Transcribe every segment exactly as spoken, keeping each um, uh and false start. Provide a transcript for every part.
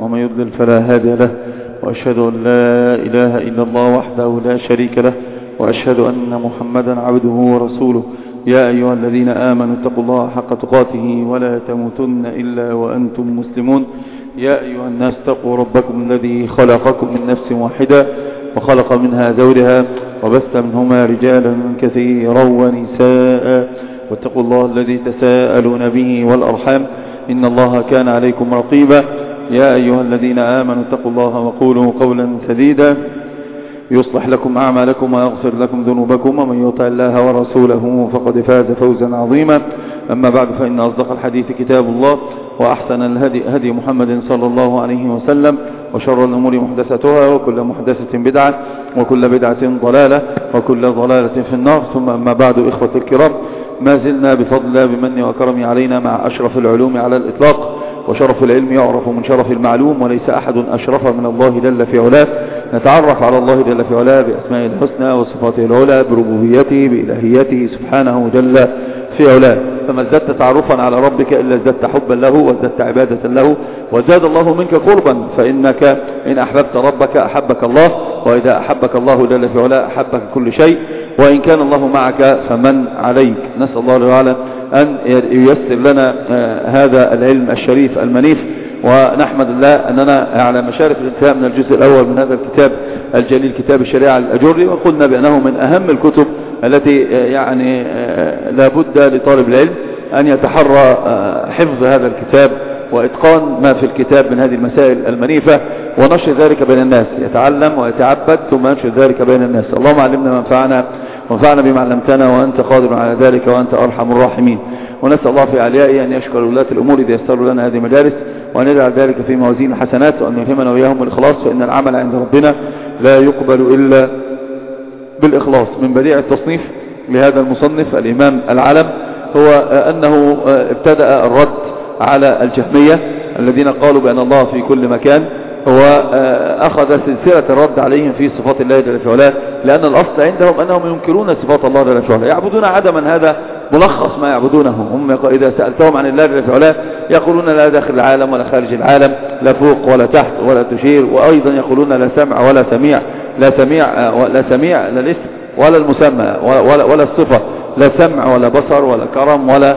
ومن يضلل فلا هادي له، وأشهد أن لا إله إلا الله وحده لا شريك له، وأشهد أن محمدا عبده ورسوله. يا أيها الذين آمنوا اتقوا الله حق تقاته ولا تموتن إلا وأنتم مسلمون. يا أيها الناس اتقوا ربكم الذي خلقكم من نفس واحدة وخلق منها زوجها وبث منهما رجالا كثيرا ونساء، واتقوا الله الذي تساءلون به والأرحام إن الله كان عليكم رقيبا. يا أيها الذين آمنوا اتقوا الله وقولوا قولا سديدا يصلح لكم أعمالكم ويغفر لكم ذنوبكم، ومن يطع الله ورسوله فقد فاز فوزا عظيما. أما بعد، فإن أصدق الحديث كتاب الله، وأحسن الهدي هدي محمد صلى الله عليه وسلم، وشر الأمور محدثتها، وكل محدثة بدعة، وكل بدعة ضلالة، وكل ضلالة في النار. ثم أما بعد، إخوة الكرام، ما زلنا بفضل الله بمنه وكرمه علينا مع أشرف العلوم على الإطلاق، وشرف العلم يعرف من شرف المعلوم، وليس أحد أشرف من الله جل في علاه. نتعرف على الله جل في علاه بأسمائه الحسنى وصفاته العلى، بربوبيته بإلهيته سبحانه جل في علاه. فما ازددت تعرفا على ربك إلا ازددت حبا له، وازددت عبادة له، وزاد الله منك قربا. فإنك إن أحببت ربك أحبك الله، وإذا أحبك الله جل في علاه أحبك كل شيء، وإن كان الله معك فمن عليك. نسأل الله تعالى أن ييسر لنا هذا العلم الشريف المنيف، ونحمد الله أننا على مشارف الانتهاء من الجزء الأول من هذا الكتاب الجليل، كتاب الشريعة الأجري، وقلنا بأنه من أهم الكتب التي يعني لا بد لطالب العلم أن يتحرى حفظ هذا الكتاب وإتقان ما في الكتاب من هذه المسائل المنيفة، ونشر ذلك بين الناس، يتعلم ويتعبد ثم ينشر ذلك بين الناس. اللهم علمنا ما ينفعنا وانفعنا بما علمتنا، وأنت قادر على ذلك وأنت أرحم الراحمين. ونسأل الله في عليائه أن يشكر ولاة الأمور إذا يسروا لنا هذه المجالس، وأن يجعل ذلك في موازين الحسنات، وأن يلهمنا وإياهم الإخلاص، فإن العمل عند ربنا لا يقبل إلا بالإخلاص. من بديع التصنيف لهذا المصنف الإمام العلم هو أنه ابتدأ الرد على الجهمية الذين قالوا بأن الله في كل مكان. هو أخذ سلسلة الرد عليهم في صفات الله جل في علاه، لأن الأصل عندهم أنهم ينكرون صفات الله جل في علاه، يعبدون عدما. هذا ملخص ما يعبدونه هم. إذا سألتهم عن الله جل في علاه يقولون لا داخل العالم ولا خارج العالم، لا فوق ولا تحت ولا تشير، وأيضا يقولون لا سمع ولا سميع، لا سميع ولا سميع لا الاسم ولا المسمى ولا, ولا الصفة، لا سمع ولا بصر ولا كرم ولا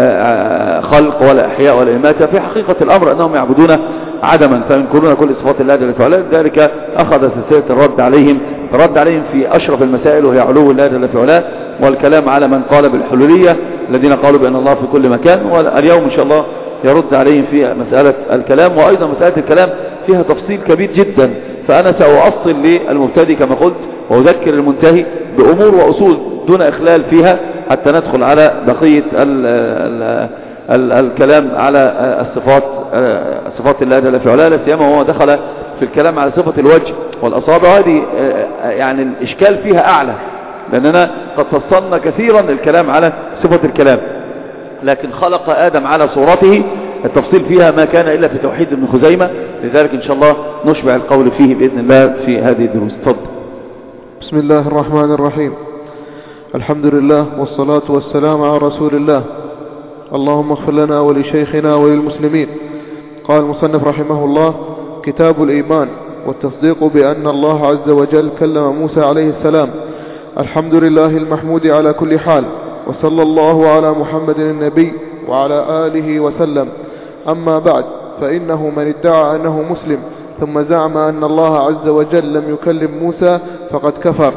خلق ولا إحياء ولا إماتة. في حقيقة الأمر أنهم يعبدون عدما، فينكرون كل صفات الله جل وعلا. ذلك أخذ سلسلة الرد عليهم، الرد عليهم في أشرف المسائل، وهي علو الله جل وعلا، والكلام على من قال بالحلولية الذين قالوا بأن الله في كل مكان. واليوم إن شاء الله يرد عليهم في مسألة الكلام، وأيضا مسألة الكلام فيها تفصيل كبير جدا، فأنا سأوصل للمبتدئ كما قلت، وأذكر المنتهي بأمور وأصول دون إخلال فيها، حتى ندخل على بقية ال ال ال الكلام على الصفات، صفات الله جل في علاه، لا سيما هو دخل في الكلام على صفة الوجه والأصابع. هذه يعني الإشكال فيها أعلى، لأننا قد فصلنا كثيرا الكلام على صفة الكلام، لكن خلق آدم على صورته، التفصيل فيها ما كان إلا في توحيد ابن خزيمة. لذلك إن شاء الله نشبع القول فيه بإذن الله في هذه الدروس. تفضل. بسم الله الرحمن الرحيم. الحمد لله والصلاة والسلام على رسول الله. اللهم اغفر لنا ولشيخنا وللمسلمين. قال المصنف رحمه الله: كتاب الإيمان والتصديق بأن الله عز وجل كلم موسى عليه السلام. الحمد لله المحمود على كل حال، وصلى الله على محمد النبي وعلى آله وسلم. أما بعد، فإنه من ادعى أنه مسلم ثم زعم أن الله عز وجل لم يكلم موسى فقد كفر،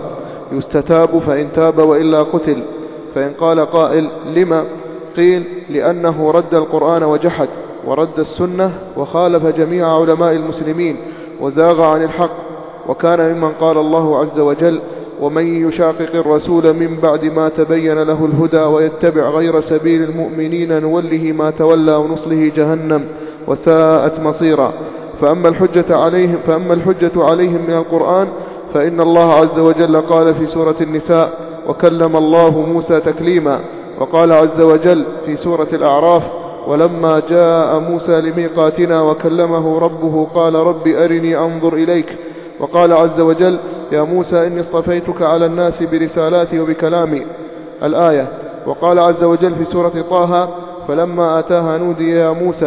يستتاب فإن تاب وإلا قتل. فإن قال قائل: لما؟ قيل: لأنه رد القرآن وجحد، ورد السنة، وخالف جميع علماء المسلمين، وزاغ عن الحق، وكان ممن قال الله عز وجل: ومن يشاقق الرسول من بعد ما تبين له الهدى ويتبع غير سبيل المؤمنين نوله ما تولى ونصله جهنم وساءت مصيرا. فأما الحجة عليهم, فأما الحجة عليهم من القرآن فإن الله عز وجل قال في سورة النساء: وكلم الله موسى تكليما. وقال عز وجل في سورة الأعراف: ولما جاء موسى لميقاتنا وكلمه ربه قال رب أرني أنظر إليك. وقال عز وجل: يا موسى إني اصطفيتك على الناس برسالاتي وبكلامي. الآية. وقال عز وجل في سورة طه: فلما أتاها نودي يا موسى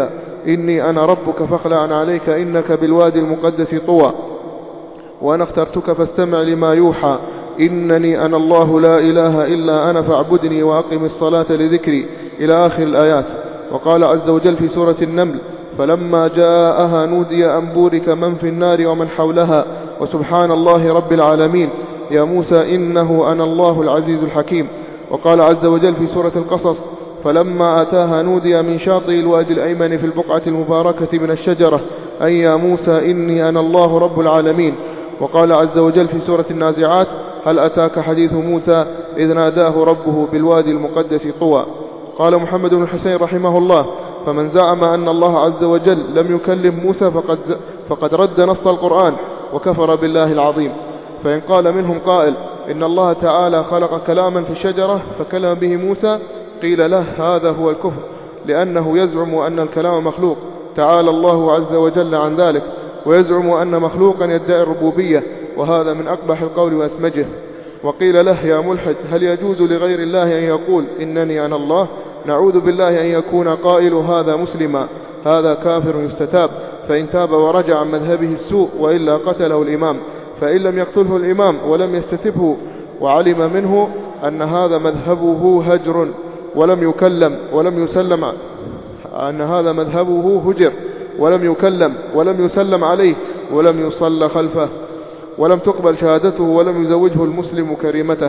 إني أنا ربك فاخلع عليك إنك بالوادي المقدس طوى وأنا اخترتك فاستمع لما يوحى إنني أنا الله لا إله إلا أنا فاعبدني وأقم الصلاة لذكري إلى آخر الآيات. وقال عز وجل في سورة النمل فلما جاءها نودي أن بورك من في النار ومن حولها وسبحان الله رب العالمين يا موسى إنه أنا الله العزيز الحكيم. وقال عز وجل في سورة القصص فلما أتاها نودي من شاطئ الوادي الأيمن في البقعة المباركة من الشجرة أي يا موسى إني أنا الله رب العالمين. وقال عز وجل في سورة النازعات هل أتاك حديث موسى إذ ناداه ربه بالوادي المقدس طوى. قال محمد بن الحسين رحمه الله فمن زعم أن الله عز وجل لم يكلم موسى فقد, فقد رد نص القرآن وكفر بالله العظيم. فإن قال منهم قائل إن الله تعالى خلق كلاما في الشجرة فكلم به موسى قيل له هذا هو الكفر لأنه يزعم أن الكلام مخلوق تعالى الله عز وجل عن ذلك ويزعم أن مخلوقا يدعي الربوبية وهذا من أقبح القول وأسمجه. وقيل له يا ملحد هل يجوز لغير الله أن يقول إنني أنا الله؟ نعوذ بالله أن يكون قائل هذا مسلما هذا كافر يستتاب فإن تاب ورجع عن مذهبه السوء وإلا قتله الإمام فإن لم يقتله الإمام ولم يستتبه وعلم منه أن هذا مذهبه هجر ولم يكلم ولم يسلم أن هذا مذهبه هجر ولم يكلم ولم يسلم عليه ولم يصلى خلفه ولم تقبل شهادته ولم يزوجه المسلم كريمته.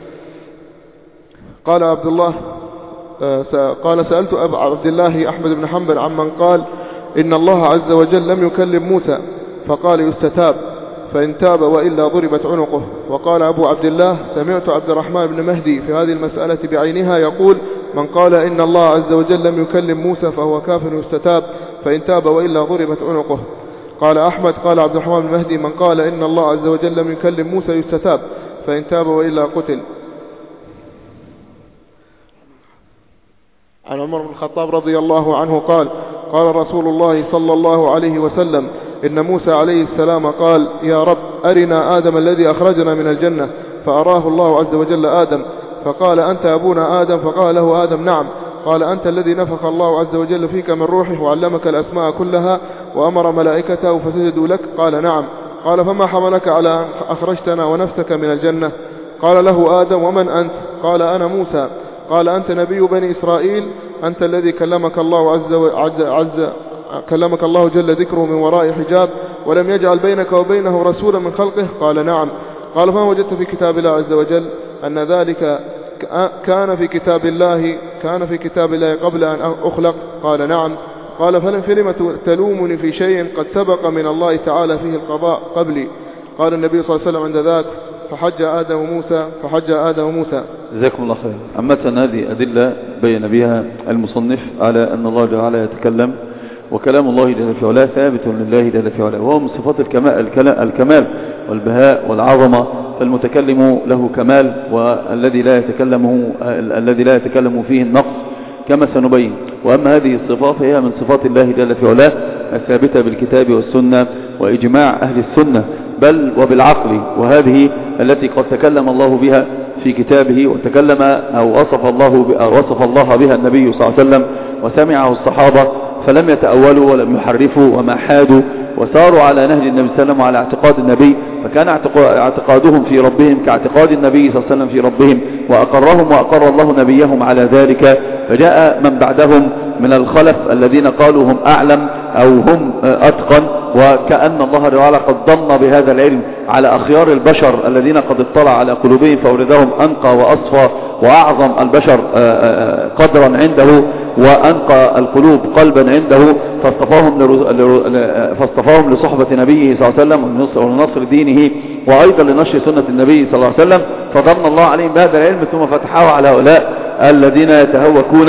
قال عبد الله قال سألت أبا عبد الله أحمد بن حنبل عمن قال إن الله عز وجل لم يكلم موسى فقال يستتاب فإن تاب وإلا ضربت عنقه. وقال أبو عبد الله سمعت عبد الرحمن بن مهدي في هذه المسألة بعينها يقول من قال إن الله عز وجل لم يكلم موسى فهو كافر يستتاب فإن تاب وإلا ضربت عنقه. قال أحمد قال عبد الرحمن بن مهدي من قال إن الله عز وجل لم يكلم موسى يستتاب فإن تاب وإلا قتل. عن عمر بن الخطاب رضي الله عنه قال قال رسول الله صلى الله عليه وسلم إن موسى عليه السلام قال يا رب أرنا آدم الذي أخرجنا من الجنة فأراه الله عز وجل آدم فقال أنت أبونا آدم فقال له آدم نعم. قال أنت الذي نفخ الله عز وجل فيك من روحه وعلمك الأسماء كلها وأمر ملائكته فسجدوا لك قال نعم. قال فما حملك على أن أخرجتنا ونفسك من الجنة؟ قال له آدم ومن أنت؟ قال أنا موسى. قال أنت نبي بني إسرائيل أنت الذي كلمك الله عز وعز عز كلمك الله جل ذكره من وراء حجاب ولم يجعل بينك وبينه رسولا من خلقه؟ قال نعم. قال فما وجدت في كتاب الله عز وجل أن ذلك كان في كتاب الله كان في كتاب الله قبل أن أخلق؟ قال نعم. قال فلم تلومني في شيء قد سبق من الله تعالى فيه القضاء قبلي؟ قال النبي صلى الله عليه وسلم عند ذاك فحج آدم موسى فحج آدم موسى. جزاكم الله خير. أما هذه أدلة بين بها المصنف على أن الله تعالى يتكلم وكلام الله جل في علاه ثابت لله جل في علاه وهو من صفات الكمال, الكمال والبهاء والعظمة فالمتكلم له كمال والذي لا يتكلم الذي لا يتكلم فيه النقص كما سنبين. وأما هذه الصفات فهي من صفات الله جل في علاه الثابتة بالكتاب والسنة وإجماع أهل السنة بل وبالعقل وهذه التي قد تكلم الله بها في كتابه وتكلم أو وصف الله أو وصف الله بها النبي صلى الله عليه وسلم وسمعه الصحابة فلم يتأولوا ولم يحرفوا وما حادوا وساروا على نهج النبي صلى الله عليه وسلم وعلى اعتقاد النبي فكان اعتقادهم في ربهم كاعتقاد النبي صلى الله عليه وسلم في ربهم وأقرهم وأقر الله نبيهم على ذلك. فجاء من بعدهم من الخلف الذين قالوا هم أعلم أو هم أتقن وكأن الله تعالى قد ضم بهذا العلم على أخيار البشر الذين قد اطلع على قلوبهم فأوردهم أنقى وأصفى وأعظم البشر قدرا عنده وأنقى القلوب قلبا عنده فاصطفاهم, فاصطفاهم لصحبة نبيه صلى الله عليه وسلم ولنصر دينه وأيضا لنشر سنة النبي صلى الله عليه وسلم فضمن الله عليهم بهذا العلم ثم فتحه على هؤلاء الذين يتهوكون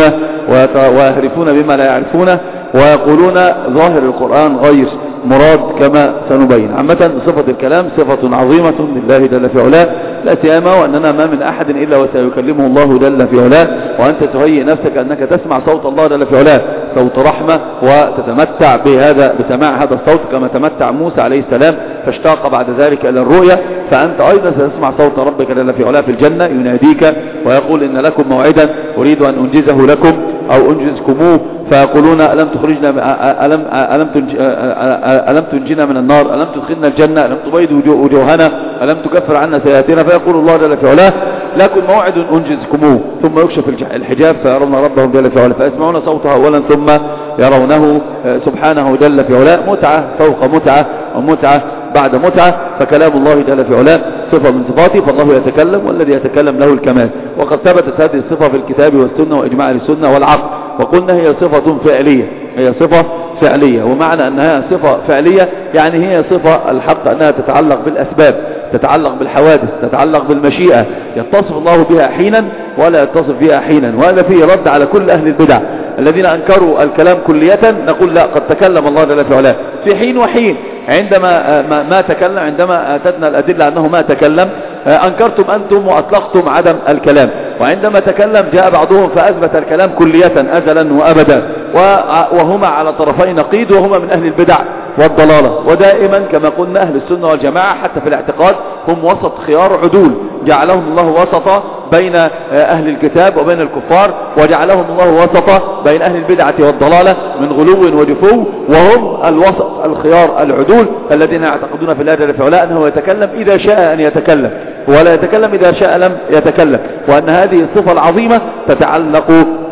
ويهرفون بما لا يعرفون ويقولون ظاهر القرآن غير مراد كما سنبين. عامة صفة الكلام صفة عظيمة لله جل في علاه لا سيما وأننا ما من أحد إلا وسيكلمه الله جل في علاه وأنت تهيئ نفسك أنك تسمع صوت الله جل في علاه صوت رحمة وتتمتع بهذا بسماع هذا الصوت كما تمتع موسى عليه السلام فاشتاق بعد ذلك إلى الرؤيا فأنت أيضا ستسمع صوت ربك جل في علاه في الجنة يناديك ويقول إن لكم موعدا أريد أن أنجزه لكم أو أنجزكموه فيقولون ألم تخرجنا ألم, ألم, تنج ألم تنجنا من النار، ألم تدخلنا الجنة، ألم تبيض وجوهنا، ألم تكفر عنا سيئاتنا، فيقول الله جل في علاه لكن موعد أنجزكموه، ثم يكشف الحجاب فيرون ربهم جل في علاه فيسمعون صوته أولا ثم يرونه سبحانه جل في علاه، متعة فوق متعة ومتعة بعد متعة. فكلام الله جل في علاه صفة من صفاته، فالله يتكلم والذي يتكلم له الكمال. وقد ثبتت هذه الصفة في الكتاب والسنة وإجماع السنة والعقل، وقلنا هي صفة فعلية، هي صفة فعلية. ومعنى أنها صفة فعلية يعني هي صفة الحق أنها تتعلق بالأسباب، تتعلق بالحوادث، تتعلق بالمشيئة، يتصف الله بها حينا ولا يتصف بها حينا. وهذا فيه رد على كل أهل البدع الذين أنكروا الكلام كلية. نقول لا، قد تكلم الله جل في علاه في حين وحين. عندما ما, ما تكلم، عندما أتتنا الأدلة أنه ما تكلم أنكرتم أنتم وأطلقتم عدم الكلام، وعندما تكلم جاء بعضهم فأثبت الكلام كلية أزلا وأبدا، وهما على طرفي نقيض، وهما من أهل البدع والضلالة. ودائما كما قلنا أهل السنة والجماعة حتى في الاعتقاد هم وسط خيار عدول، جعلهم الله وسطا بين أهل الكتاب وبين الكفار، وجعلهم الله وسطا بين أهل البدعة والضلالة من غلو وجفو، وهم الوسط الخيار العدول الذين يعتقدون في الله جل في علاه أنه يتكلم إذا شاء أن يتكلم ولا يتكلم إذا شاء لم يتكلم، وأن هذه الصفة العظيمة تتعلق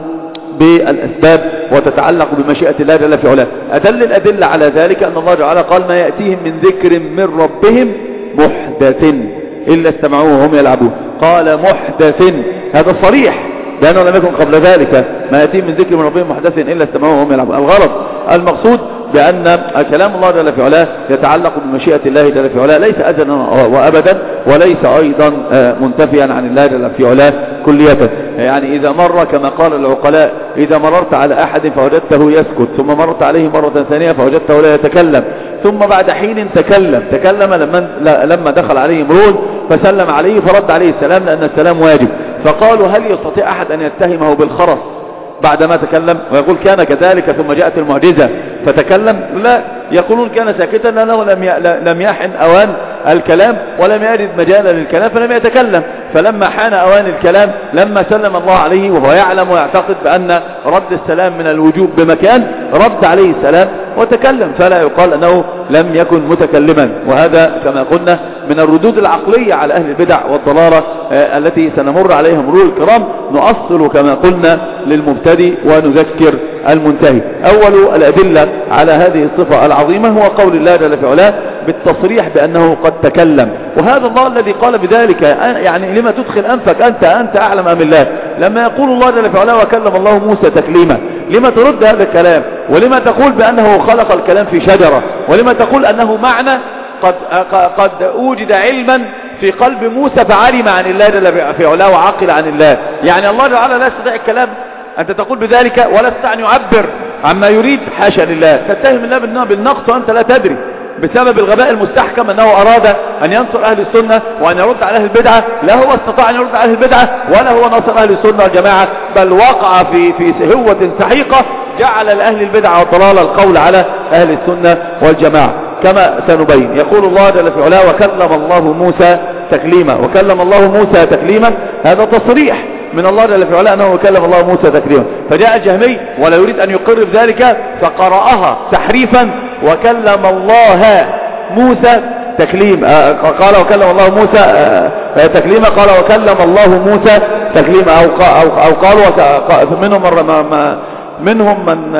بالأسباب وتتعلق بمشيئة الله جل في علاه. أدل الأدلة على ذلك أن الله تعالى قال ما يأتيهم من ذكر من ربهم محدث إلا استمعوه وهم يلعبون. قال محدث، هذا صريح لأنه لم يكن قبل ذلك ما يأتيهم من ذكر من ربهم محدث إلا استمعوه وهم يلعبون. الغرض المقصود بأن كلام الله جل في علاه يتعلق بمشيئة الله جل في علاه ليس أزلا وأبدا، وليس أيضا منتفيا عن الله جل في علاه كلية. يعني إذا مر كما قال العقلاء إذا مررت على أحد فوجدته يسكت، ثم مررت عليه مرة ثانية فوجدته لا يتكلم، ثم بعد حين تكلم تكلم لما, لما دخل عليه امرؤ فسلم عليه فرد عليه السلام لأن السلام واجب. فقالوا هل يستطيع أحد أن يتهمه بالخرس بعدما تكلم ويقول كان كذلك ثم جاءت المعجزة فتكلم؟ لا، يقولون كان ساكتا لأنه لم يحن أوان الكلام ولم يجد مجالا للكلام فلم يتكلم. فلما حان أوان الكلام لما سلم الله عليه وهو يعلم ويعتقد بأن رد السلام من الوجوب بمكان رد عليه السلام وتكلم، فلا يقال أنه لم يكن متكلما. وهذا كما قلنا من الردود العقلية على أهل البدع والضلالة التي سنمر عليها مرور الكرام. نؤصل كما قلنا للمبتدئ ونذكر المنتهي. أول الأدلة على هذه الصفة العظيمة هو قول الله جل في علاه بالتصريح بأنه قد تكلم، وهذا الله الذي قال بذلك. يعني لما تدخل أنفك أنت أنت أعلم أم الله؟ لما يقول الله جل في علاه وكلم الله موسى تكليما، لما ترد هذا الكلام؟ ولما تقول بأنه خلق الكلام في شجرة؟ ولما تقول أنه معنى قد, قد أوجد علما في قلب موسى فعلم عن الله جل في علاه وعقل عن الله؟ يعني الله تعالى لا يستطيع الكلام، أنت تقول بذلك ولا يستطيع أن يعبر عما يريد، حاشا لله. تتهم الله بالنقص وأنت لا تدري بسبب الغباء المستحكم أنه أراد أن ينصر أهل السنة وأن يرد على أهل البدعة. لا هو استطاع أن يرد على أهل البدعة ولا هو نصر أهل السنة والجماعة، بل وقع في في سهوة سحيقة جعل لأهل البدعة والضلالة القول على أهل السنة والجماعة كما سنبين. يقول الله جل في علاه وكلم الله موسى تكليما، وكلم الله موسى تكليما هذا تصريح من الله جل في علاه أنه كلم الله موسى تكليما. فجاء الجهمي ولا يريد أن يقر بذلك فقرأها تحريفا وكلم الله موسى تكليم، قال وكلم الله موسى تكليما، قال وكلم الله موسى تكليما، أو أو قالوا منهم من منهم من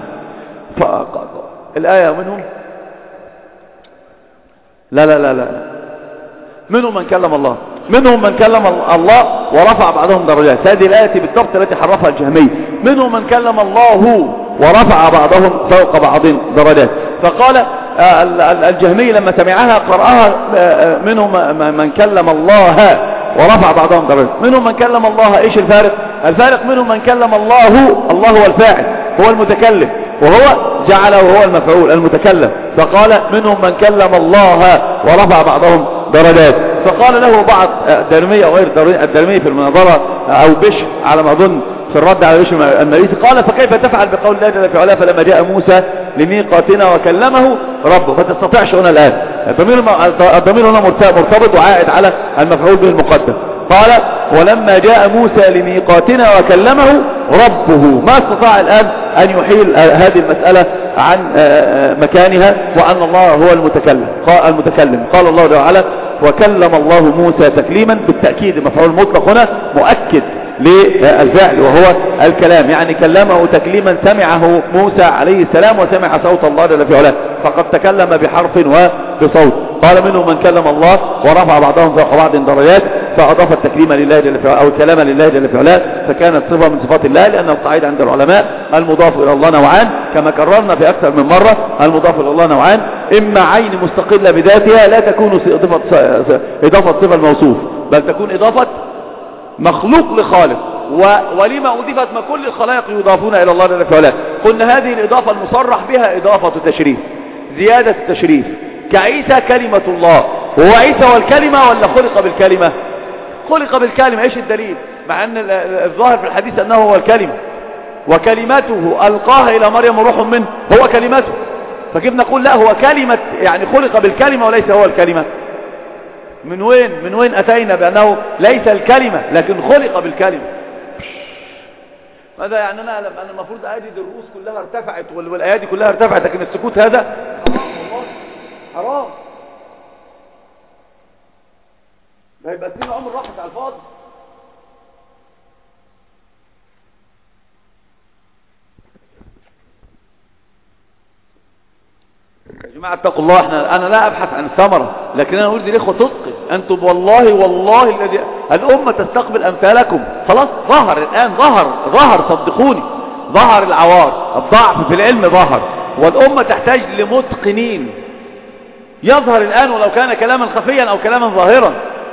الآية منهم لا لا لا لا منهم من كلم الله منهم من كلم الله ورفع بعضهم درجات. هذه الآية بالضبط التي حرفها الجهمي. منهم من كلم الله ورفع بعضهم فوق بعض درجات. فقال الجهمي لما سمعها قرأها منهم من كلم الله ورفع بعضهم درجات. منهم من كلم الله. ايش الفارق؟ الفارق منهم من كلم الله، الله هو الفاعل هو المتكلم وهو جعله هو المفعول المتكلم. فقال منهم من كلم الله ورفع بعضهم درجات. فقال له بعض الدرمي أو غير الدرمي في المناظرة أو بشر على ما أظن في الرد على بشر المريسي، قال فكيف تفعل بقول الله جل في علاه فلما جاء موسى لميقاتنا وكلمه ربه؟ ما تستطيعش هنا الآن. الضمير هنا مرتبط وعائد على المفعول به المقدم. قال ولما جاء موسى لميقاتنا وكلمه ربه، ما استطاع الآن أن يحيل هذه المسألة عن مكانها، وأن الله هو المتكلم المتكلم قال الله تعالى وكلم الله موسى تكليما، بالتأكيد المفعول المطلق هنا مؤكد للفعل وهو الكلام، يعني كلمه تكليما سمعه موسى عليه السلام وسمع صوت الله جل في علاه، فقد تكلم بحرف وبصوت. قال منهم من كلم الله ورفع بعضهم فوق بعض درجات، فأضاف التكليم لله جل في علاه أو الكلام لله جل في علاه، فكانت صفة من صفات الله، لأن القاعدة عند العلماء المضاف إلى الله نوعان كما كررنا في أكثر من مرة، المضاف إلى الله نوعان، إما عين مستقلة بذاتها لا تكون إضافة إضافة صفة الموصوف، بل تكون إضافة مخلوق لخالق، ولما أضيفت ما كل الخلائق يضافون إلى الله جل في علاه. قلنا هذه الإضافة المصرح بها إضافة تشريف، زيادة التشريف، كعيسى كلمة الله، هو عيسى والكلمة ولا خلق بالكلمة؟ خلق بالكلمة. ايش الدليل؟ مع أن الظاهر في الحديث أنه هو الكلمة، وكلمته ألقاها إلى مريم روح منه، هو كلمته، فكيف نقول لا هو كلمة يعني خلق بالكلمة وليس هو الكلمة؟ من وين من وين أتينا بأنه ليس الكلمة لكن خلق بالكلمة؟ ماذا يعني؟ أنا أعلم أن المفروض أيدي الرؤوس كلها ارتفعت والأيادي كلها ارتفعت، لكن السكوت هذا حرام والله، حرام. ده يبقى سنين عمر راحت على الفاضي. يا جماعة اتقوا الله، احنا انا لا ابحث عن الثمرة، لكن انا اريد الاخوة صدقي، انتم والله والله الذي الامة تستقبل امثالكم. خلاص ظهر الان، ظهر ظهر صدقوني، ظهر العوار، الضعف في العلم ظهر، والامة تحتاج لمتقنين. يظهر الان ولو كان كلاما خفيا او كلاما ظاهرا.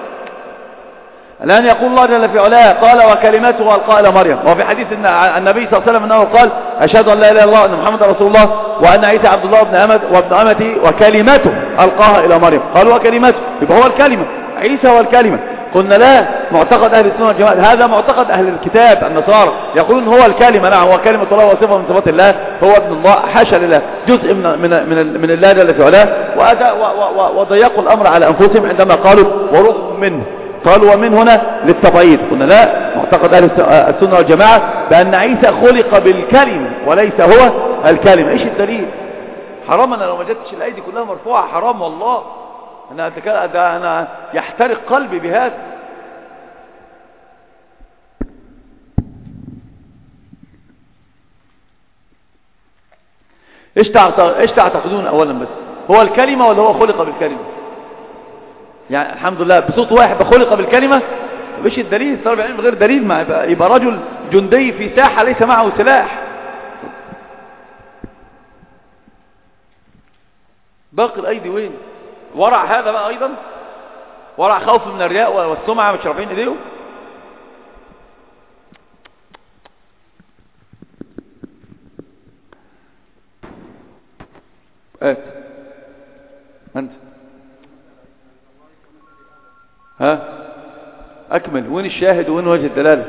الآن يقول الله جل في علاه قال وكلمته ألقاها إلى مريم، وفي حديث إن النبي صلى الله عليه وسلم أنه قال أشهد أن لا إله إلا الله وأن محمد رسول الله وأن عيسى عبد الله وابن أمد وابن أمتي وكلمته ألقاها إلى مريم، قالوا وكلمته، يبقى هو الكلمة، عيسى هو الكلمة. قلنا لا، معتقد أهل السنة والجماعة هذا معتقد أهل الكتاب النصارى، يقولون هو الكلمة، نعم هو كلمة الله وصفة من صفات الله، هو ابن الله، حاشا لله، جزء من من من, من الله جل في علاه، وضيقوا الأمر على أنفسهم عندما قالوا وروح منه، قالوا ومن هنا للتبعيد. قلنا لا، معتقد أهل السنة والجماعة بأن عيسى خلق بالكلمة وليس هو الكلمة. ايش الدليل؟ حرام، انا لو ما جدتش الايدي كلها مرفوعة حرام والله، انا ده انا يحترق قلبي بهذا. ايش تعتقدون اولا بس؟ هو الكلمة ولا هو خلق بالكلمة؟ يعني الحمد لله بصوت واحد بخلق بالكلمة، مش الدليل؟ طالب العلم غير دليل، ما يبقى, يبقى رجل جندي في ساحة ليس معه سلاح. باقي الايدي وين؟ ورع هذا بقى ايضا، ورع خوف من الرياء والسمعة، مش رافعين ايديهم. ايه انت ها اكمل، وين الشاهد وين وجه الدلالة؟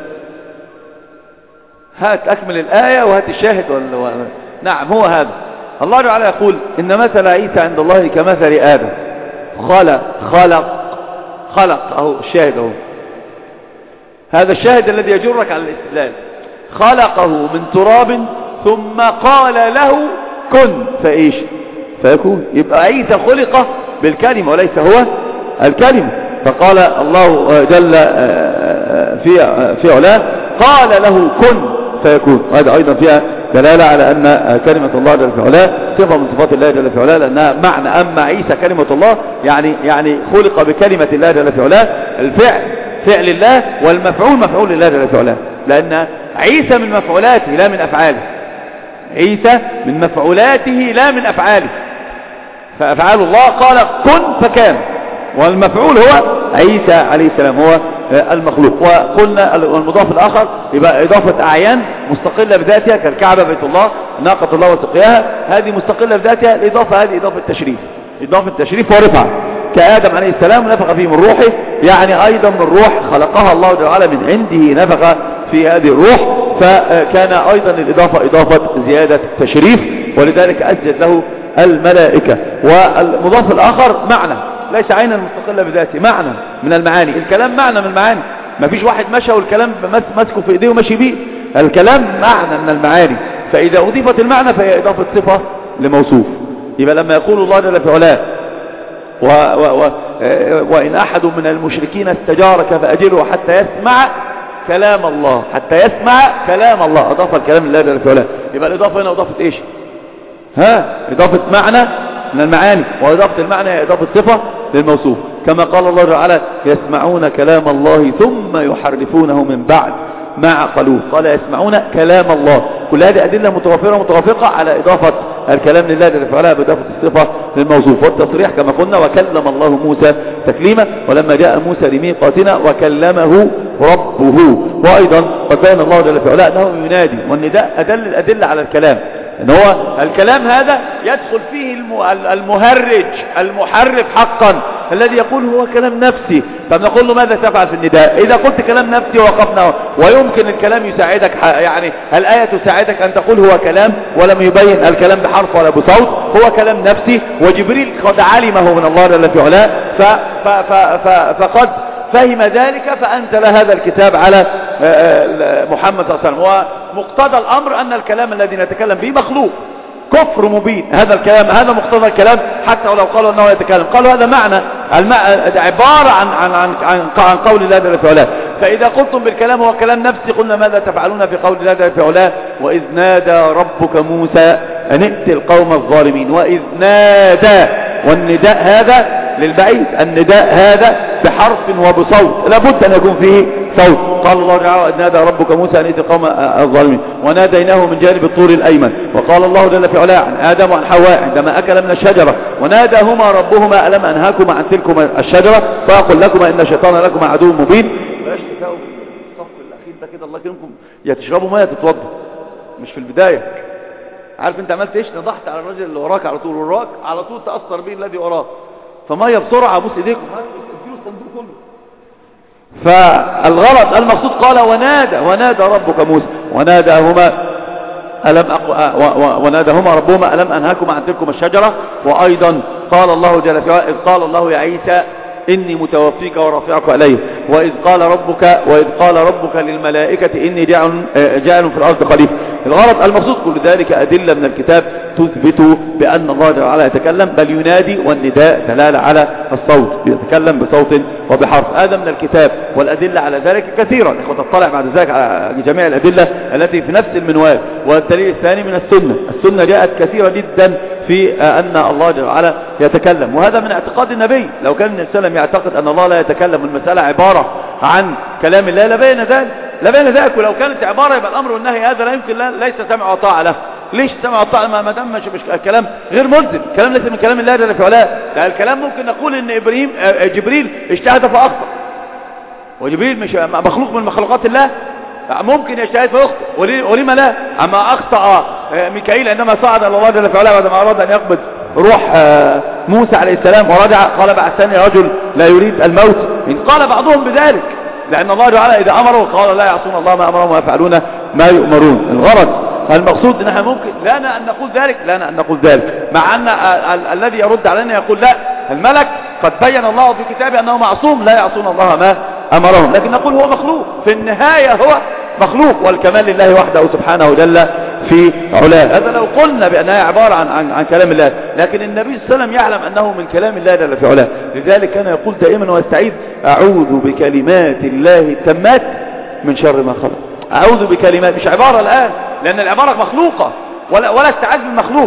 هات اكمل الآية وهات الشاهد ولا و... نعم هو هذا. الله تعالى يقول ان مثل عيسى عند الله كمثل آدم، خلق خلق خلق اهو الشاهد اهو، هذا الشاهد الذي يجرك على الاستدلال. خلقه من تراب ثم قال له كن فايش فيكون. يبقى عيسى خلق بالكلمة وليس هو الكلمة، فقال الله جل في في علاه قال له كن فيكون. وهذا ايضا فيها دلالة على ان كلمة الله جل في علاه صفة من صفات الله جل في علاه، لانها معنى اما عيسى كلمة الله يعني يعني خلق بكلمة الله جل في علاه، الفعل فعل الله والمفعول مفعول الله جل في علاه، لان عيسى من مفعولاته لا من افعاله، عيسى من مفعولاته لا من افعاله، فافعال الله قال كن فكان، والمفعول هو عيسى عليه السلام هو المخلوق. وقلنا المضاف الآخر يبقى إضافة أعيان مستقلة بذاتها كالكعبة بيت الله ناقة الله وسقياها، هذه مستقلة بذاتها. الإضافة هذه إضافة تشريف، إضافة تشريف ورفعة، كآدم عليه السلام نفخ فيه من روحه، يعني أيضا من روح خلقها الله تعالى من عنده نفخ في هذه الروح، فكان أيضا الإضافة إضافة زيادة تشريف، ولذلك أسجد له الملائكة. والمضاف الآخر معنى ليس عينا مستقلة بذاته، معنى من المعاني. الكلام معنى من المعاني، ما فيش واحد مشى والكلام ماسكه في ايديه وماشي بيه، الكلام معنى من المعاني. فإذا أضيفت المعنى فهي إضافة صفة لموصوف. يبقى لما يقول الله جل في علاه و و و وإن أحد من المشركين استجارك فأجره حتى يسمع كلام الله، حتى يسمع كلام الله، أضاف الكلام لله جل في علاه. يبقى الإضافة هنا إضافة إيش؟ ها إضافة معنى من المعاني، وإضافة المعنى هي إضافة صفة للموصوف، كما قال الله تعالى يسمعون كلام الله ثم يحرفونه من بعد ما عقلوه. قال يسمعون كلام الله. كل هذه أدلة متوافرة متوافقة على إضافة الكلام لله جل في علاه بإضافة الصفة للموصوف. والتصريح كما قلنا وكلم الله موسى تكليما، ولما جاء موسى لميقاتنا وكلمه ربه. وأيضا وكان الله جل في علاه أنه ينادي، والنداء أدل الأدلة على الكلام، ان هو الكلام هذا يدخل فيه المهرج المحرف حقا الذي يقول هو كلام نفسي. فبنقول له ماذا تفعل في النداء؟ اذا قلت كلام نفسي وقفنا، ويمكن الكلام يساعدك، يعني الآية تساعدك ان تقول هو كلام ولم يبين الكلام بحرف ولا بصوت، هو كلام نفسي، وجبريل قد علمه من الله جل في علاه فقد فهم ذلك فأنزل هذا الكتاب على محمد صلى الله عليه وسلم. ومقتضى الأمر أن الكلام الذي نتكلم به مخلوق، كفر مبين. هذا الكلام هذا مقتضى الكلام، حتى ولو قالوا أنه يتكلم، قالوا هذا معنى عبارة عن عن عن عن, عن قول الله جل في علاه. فإذا قلتم بالكلام هو كلام نفسي، قلنا ماذا تفعلون في قول الله جل في علاه وإذ نادى ربك موسى أن ائت القوم الظالمين. وإذ نادى، والنداء هذا للبعيد، النداء هذا بحرف وبصوت، لابد أن يكون فيه صوت. قال الله تعالى نادى ربك موسى أن ائت القوم الظالمين وناديناه من جانب الطور الأيمن. وقال الله جل في علاه عن آدم وعن حواء عندما أكل من الشجرة وناداهما ربهما ألم أنهاكما عن تلكما الشجرة فأقل لكما إن الشيطان لكما عدو مبين. بلاش تساووا الصف الأخير ده كده، الله يكرمكم يا تشربوا ميه تتوضوا، مش في البداية. عارف انت عملت ايش؟ نضحت على الرجل اللي وراك على طول، وراك على طول تأثر به الذي وراك، فميه بسرعة بص ايديكم اديله الصندوق كله. فالغرض المقصود قال ونادى ونادى ربك موسى وناداهما ألم أق... وناداهما ربهما ألم أنهاكما عن تلكما الشجرة. وأيضا قال الله جل وعلا إذ قال الله يا عيسى إني متوفيك ورافعك إليه، وإذ قال ربك وإذ قال ربك للملائكة إني جاعل جاعل في الأرض خليفة. الغرض المقصود كل ذلك أدلة من الكتاب تثبت بأن الله جل وعلا يتكلم، بل ينادي، والنداء دلالة على الصوت، يتكلم بصوت وبحرف. هذا من الكتاب، والأدلة على ذلك كثيرا. إخوة تطلع بعد ذلك على جميع الأدلة التي في نفس المنوال. والدليل الثاني من السنة، السنة جاءت كثيرة جدا في أن الله جل وعلا يتكلم، وهذا من اعتقاد النبي. لو كان النبي صلى الله عليه وسلم يعتقد أن الله لا يتكلم المسألة عبارة عن كلام الله لبين ذلك لبين ذلك ولو كانت عبارة يبقى الأمر والنهي هذا لا يمكن، لا ليس سمع وطاعة له. ليش سمع وطاعة؟ ما دام مش الكلام غير ملزم، الكلام ليس من كلام الله جل في علاه. لا، الكلام ممكن نقول ان ابراهيم جبريل اجتهد فاخطأ، وجبريل مش مخلوق من مخلوقات الله، ممكن يجتهد فيخطئ، ولما لا؟ اما اخطأ ميكائيل عندما صعد الله جل في علاه بعدما اراد ان يقبض روح موسى عليه السلام ورجع قال بعثني رجل لا يريد الموت. إن قال بعضهم بذلك، لأن الله تعالى إذا أمره قال لا يعصون الله ما أمرهم ويفعلون ما يؤمرون. الغرض المقصود أنها ممكن لنا أن نقول ذلك، لنا أن نقول ذلك، مع أن الذي يرد علينا يقول لا، الملك قد بين الله في كتابه أنه معصوم لا يعصون الله ما أمرهم، لكن نقول هو مخلوق، في النهاية هو مخلوق، والكمال لله وحده سبحانه جل في علاه. هذا لو قلنا بأنها عبارة عن, عن, عن كلام الله، لكن النبي صلى الله عليه وسلم يعلم أنه من كلام الله جل في علاه، لذلك كان يقول دائما ويستعيذ أعوذ بكلمات الله التامات من شر ما خلق. أعوذ بكلمات، مش عبارة الآن، لأن العبارة مخلوقة، ولا, ولا استعاذ بالمخلوق.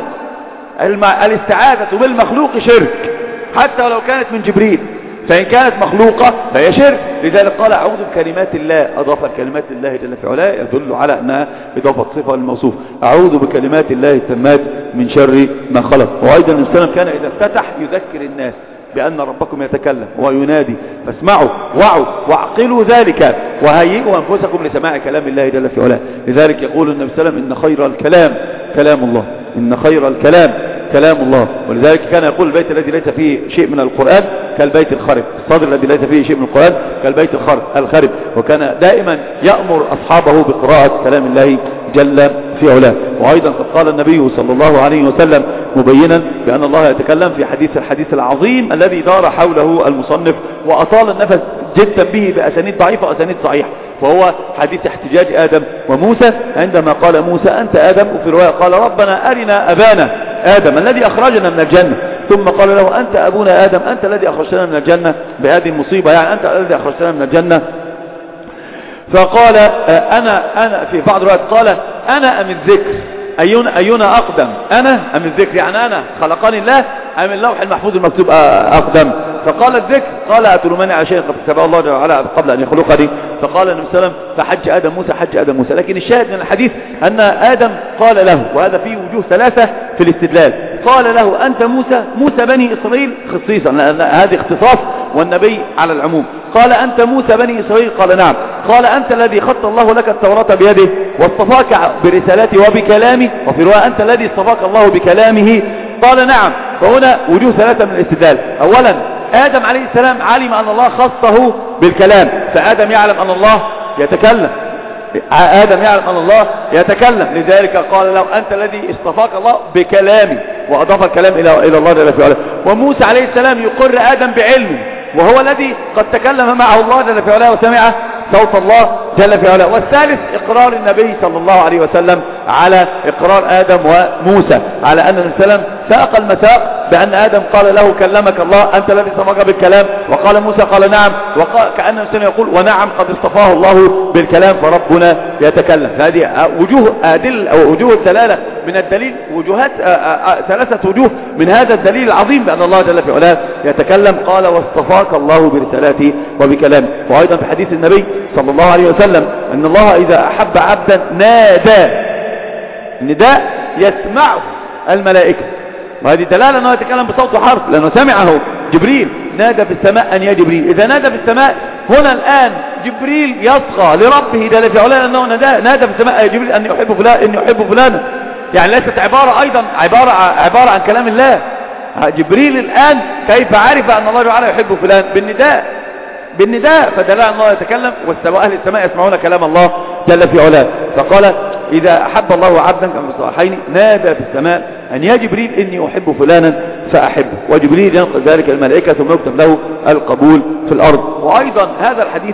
الاستعاذة بالمخلوق شرك حتى ولو كانت من جبريل، فإن كانت مخلوقة فهي شرك. لذلك قال أعوذ بكلمات الله، أضاف الكلمات لله جل في علاه، يدل على أنها إضافة صفة للموصوف. أعوذ بكلمات الله التامات من شر ما خلق. وأيضا النبي صلى الله عليه وسلم كان إذا افتتح يذكر الناس بأن ربكم يتكلم وينادي، فاسمعوا وعوا واعقلوا ذلك وهيئوا أنفسكم لسماع كلام الله جل في علاه. لذلك يقول النبي صلى الله عليه وسلم إن خير الكلام كلام الله، إن خير الكلام كلام الله. ولذلك كان يقول البيت الذي ليس فيه شيء من القرآن كالبيت الخرب، الصدر الذي ليس فيه شيء من القرآن كالبيت الخرب. وكان دائما يأمر أصحابه بقراءة كلام الله جل في علاه. وأيضا قد قال النبي صلى الله عليه وسلم مبينا بأن الله يتكلم في حديث الحديث العظيم الذي دار حوله المصنف وأطال النفس جدا به بأسانيد ضعيفة وأسانيد صحيحة، وهو حديث احتجاج آدم وموسى عندما قال موسى أنت آدم، وفي رواية قال ربنا أرنا أبانا آدم الذي أخرجنا من الجنة، ثم قال له أنت أبونا آدم أنت الذي أخرجتنا من الجنة بهذه المصيبة، يعني أنت الذي أخرجتنا من الجنة. فقال أنا أنا في بعض الروايات قال أنا أم الذكر، أينا أينا أقدم، أنا أم الذكر، يعني أنا خلقني الله أم اللوح المحفوظ المكتوب أقدم. فقال الذكر، قال أتلومني على شيء قد كتبه الله جل وعلا قبل أن يخلقني. فقال النبي صلى الله عليه وسلم فحج آدم موسى حج آدم موسى. لكن الشاهد من الحديث أن آدم قال له، وهذا فيه وجوه ثلاثة في الاستدلال، قال له أنت موسى، موسى بني إسرائيل خصيصا لأن هذه اختصاص والنبي على العموم. قال أنت موسى بني إسرائيل، قال نعم. قال أنت الذي خط الله لك التوراة بيده واصطفاك برسالته وبكلامه، وفي رواية أنت الذي اصطفاك الله بكلامه، قال نعم. فهنا وجوه ثلاثة من الاستدلال. أولا آدم عليه السلام علم أن الله خصه بالكلام، فآدم يعلم أن الله يتكلم، آدم يعلم أن الله يتكلم، لذلك قال له أنت الذي اصطفاك الله بكلامي، وأضاف الكلام إلى إلى الله جل وعلا. وموسى عليه السلام يقر آدم بعلمه، وهو الذي قد تكلم معه الله جل وعلا وسمع صوت الله جل في علاه. والثالث إقرار النبي صلى الله عليه وسلم على إقرار آدم وموسى على أن النبي صلى الله عليه وسلم ساق المساق بأن آدم قال له كلمك الله أنت الذي صفاك بالكلام، وقال موسى قال نعم، وقال كأن النبي يقول ونعم قد اصطفاه الله بالكلام فربنا يتكلم. هذه وجوه أدل أو وجوه الدلالة من الدليل، وجوهات ثلاثة وجوه من هذا الدليل العظيم بأن الله جل في علاه يتكلم. قال واصطفاك الله برسالاته وبكلامه. وأيضا في حديث النبي صلى الله عليه وسلم أن الله إذا أحب عبدا نادى، النداء يسمعه الملائكة، وهذه دلالة أنه يتكلم بصوت حرف لأنه سمعه جبريل. نادى في السماء أن يا جبريل، إذا نادى في السماء هنا الآن جبريل يصغى لربه جل في علاه لأنه نادى في السماء يا جبريل أن يحب فلان أن يحب فلانا، يعني ليست عبارة أيضا عبارة عبارة عن كلام الله. جبريل الآن كيف عرف أن الله تعالى يحب فلان؟ بالنداء، بالنداء، فدل على الله يتكلم، والسماء أهل السماء يسمعون كلام الله جل في علاه. فقال إذا أحب الله عبدا كما في الصحيحين نادى في السماء أن يا جبريل إني أحب فلانا فأحبه، وجبريل ينقل ذلك الملائكة ثم يكتب له القبول في الأرض. وأيضا هذا الحديث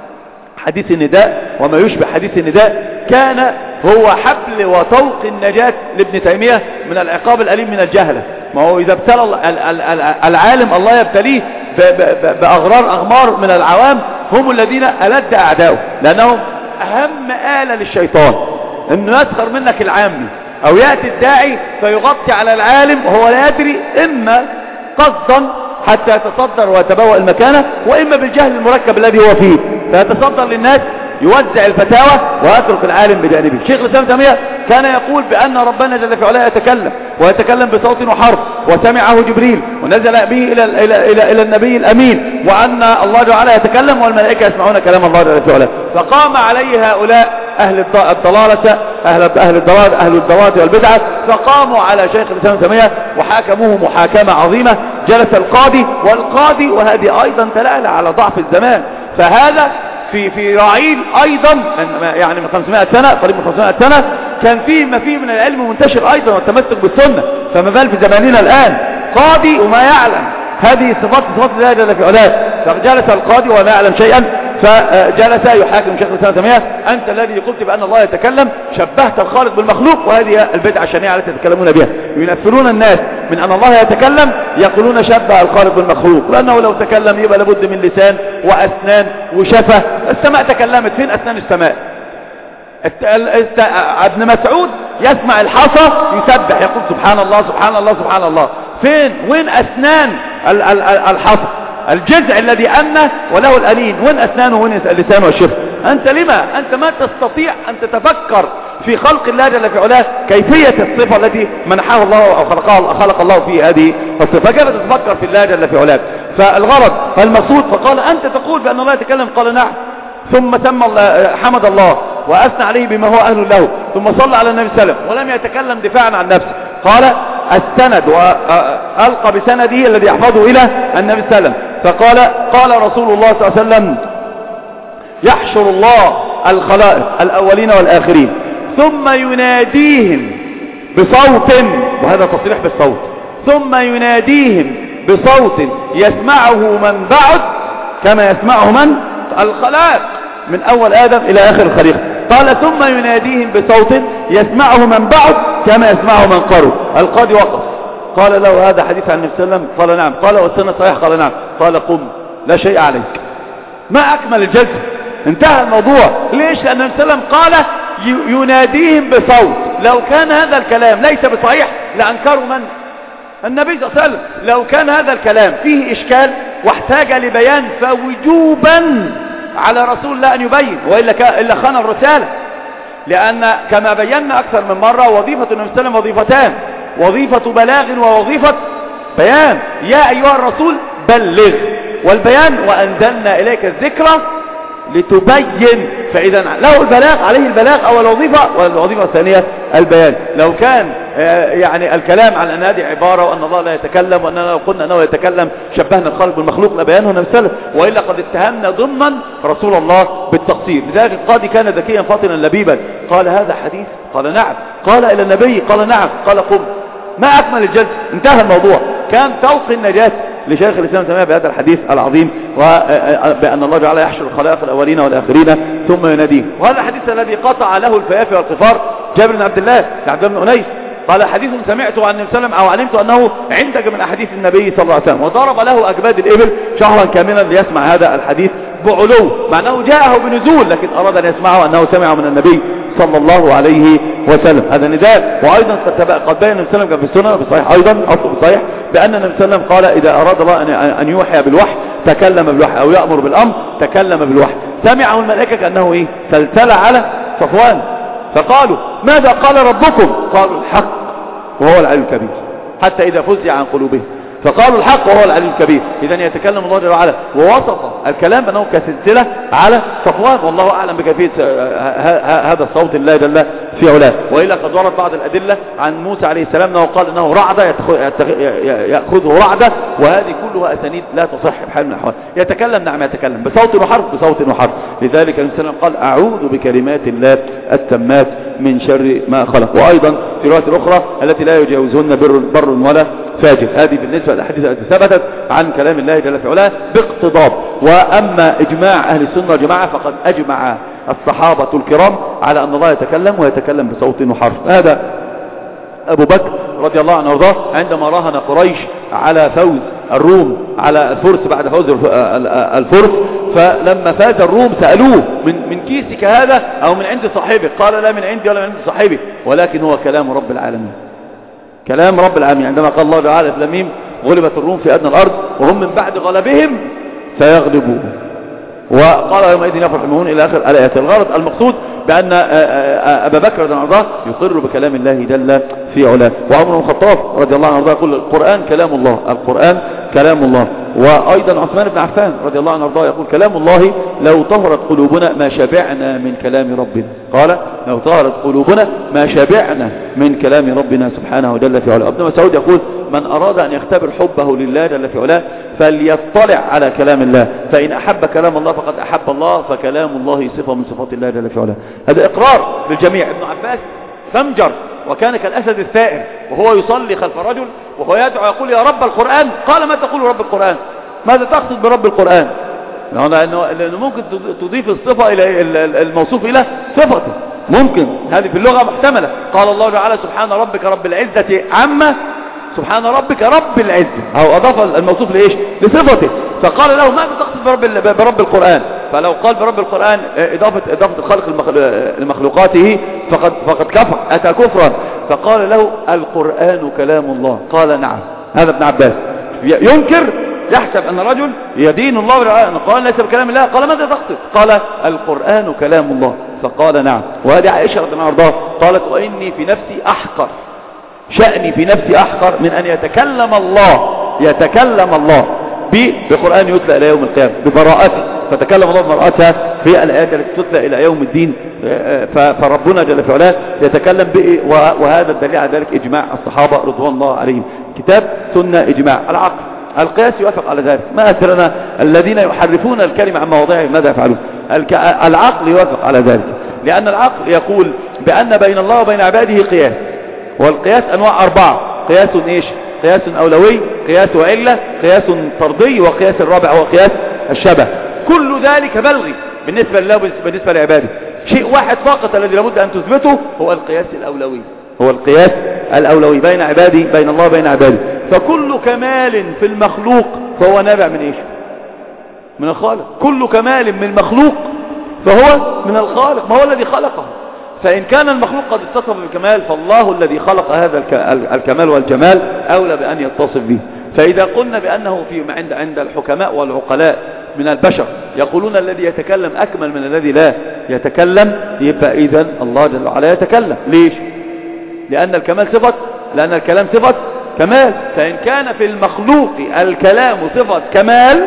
حديث النداء وما يشبه حديث النداء كان هو حبل وطوق النجاة لابن تيمية من العقاب الأليم من الجهلة. ما هو إذا ابتلى العالم الله يبتليه بأغرار أغمار من العوام هم الذين ألد أعداؤه، لأنهم أهم آلة للشيطان أنه يسخر منك العامي، أو يأتي الداعي فيغطي على العالم وهو لا يدري، إما قصدا حتى يتصدر ويتبوأ المكانة، وإما بالجهل المركب الذي هو فيه فيتصدر للناس يوزع الفتاوى ويترك العالم بجانبه. شيخ الإسلام تيمية كان يقول بأن ربنا جل في علاه يتكلم ويتكلم بصوت وحرف، وسمعه جبريل ونزل به إلى, إلى, إلى, إلى النبي الأمين، وأن الله جل وعلا يتكلم والملائكة يسمعون كلام الله جل في علاه. فقام عليه هؤلاء أهل الضلالة أهل أهل الضلال أهل الضلال والبدعة، فقاموا على شيخ الإسلام تيمية وحاكموه محاكمة عظيمة. جلس القاضي والقاضي، وهذه أيضا دلالة على ضعف الزمان، فهذا في في رعيل أيضا يعني من خمسمائة سنة، قريب من خمسمائة سنة، كان فيه ما فيه من العلم منتشر أيضا والتمسك بالسنة، فما بال في زماننا الآن قاضي وما يعلم هذه صفات صفات الله جل في علاه. فجلس القاضي وما يعلم شيئا، فجلس يحاكم شيخ الإسلام تيمية أنت الذي قلت بأن الله يتكلم، شبهت الخالق بالمخلوق، وهذه البدعة الشنيعة التي يتكلمون بها، ينفرون الناس من أن الله يتكلم، يقولون شبه الخالق بالمخلوق، لأنه لو تكلم يبقى لابد من لسان وأسنان وشفة. السماء تكلمت، فين أسنان السماء؟ ابن مسعود يسمع الحصى يسبح يقول سبحان الله سبحان الله سبحان الله، فين وين أسنان الحصى؟ الجزء الذي أنه وله الأنين، وين أسنانه وين اللسان والشفة؟ أنت لما أنت ما تستطيع أن تتفكر في خلق الله جل في علاه كيفية الصفة التي منحها الله أو خلقها خلق الله في هذه الصفة، فكيف تتفكر في الله جل في علاه؟ فالغرض المقصود، فقال أنت تقول بأن الله يتكلم، قال نعم، ثم تم حمد الله وأثنى عليه بما هو أهل له، ثم صلى على النبي صلى الله عليه وسلم ولم يتكلم دفاعا عن نفسه. قال السند وألقى بسنده الذي يحفظه إلى النبي صلى الله عليه وسلم. فقال قال رسول الله صلى الله عليه وسلم يحشر الله الخلائق الأولين والآخرين ثم يناديهم بصوت، وهذا تصريح بالصوت، ثم يناديهم بصوت يسمعه من بعد كما يسمعه من الخلائق من أول آدم إلى آخر الخليقة. قال ثم يناديهم بصوت يسمعه من بعد كما يسمعه من قرب. القاضي وقف قال له هذا حديث عن النبي صلى الله عليه وسلم؟ قال نعم. قال والسنة صحيح؟ قال نعم. قال قم لا شيء عليك. ما أكمل الجلسة، انتهى الموضوع. ليش؟ لأن النبي صلى الله عليه وسلم قال يناديهم بصوت. لو كان هذا الكلام ليس بصحيح لأنكروا من؟ النبي صلى الله عليه وسلم. لو كان هذا الكلام فيه إشكال واحتاج لبيان فوجوبا على رسول الله أن يبين، وإلا إلا خان الرسالة. لأن كما بينا أكثر من مرة وظيفة النبي صلى الله عليه وسلم وظيفتان، وظيفة بلاغ ووظيفة بيان. يا أيها الرسول بلغ، والبيان وأنزلنا إليك الذكرى لتبين. فإذا له البلاغ، عليه البلاغ أول وظيفة، والوظيفة الثانية البيان. لو كان يعني الكلام على أن هذه عبارة وأن الله لا يتكلم، وأننا لو قلنا أنه يتكلم شبهنا الخالق بالمخلوق لبيانه النبي صلى الله عليه وسلم، وإلا قد اتهمنا ضمن رسول الله بالتقصير. لذلك القاضي كان ذكيا فاطنا لبيبا، قال هذا حديث؟ قال نعم. قال إلى النبي؟ قال نعم. قال قم. ما أكمل الجلسة، انتهى الموضوع. كان توق النجاة لشيخ الإسلام تيمية بهذا الحديث العظيم، وبأن الله جعل يحشر الخلائق الأولين والآخرين ثم يناديه. وهذا الحديث الذي قطع له الفيافي والقفار جابر بن عبد الله عبد الله بن أنيس قال حديث سمعته عن النبي صلى الله عليه وسلم أو علمت أنه عندك من أحاديث النبي صلى الله عليه وسلم، وضرب له أكباد الإبل شهرا كاملا ليسمع هذا الحديث بعلو، مع أنه جاءه بنزول، لكن أراد أن يسمعه أنه سمع من النبي صلى الله عليه وسلم. هذا نداء. وأيضا قد بين النبي صلى الله عليه وسلم في السنة بصحيح، أيضا أصل بصحيح بأن النبي صلى الله عليه وسلم قال إذا أراد الله أن يوحي بالوحي تكلم بالوحي، أو يأمر بالأمر تكلم بالوحي. سمعه الملائكة كأنه إيه؟ سلسل على صفوان، فقالوا ماذا قال ربكم؟ قالوا الحق وهو العلي الكبير، حتى إذا فزع عن قلوبهم فقالوا الحق وهو العلي الكبير. إذن يتكلم الله جل وعلا، ووصف الكلام بأنه كسلسلة على صفوان، والله أعلم بكيفية هذا الصوت الله جل في علاه. وإلا قد ورد بعض الأدلة عن موسى عليه السلام أنه قال أنه رعدة يأخذه رعدة، وهذه كلها أسانيد لا تصح بحال من الأحوال. يتكلم نعم يتكلم بصوت وحرف بصوت وحرف. لذلك النبي صلى الله عليه وسلم قال أعوذ بكلمات الله التامات من شر ما خلق. وأيضا في رواية الأخرى التي لا يجاوزهن بر, بر ولا فاجر. هذه بالنسبة للأحاديث التي ثبتت عن كلام الله جل في علاه باقتضاب. وأما إجماع أهل السنة والجماعة فقد أجمع الصحابة الكرام على أن الله يتكلم ويتكلم بصوت وحرف. هذا أبو بكر رضي الله عنه وارضاه عندما راهن قريش على فوز الروم على الفرس بعد فوز الفرس، فلما فاز الروم سألوه من من كيسك هذا أو من عند صاحبك؟ قال لا من عندي ولا من عند صاحبي، ولكن هو كلام رب العالمين. كلام رب العالمين. عندما قال الله تعالى في لميم غلبت الروم في أدنى الأرض وهم من بعد غلبهم سيغلبون، وقال يومئذ يفرح المؤمنون إلى آخر الآيات. الغرض المقصود بأن أبا بكر رضي الله عنه يقر بكلام الله جل في علاه. وعمر بن الخطاب رضي الله عنه يقول القرآن كلام الله، القرآن كلام الله. وأيضا عثمان بن عفان رضي الله عنه يقول كلام الله لو طهرت قلوبنا ما شبعنا من كلام ربنا. قال لو طهرت قلوبنا ما شبعنا من كلام ربنا سبحانه جل في علاه. ابن مسعود يقول من أراد أن يختبر حبه لله جل في علاه فليطلع على كلام الله، فإن أحب كلام الله فقد أحب الله، فكلام الله صفة من صفات الله جل في علاه. هذا إقرار للجميع. ابن عباس فمجر وكان كالأسد الثائر وهو يصلي خلف رجل وهو يدعو يقول يا رب القرآن. قال ما تقول رب القرآن؟ ماذا تقصد برب القرآن؟ لأنه ممكن تضيف الصفة إلى الموصوف إلى صفته، ممكن هذه في اللغة محتملة. قال الله تعالى سبحان ربك رب العزة عما سبحان ربك رب العزة، أو أضاف الموصوف لإيش؟ لصفته. فقال له ماذا تقصد برب, برب القرآن؟ فلو قال برب القرآن إضافة, إضافة الخلق لمخلوقاته فقد, فقد كفر، أتى كفرا. فقال له القرآن كلام الله. قال نعم. هذا ابن عباس ينكر، يحسب أن رجل يدين الله أن القرآن ليس بكلام الله. قال ماذا تقصد؟ قال القرآن كلام الله. فقال نعم. وهذه عائشة رضي الله عنها قالت وإني في نفسي أحقر، شأني في نفسي أحقر من أن يتكلم الله يتكلم الله بقرآن يتلى إلى يوم القيامة ببراءته فتكلم الله بمرأتها في الآيات التي تتلى إلى يوم الدين. فربنا جل في علاه يتكلم به، وهذا الدليل على ذلك إجماع الصحابة رضوان الله عليهم. كتاب سنة إجماع. العقل القياس يوافق على ذلك. ما أثرنا الذين يحرفون الكلمة عن مواضعه ماذا يفعلون؟ العقل يوافق على ذلك، لأن العقل يقول بأن بين الله وبين عباده قياس، والقياس أنواع أربعة. قياس إيش؟ قياس أولوي، قياس علة، قياس طردي، وقياس الرابع هو قياس الشبه. كل ذلك بلغي بالنسبة لله وبالنسبة لعباده. شيء واحد فقط الذي لابد أن تثبته هو القياس الأولوي، هو القياس الأولوي بين عبادي، بين الله وبين عباده. فكل كمال في المخلوق فهو نابع من إيش؟ من الخالق. كل كمال من المخلوق فهو من الخالق، ما هو الذي خلقه. فإن كان المخلوق قد اتصف بالكمال، فالله الذي خلق هذا الكمال والجمال أولى بأن يتصف به. فإذا قلنا بأنه في عند عند الحكماء والعقلاء من البشر يقولون الذي يتكلم أكمل من الذي لا يتكلم، يبقى إذن الله جل وعلا يتكلم. ليش؟ لأن الكمال صفة، لأن الكلام صفة كمال. فإن كان في المخلوق الكلام صفة كمال،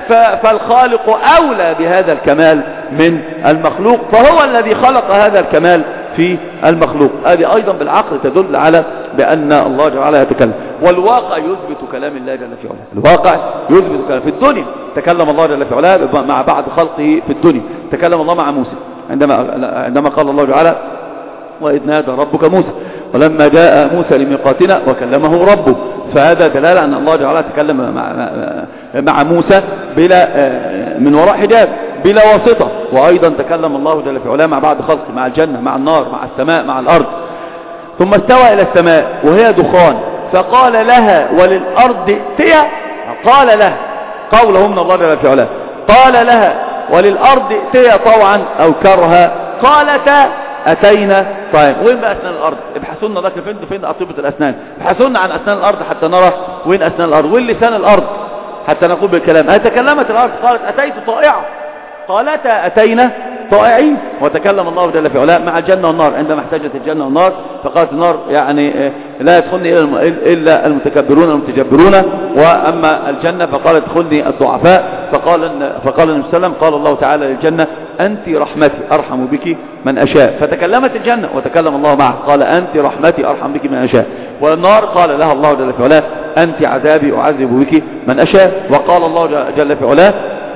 فالخالق أولى بهذا الكمال من المخلوق، فهو الذي خلق هذا الكمال في المخلوق. هذه أيضا بالعقل تدل على بأن الله جل وعلا يتكلم. والواقع يثبت كلام الله جل في علاه. الواقع يثبت كلام. في الدنيا تكلم الله جل في علاه مع بعض خلقه. في الدنيا تكلم الله مع موسى عندما عندما قال الله تعالى وإذ نادى ربك موسى ولما جاء موسى لميقاتنا وكلمه ربه. فهذا دلالة أن الله تعالى تكلم مع مع موسى بلا من وراء حجاب بلا واسطة. وأيضا تكلم الله جل في علاه مع بعض خلقه، مع الجنة، مع النار، مع السماء، مع الأرض. ثم استوى إلى السماء وهي دخان فقال لها وللأرض ائتيا. قال لها قوله من الله جل في علاه، قال لها وللأرض ائتيا طوعا أو كرها قالتا أتينا. طيب وين بقى أسنان الأرض؟ ابحثونا لك فين فين أطيبة الأسنان، ابحثونا عن أسنان الأرض حتى نرى وين أسنان الأرض، وين لسان الأرض حتى نقول بالكلام. هل تكلمت الأرض؟ قالت أتيت طائعة. قالتا أتينا طائعين. وتكلم الله جل في علاه مع الجنة والنار عندما احتاجت الجنة والنار، فقالت النار يعني لا يدخلني إلا المتكبرون المتجبرون، وأما الجنة فقالت ادخلني الضعفاء. فقال فقال النبي صلى الله عليه وسلم قال الله تعالى للجنة أنت رحمتي أرحم بك من أشاء. فتكلمت الجنة وتكلم الله معه قال أنت رحمتي أرحم بك من أشاء. والنار قال لها الله جل في علاه أنت عذابي أعذب بك من أشاء. وقال الله جل في علاه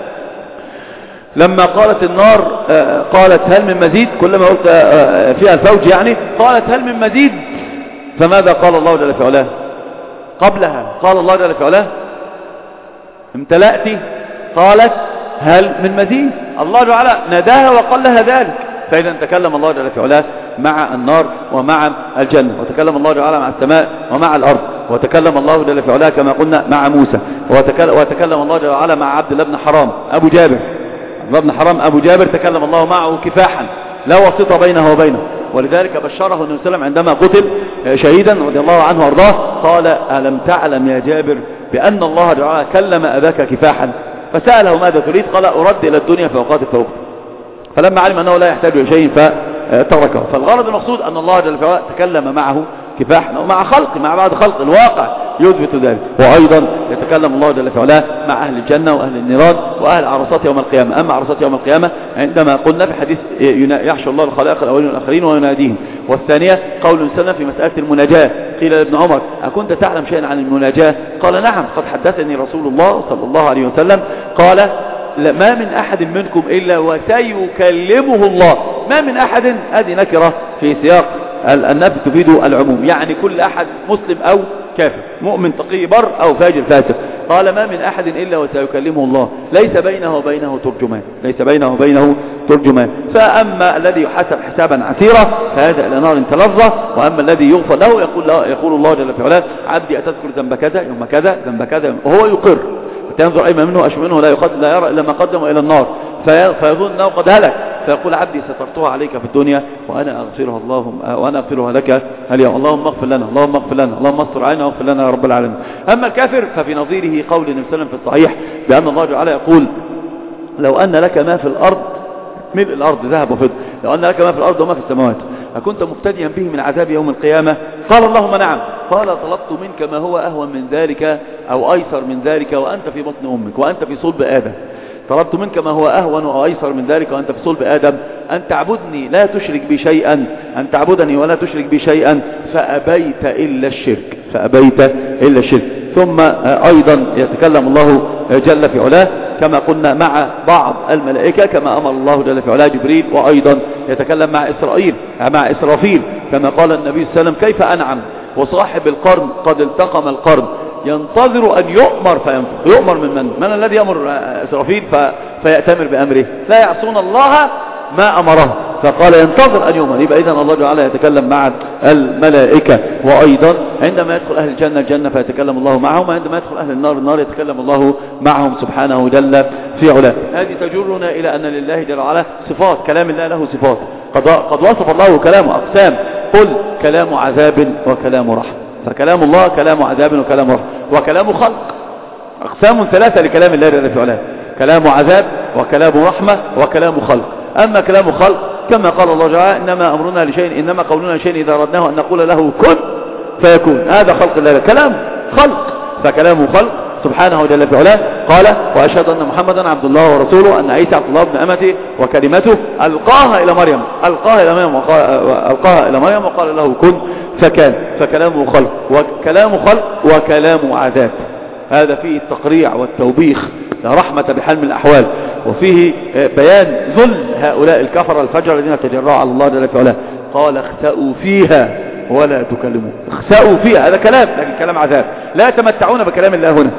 لما قالت النار قالت هل من مزيد، كلما قلت فيها الفوج يعني قالت هل من مزيد، فماذا قال الله جل في علاه قبلها؟ قال الله جل في علاه امتلأت، قالت هل من مزيد. الله جل وعلا ناداها وقال لها ذلك. فإذا تكلم الله جل في علاه مع النار ومع الجنة، وتكلم الله جل وعلا مع السماء ومع الأرض، وتكلم الله جل في علاه كما قلنا مع موسى، وتكلم الله جل وعلا مع عبد الله بن حرام أبو جابر. عبد الله بن حرام أبو جابر تكلم الله معه كفاحا لا واسطة بينه وبينه، ولذلك بشره النبي صلى الله عليه وسلم عندما قتل شهيدا رضي الله عنه وارضاه قال ألم تعلم يا جابر بأن الله جل وعلا كلم أباك كفاحا؟ فسأله ماذا تريد؟ قال أرد إلى الدنيا فأقاتل فأقتل. فلما علم أنه لا يحتاج إلى شيء فتركه. فالغرض المقصود أن الله جل وعلا تكلم معه كفاحا ومع خلق مع بعض خلق الواقع يثبت ذلك. وأيضا يتكلم الله جل وعلا مع أهل الجنة وأهل النيران وأهل عرصات يوم القيامة. أما عرصات يوم القيامة عندما قلنا في حديث يحشر الله الخلائق الأولين والآخرين ويناديهم. والثانية قول سنة في مسألة المناجاة. قيل لابن عمر أكنت تعلم شيئا عن المناجاة؟ قال نعم قد حدثني رسول الله صلى الله عليه وسلم. قال ما من أحد منكم إلا وسيكلمه الله. ما من أحد هذه نكرة في سياق النفي تفيد العموم، يعني كل أحد مسلم أو كافر، مؤمن تقي بر أو فاجر فاسق. قال ما من أحد إلا وسيكلمه الله ليس بينه وبينه ترجمان، ليس بينه وبينه ترجمان. فأما الذي يحسب حسابا عسيرا فهذا إلى نار تلظى، وأما الذي يغفر له يقول, له يقول الله جل في علاه عبدي أتذكر ذنب كذا يوم كذا ذنب كذا، وهو يقر. تنظر أيمن منه أشمل منه لا يقدم لا يرى إلا ما قدم إلى النار، فيظن أنه قد هلك، فيقول عبدي سترتها عليك في الدنيا وأنا أغفرها اللهم وأنا أغفرها لك اليوم، اللهم اغفر لنا اللهم اغفر لنا اللهم استر علينا واغفر لنا يا رب العالمين. أما الكافر ففي نظيره قول النبي صلى الله عليه وسلم في الصحيح بأن الله تعالى يقول لو أن لك ما في الأرض ملء الأرض ذهب وفضة، لو أن لك ما في الأرض وما في السماوات أكنت مفتديا به من عذاب يوم القيامة؟ قال اللهم نعم. قال طلبت منك ما هو أهون من ذلك أو أيسر من ذلك وأنت في بطن أمك وأنت في صلب آدم. طلبت منك ما هو أهون وأيسر من ذلك وأنت في صلب آدم، أن تعبدني لا تشرك بي شيئا، أن تعبدني ولا تشرك بي شيئا، فأبيت إلا الشرك، فأبيت إلا الشرك. ثم أيضا يتكلم الله جل في علاه كما قلنا مع بعض الملائكة كما أمر الله جل في علاه جبريل، وأيضا يتكلم مع إسرائيل مع إسرافيل كما قال النبي صلى الله عليه وسلم: كيف أنعم وصاحب القرن قد التقم القرن ينتظر أن يؤمر فينفخ. يؤمر من من؟ من الذي يأمر إسرافيل فيأتمر بأمره؟ لا يعصون الله ما أمره، فقال ينتظر أن يؤمر. يبقى إذن الله تعالى يتكلم مع الملائكة. وأيضا عندما يدخل أهل الجنة الجنة فيتكلم الله معهم، وعندما يدخل أهل النار النار يتكلم الله معهم سبحانه جل في علاه. هذه تجرنا إلى أن لله جل وعلا صفات، كلام الله له صفات، قد, قد وصف الله كلامه أقسام، قل كلام عذاب وكلام رحمة. فكلام الله كلام عذاب وكلام رحمة، وكلام خلق، أقسام ثلاثة لكلام الله جل في علاه: كلام عذاب وكلام رحمة وكلام خلق. أما كلام خلق كما قال الله تعالى: إنما أمرنا لشيء إنما قولنا لشيء إذا أردناه أن نقول له كن فيكون. هذا خلق الله، كلام خلق، فكلامه خلق سبحانه جل في علاه. قال: وأشهد أن محمدا عبد الله ورسوله، أن عيسى عبد الله بن أمته وكلمته ألقاها إلى مريم ألقاها إلى مريم وقال, ألقاها إلى مريم وقال له كن فكان. فكلامه خلق وكلام خلق وكلام عذاب. هذا فيه التقريع والتوبيخ لا رحمة بحال من الأحوال، وفيه بيان ذل هؤلاء الكفر الفجر الذين تجرعوا على الله جل في علاه. قال: اخسأوا فيها ولا تكلموا. اخسأوا فيها، هذا كلام، لكن كلام عذاب. لا يتمتعون بكلام الله هنا.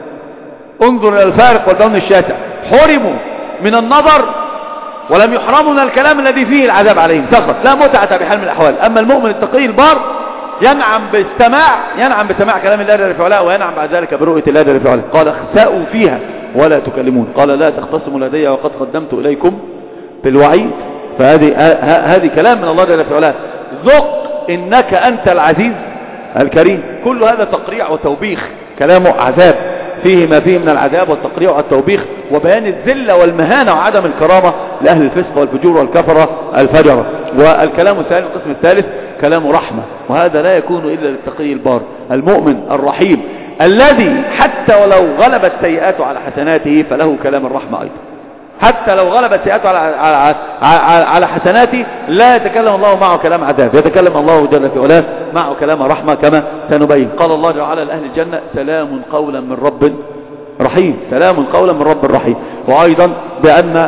انظر إلى الفارق والبون الشاسع، حرموا من النظر ولم يحرموا من الكلام الذي فيه العذاب عليهم فقط، لا متعة بحال من الأحوال. أما المؤمن التقي البار ينعم باستماع ينعم بسماع كلام الله جل في علاه، وينعم بعد ذلك برؤية الله جل في علاه. قال: اخسأوا فيها ولا تكلمون. قال: لا تختصموا لدي وقد قدمت إليكم بالوعيد. فهذه هذه كلام من الله جل في علاه: ذق إنك أنت العزيز الكريم. كل هذا تقريع وتوبيخ، كلامه عذاب، فيه ما فيه من العذاب والتقريع والتوبيخ وبيان الذلة والمهانة وعدم الكرامة لأهل الفسق والفجور والكفرة الفجرة. والكلام الثالث القسم الثالث كلام رحمة، وهذا لا يكون إلا للتقي البار المؤمن الرحيم الذي حتى ولو غلبت سيئاته على حسناته فله كلام الرحمة أيضا. حتى لو غلبت سيئاته على, على, على, على حسناته لا يتكلم الله معه كلام عذاب، يتكلم الله جل في علاه معه كلام رحمة كما سنبين. قال الله تعالى لأهل الجنة: سلام قولا من رب رحيم. سلام قولا من رب رحيم. وأيضا بأن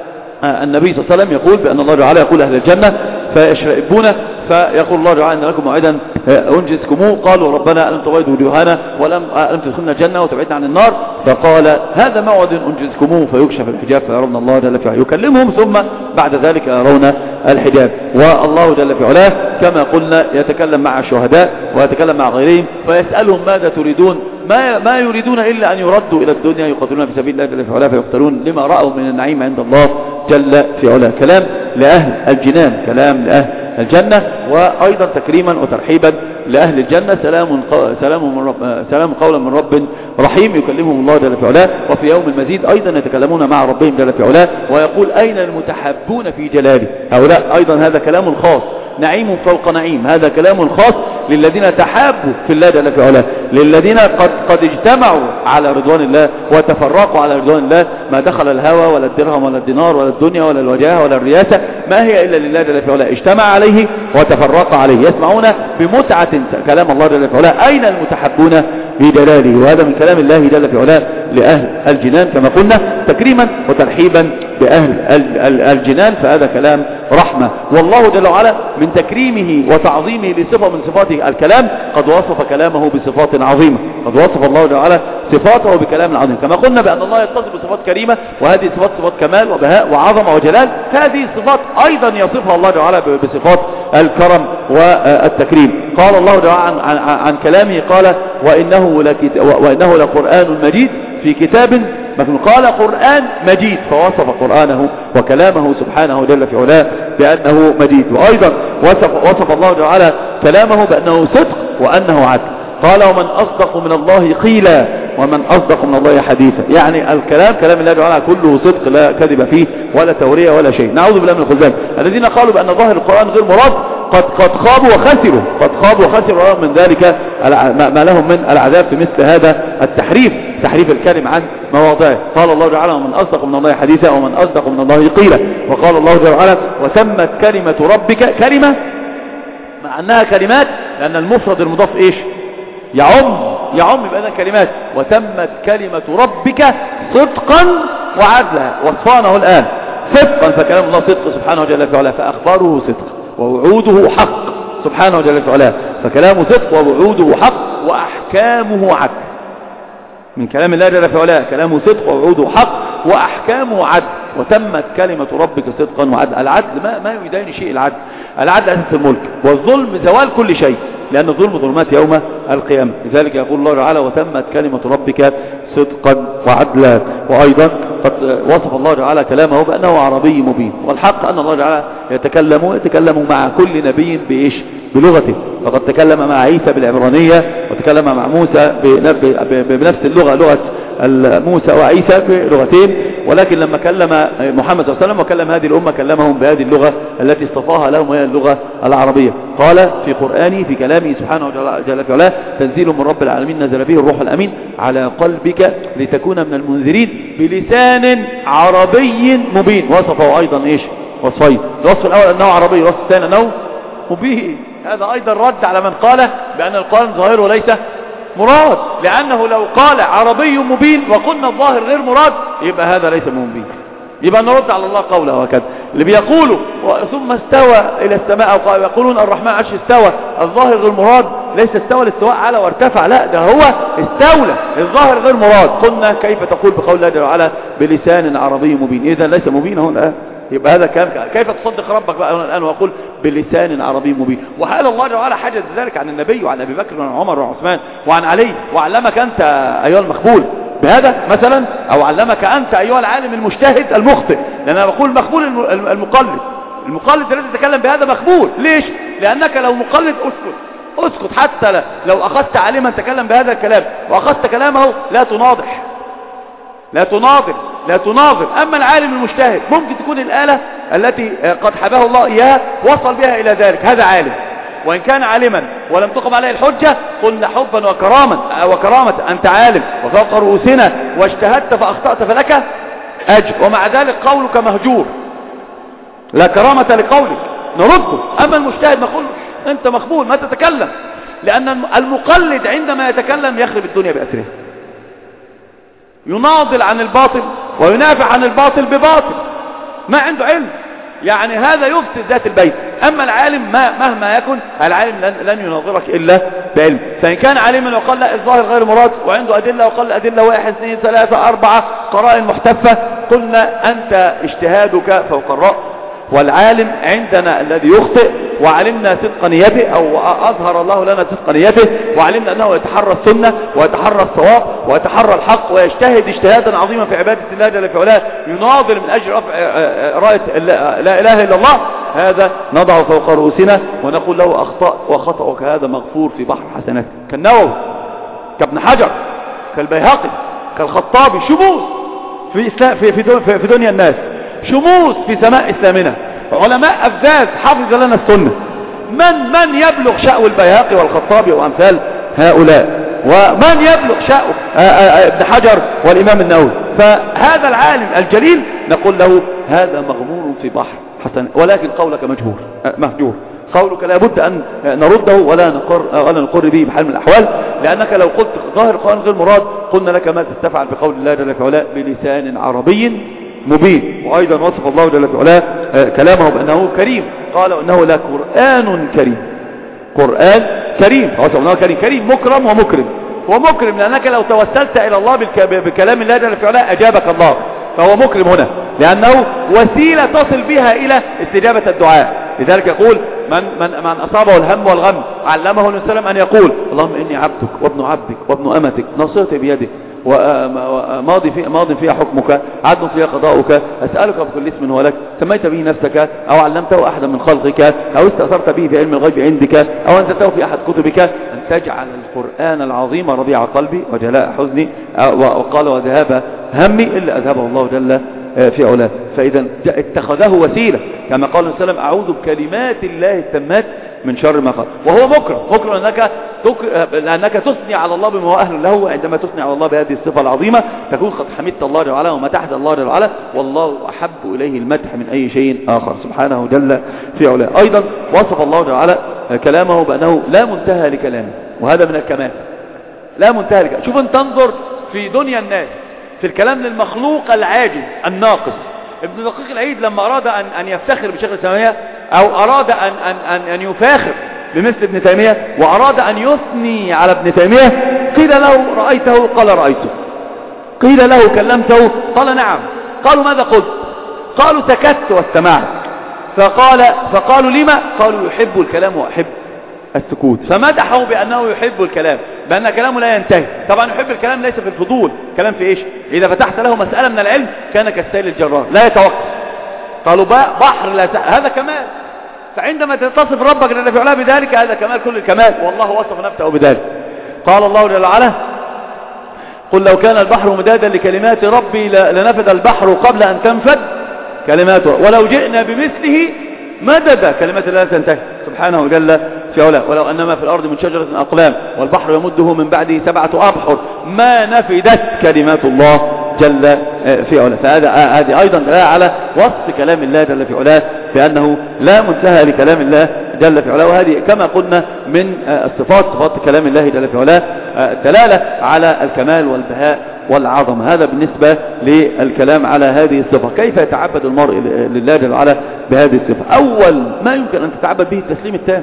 النبي صلى الله عليه وسلم يقول بأن الله تعالى يقول أهل الجنة فيشرئبون فيقول الله تعالى: إن لكم موعدا أنجزكموه. قالوا: ربنا ألم تبيض وجوهنا ولم ألم تدخلنا الجنة وتبعدنا عن النار. فقال: هذا موعد أنجزكموه. فيكشف الحجاب فيرون الله جل في علاه يكلمهم، ثم بعد ذلك يرون الحجاب. والله جل في علاه كما قلنا يتكلم مع الشهداء ويتكلم مع غيرهم فيسألهم: ماذا تريدون؟ ما ما يريدون إلا أن يردوا إلى الدنيا يقاتلون في سبيل الله جل في علاه فيقتلون لما رأوا من النعيم عند الله جل في علاه. كلام لأهل الجنان، كلام لأهل الجنة. وأيضا تكريما وترحيبا لأهل الجنة: سلام سلام من رب سلام قولا من رب رحيم يكلمهم الله جل في علاه. وفي يوم المزيد أيضا يتكلمون مع ربهم جل في علاه ويقول: أين المتحابون في جلاله؟ هؤلاء أيضا هذا كلام خاص، نعيم فوق نعيم. هذا كلام خاص للذين تحابوا في الله جل في علاه، للذين قد قد اجتمعوا على رضوان الله وتفرقوا على رضوان الله. ما دخل الهوى ولا الدرهم ولا الدينار ولا الدنيا ولا الوجاهة ولا الرياسة، ما هي إلا لله جل في علاه، اجتمع عليه وتفرق عليه. يسمعون بمتعة كلام الله جل في علاه: أين المتحبون في جلاله؟ وهذا من كلام الله جل في علاه لأهل الجنان كما قلنا تكريما وترحيبا بأهل الجنان. فهذا كلام رحمة. والله جل وعلا من تكريمه وتعظيمه لصفة من صفاته الكلام قد وصف كلامه بصفات عظيمة. قد وصف الله جل وعلا صفاته بكلام عظيم كما قلنا بأن الله يتصف بصفات كريمة، وهذه صفات صفات كمال وبهاء وعظمة وجلال. هذه الصفات أيضا يصفها الله جل وعلا بصفات الكرم والتكريم. قال الله جل وعلا عن, عن, عن كلامه قال: وإنه, وإنه لقرآن مجيد في كتاب مكنون. قال قرآن مجيد فوصف قرآنه وكلامه سبحانه جل في علاه بأنه مجيد. وأيضا وصف, وصف الله جل وعلا كلامه بأنه صدق وأنه عدل. قال: ومن أصدق من الله قيلا ومن أصدق من الله حديثا. يعني الكلام كلام الله تعالى كله صدق لا كذب فيه ولا تورية ولا شيء. نعوذ بالله من الخذلان الذين قالوا بأن ظاهر القرآن غير مراد قد قد خابوا وخسروا قد خابوا وخسروا رغم من ذلك ما لهم من العذاب في مثل هذا التحريف، تحريف الكلم عن مواضعه. قال الله تعالى ومن أصدق من الله حديثا ومن أصدق من الله قيلا. وقال الله تعالى وتمت كلمة ربك، كلمة مع أنها كلمات لأن المفرد المضاف إيش يعم يعم بأن كلمات. وتمت كلمة ربك صدقا وعدلا، وصفانه الآن صدقا، فكلام الله صدق سبحانه جل وعلا، فأخباره صدق ووعوده حق سبحانه جل وعلا، فكلامه صدق ووعوده حق وأحكامه عدل. من كلام الله جل وعلا كلامه صدق ووعوده حق وأحكامه عدل. وتمت كلمة ربك صدقا وعدل. العدل ما, ما يدين شيء، العدل العدل أساس الملك، والظلم زوال كل شيء، لأن الظلم ظلمات يوم القيامة. لذلك يقول الله تعالى وتمت كلمة ربك صدقا وعدلا. وأيضا قد وصف الله تعالى كلامه بأنه عربي مبين، والحق أن الله تعالى يتكلم يتكلم مع كل نبي بإيش بلغته. فقد تكلم مع عيسى بالعبرانية، وتكلم مع موسى بنفس اللغة، لغة موسى وعيسى بلغتين، ولكن لما كلم محمد صلى الله عليه وسلم وكلم هذه الأمة كلمهم بهذه اللغة التي اصطفاها لهم، وهي اللغة العربية. قال في قرآنه في كلامه سبحانه جل وعلا تنزيل من رب العالمين نزل به الروح الأمين على قلبك لتكون من المنذرين بلسان عربي مبين. وصفه أيضا إيش وصفين، الوصف الأول أنه عربي، الوصف الثاني أنه مبين. هذا أيضا رد على من قال بأن القرآن ظاهره ليس مراد، لأنه لو قال عربي مبين وقلنا الظاهر غير مراد يبقى هذا ليس مبين، يبقى نرد على الله قوله. وكذا اللي بيقولوا ثم استوى إلى السماء أو يقولون الرحمن عرش استوى، الظاهر غير مراد، ليس استوى الاستواء على وارتفع، لا ده هو استولى، الظاهر غير مراد. قلنا كيف تقول بقول الله جل وعلا بلسان عربي مبين؟ إذا ليس مبين هنا، يبقى هذا كلام. كيف تصدق ربك بقى الآن ويقول بلسان عربي مبين؟ وهل الله تعالى حجز ذلك عن النبي وعن أبي بكر وعن عمر وعن عثمان وعن علي، وعلمك أنت أيها المقبول بهذا مثلا، أو علمك أنت أيها العالم المجتهد المخطئ؟ لأن أنا بقول مقبول المقلد، المقلد الذي يتكلم بهذا مقبول. ليش؟ لأنك لو مقلد اسكت اسكت، حتى لو أخذت عالما تكلم بهذا الكلام وأخذت كلامه لا تناضح لا تناظر لا تناظر. أما العالم المجتهد ممكن تكون الآلة التي قد حباه الله إياها وصل بها إلى ذلك، هذا عالم، وإن كان عالما ولم تقم عليه الحجة قلنا حبا وكرامة وكرامة أنت عالم وفوق رؤوسنا واجتهدت فأخطأت فلك أجر، ومع ذلك قولك مهجور، لا كرامة لقولك، نرده. أما المجتهد نقول أنت مقبول ما تتكلم، لأن المقلد عندما يتكلم يخرب الدنيا بأسره، يناضل عن الباطل وينافع عن الباطل بباطل، ما عنده علم، يعني هذا يفسد ذات البيت. أما العالم ما مهما يكن العالم لن, لن يناظرك إلا بعلم. فإن كان عالما وقال لا الظاهر غير مراد وعنده أدلة وقال أدلة واحد اثنين ثلاثة أربعة قرائن محتفة، قلنا أنت اجتهادك فوق الرأي، والعالم عندنا الذي يخطئ وعلمنا صدق نيته، أو أظهر الله لنا صدق نيته وعلمنا أنه يتحرى السنة ويتحرى الصواب ويتحرى الحق ويجتهد اجتهادا عظيما في عبادة الله جل في علاه، يناضل من أجل رفع راية لا إله إلا الله، هذا نضعه فوق رؤوسنا ونقول له أخطأ وخطأك هذا مغفور في بحر حسنات. كالنووي، كابن حجر، كالبيهقي، كالخطابي، شموس في, في, في, في دنيا الناس، شموس في سماء إسلامنا، علماء أفذاذ حفظ لنا السنة. من من يبلغ شأو البيهقي والخطابي وأمثال هؤلاء، ومن يبلغ شأو ابن حجر والإمام النووي؟ فهذا العالم الجليل نقول له هذا مغمور في بحر حسن، ولكن قولك مجهور مهجور، قولك لابد أن نرده ولا نقر, ولا نقر به بحال من الأحوال، لأنك لو قلت ظاهر القرآن غير مراد قلنا لك ما تستفعل بقول الله جل وعلا بلسان عربي مبين. وأيضا وصف الله جل وعلا كلامه بأنه كريم، قال إنه لا قرآن كريم، قرآن كريم، وصف الله كريم، كريم مكرم ومكرم، ومكرم لأنك لو توسلت إلى الله بكلام الله جل وعلا أجابك الله، فهو مكرم هنا لأنه وسيلة تصل بها إلى استجابة الدعاء. لذلك يقول من, من, من أصابه الهم والغم علمه النبي صلى الله عليه وسلم أن يقول اللهم إني عبدك وابن عبدك وابن أمتك نصرتي بيدك وماضي في ماض فيها حكمك عدل فيها قضاؤك، أسألك بكل اسم هو لك سميت به نفسك أو علمته أحدا من خلقك أو استأثرت به في علم الغيب عندك أو أنزلته في أحد كتبك أن تجعل القرآن العظيم ربيع قلبي وجلاء حزني، وقال وذهاب همي إلا أذهبه الله جل في علاه. فإذا اتخذه وسيلة كما قال صلى الله عليه وسلم أعوذ بكلمات الله التامات من شر ما قال. وهو مكره مكره لأنك, لأنك تثني على الله بما هو أهل له. عندما تثني على الله بهذه الصفة العظيمة تكون قد حمدت الله جل وعلا ومدحت الله جل وعلا، والله أحب إليه المدح من أي شيء آخر سبحانه جل في علاه. أيضا وصف الله جل وعلا كلامه بأنه لا منتهى لكلامه، وهذا من الكمال، لا منتهى لكلامه. شوف أن تنظر في دنيا الناس في الكلام للمخلوق العاجز الناقص. ابن دقيق العيد لما أراد أن, أن يفتخر بشيخ الإسلامية أو أراد أن, أن, أن, أن يفاخر بمثل ابن تيمية وأراد أن يثني على ابن تيمية قيل له رأيته؟ قال رأيته. قيل له كلمته؟ قال نعم. قالوا ماذا قلت؟ قالوا سكت واستمعت. فقال فقالوا لما؟ قالوا يحب الكلام وأحب السكوت. فمدحه بأنه يحب الكلام، بأن كلامه لا ينتهي. طبعا يحب الكلام ليس في الفضول، كلام في إيش؟ إذا فتحت له مسألة من العلم كان كالسيل الجرار لا يتوقف. قالوا بحر لا سهل. هذا كمال. فعندما تصف ربك جل في علاه بذلك هذا كمال كل الكمال، والله وصف نفسه بذلك. قال الله جل وعلا قل لو كان البحر مدادا لكلمات ربي لنفد البحر قبل أن تنفد كلماته ولو جئنا بمثله مدد. كلمات الله لا تنتهي سبحانه جل في علاه. ولو أنما في الأرض من شجرة أقلام والبحر يمده من بعده سبعة أبحر ما نفدت كلمات الله جل في علاه. فهذا هذه أيضا دلالة على وصف كلام الله جل في علاه بأنه لا منتهى لكلام الله جل في علاه. وهذه كما قلنا من الصفات صفات كلام الله جل في علاه دلالة على الكمال والبهاء والعظمة. هذا بالنسبة للكلام على هذه الصفة. كيف يتعبد المرء لله جل وعلا بهذه الصفة؟ أول ما يمكن أن تتعبد به التسليم التام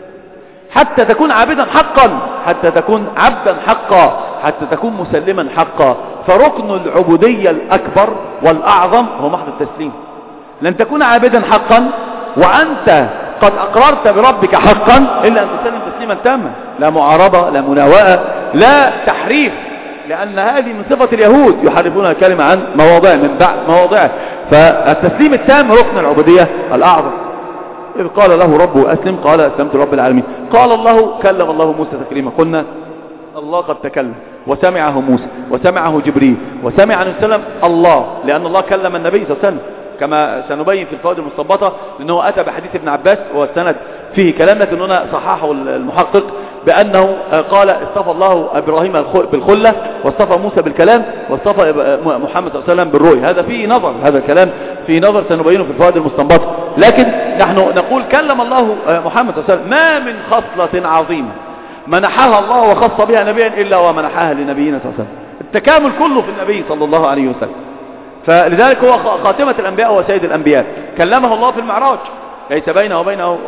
حتى تكون عابدا حقا، حتى تكون عبدا حقا، حتى تكون مسلما حقا. فركن العبودية الأكبر والأعظم هو محض التسليم. لن تكون عابدا حقا وأنت قد أقررت بربك حقا إلا أن تسلم تسليما تاما، لا معارضة، لا مناوئة، لا تحريف، لأن هذه من صفة اليهود يحرفون الكلمة عن مواضع من بعد مواضعه. فالتسليم التام ركن العبودية الأعظم. إذ قال له ربه أسلم قال أسلمت رب العالمين. قال الله كلم الله موسى تكليما. قلنا الله قد تكلم وسمعه موسى وسمعه جبريل وسمع النبي صلى الله عليه وسلم الله، لأن الله كلم النبي صلى الله عليه وسلم كما سنبين في الفوائد المستنبطة، لأنه أتى بحديث ابن عباس والسند فيه كلام، لكن هنا صححه المحقق بأنه قال اصطفى الله إبراهيم بالخلة واصطفى موسى بالكلام واصطفى محمد صلى الله عليه وسلم بالرؤية. هذا فيه نظر، هذا الكلام فيه نظر سنبينه في الفوائد المستنبطة. لكن نحن نقول كلم الله محمد صلى الله عليه وسلم. ما من خصلة عظيمة منحها الله وخص بها نبيا إلا ومنحها لنبينا صلى الله عليه وسلم. التكامل كله في النبي صلى الله عليه وسلم. فلذلك هو خاتمة الأنبياء وسيد الأنبياء. كلمه الله في المعراج ليس بينه وبينه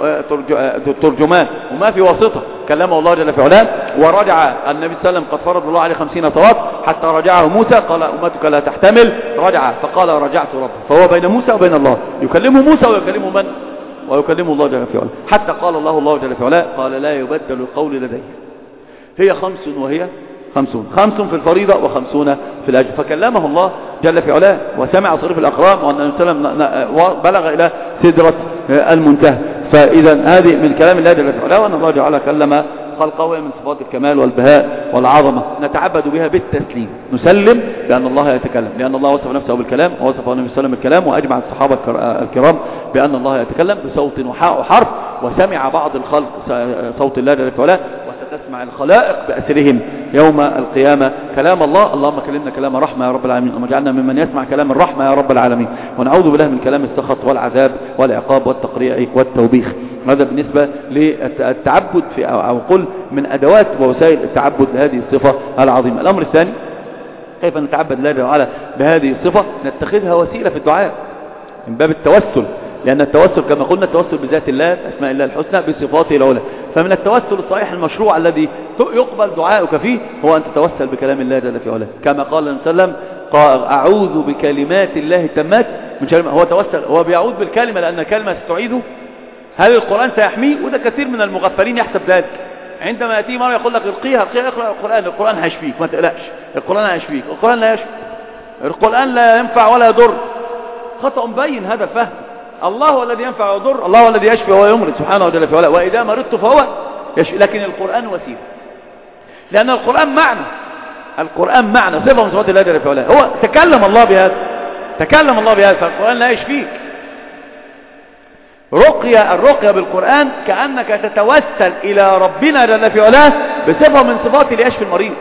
ترجمان وما في واسطة. كلمه الله جل في علاه ورجع النبي صلى الله عليه وسلم قد فرض الله عليه خمسين صواب حتى رجعه موسى قال أمتك لا تحتمل، رجع فقال رجعت ربي. فهو بين موسى وبين الله، يكلمه موسى ويكلمه من؟ ويكلمه الله جل في علاه. حتى قال الله الله جل في علاه قال لا يبدل القول لدي. هي خمس وهي خمسون، خمس في الفريضة وخمسون في الأجر. فكلمه الله جل في علاه وسمع صريف الأقرام وأن النبي صلى الله عليه وسلم بلغ إلى سدرة المنتهى. فإذا هذه من كلام الله جل في علاه، وأن الله جل كلم خلقه من صفات الكمال والبهاء والعظمة نتعبد بها بالتسليم. نسلم لأن الله يتكلم، لأن الله وصف نفسه بالكلام ووصف النبي صلى الله عليه وسلم بالكلام، وأجمع الصحابة الكرام بأن الله يتكلم بصوت وحاء وحرف. وسمع بعض الخلق صوت الله جل في علاه وستسمع الخلائق بأسرهم يوم القيامة كلام الله. اللهم كلمنا كلام رحمة يا رب العالمين، وما جعلنا ممن يسمع كلام الرحمة يا رب العالمين، ونعوذ بالله من كلام السخط والعذاب والعقاب والتقريع والتوبيخ. هذا بالنسبة للتعبد في أو قل من أدوات ووسائل التعبد لهذه الصفة العظيمة. الأمر الثاني كيف نتعبد الله جل وعلا بهذه الصفة؟ نتخذها وسيلة في الدعاء من باب التوسل، لأن التوسل كما قلنا التوسل بذات الله أسماء الله الحسنى بصفاته العلى. فمن التوسل الصحيح المشروع الذي يقبل دعاؤك فيه هو أن تتوسل بكلام الله جل في علاه، كما قال النبي صلى الله عليه وسلم قال أعوذ بكلمات الله التامات من شر ما. هو توسل، هو بيعوذ بالكلمة لأن الكلمة ستعيده. هل القرآن سيحميه؟ وده كثير من المغفلين يحسب ذلك. عندما يأتي مرة يقول لك القيها القيها اقرأ القرآن، القرآن هيشفيك ما تقلقش، القرآن هيشفيك. القرآن لا يشفي، القرآن لا ينفع ولا يضر. خطأ مبين هذا الفهم. الله هو الذي ينفع ويضر، الله هو الذي يشفي وهو يمرض سبحانه وتعالى في علاه، وإذا مرضت فهو يشفي. لكن القرآن وسيلة، لأن القرآن معنى، القرآن معنى صفة من صفات الله جل في علاه. هو تكلم الله بهذا، تكلم الله بهذا، فالقرآن لا يشفيك. رقية الرقية بالقرآن كأنك تتوسل إلى ربنا جل في علاه بصفة من صفات ليشفي المريض.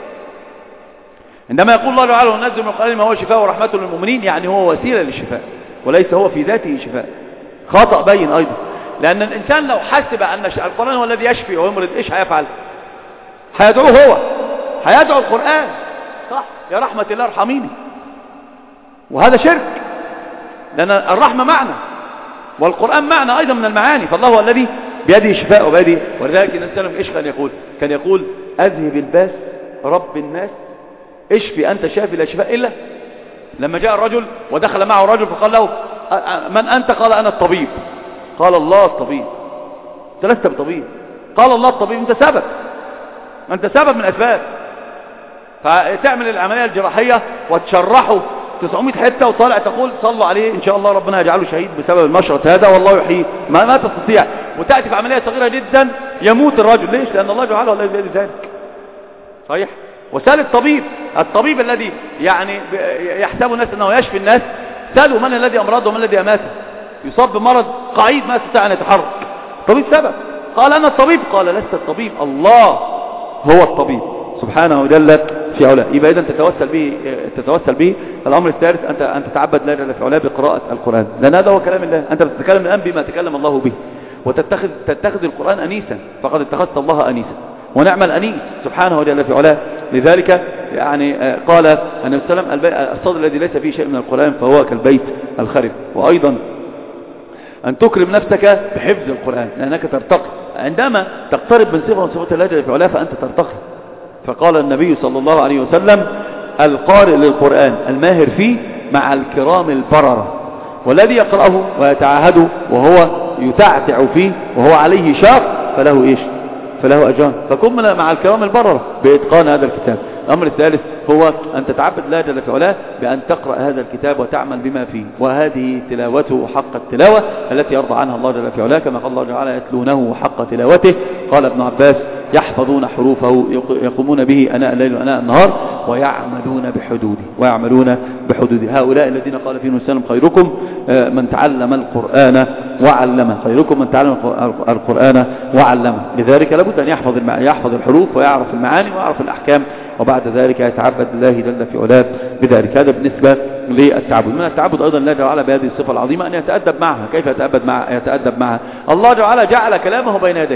عندما يقول الله تعالى وننزل من القرآن ما هو شفاء ورحمة للمؤمنين، يعني هو وسيلة للشفاء وليس هو في ذاته شفاء. خطأ بين أيضا، لأن الإنسان لو حسب أن القرآن هو الذي يشفي ويمرض إيش هيفعل؟ هيدعوه هو، هيدعو القرآن صح يا رحمة الله ارحميني، وهذا شرك، لأن الرحمة معنى والقرآن معنى أيضا من المعاني، فالله هو الذي بيده الشفاء وبيده. ولذلك النبي صلى الله عليه وسلم إيش كان يقول؟ كان يقول أذهب الباس رب الناس اشفي أنت شافي لا شفاء إلا. لما جاء الرجل ودخل معه رجل فقال له من أنت؟ قال أنا الطبيب. قال الله الطبيب. أنت لست بطبيب. قال الله الطبيب. أنت سبب، أنت سبب من أسباب. فتعمل العملية الجراحية وتشرحه تسعمائة حتة وطالع تقول صلوا عليه إن شاء الله ربنا يجعله شهيد بسبب المشرط هذا والله يحييه، ما, ما تستطيع. وتأتي في عملية صغيرة جدا يموت الرجل. ليش؟ لأن الله جعله ولا يزيد ذلك. صحيح. وسأل الطبيب، الطبيب الذي يعني يحسب الناس أنه يشفي الناس، سألوا من الذي أمراضه ومن الذي أماته؟ يصاب بمرض قعيد ما يستطيع أن يتحرك، الطبيب سبب. قال أنا الطبيب. قال لست الطبيب، الله هو الطبيب سبحانه وجل في علاه. يبقى إذا تتوسل به تتوسل به. الأمر الثالث أنت أن تتعبد الله جل في علاه بقراءة القرآن، لأن هذا هو كلام الله. أنت تتكلم الآن بما تكلم الله به، وتتخذ تتخذ القرآن أنيسا، فقد اتخذت الله أنيسا ونعم الأنيس سبحانه وجل في علاه. لذلك يعني قال النبي صلى الله عليه وسلم الصدر الذي ليس فيه شيء من القرآن فهو كالبيت الخرب. وأيضا أن تكرم نفسك بحفظ القرآن، لأنك ترتقي عندما تقترب من صفة من صفات الله جل في علاه، فأنت ترتقي. فقال النبي صلى الله عليه وسلم القارئ للقرآن الماهر فيه مع الكرام البررة، والذي يقرأه ويتعاهده وهو يتعتع فيه وهو عليه شاق فله إيش؟ فله أجران. فكن مع الكرام البررة بإتقان هذا الكتاب. الأمر الثالث هو أن تتعبد الله جل في علاه بأن تقرأ هذا الكتاب وتعمل بما فيه، وهذه تلاوته حق التلاوة التي يرضى عنها الله جل في علاه، كما قال الله تعالى يتلونه حق تلاوته. قال ابن عباس يحفظون حروفه يقومون به أناء الليل وأناء النهار ويعملون بحدوده ويعملون بحدوده. هؤلاء الذين قال فيهم وسلم خيركم من تعلم القرآن وعلمه، خيركم من تعلم القرآن وعلمه. لذلك لابد أن يحفظ يحفظ الحروف ويعرف المعاني ويعرف الأحكام، وبعد ذلك يتعبد الله جل في علاه بذلك. هذا بالنسبة للتعبد. من التعبد أيضا الله تعالى بهذه الصفة العظيمة أن يتأدب معها. كيف يتأدب معها؟ يتأدب معها الله تعالى جعل كلامه بين يديك،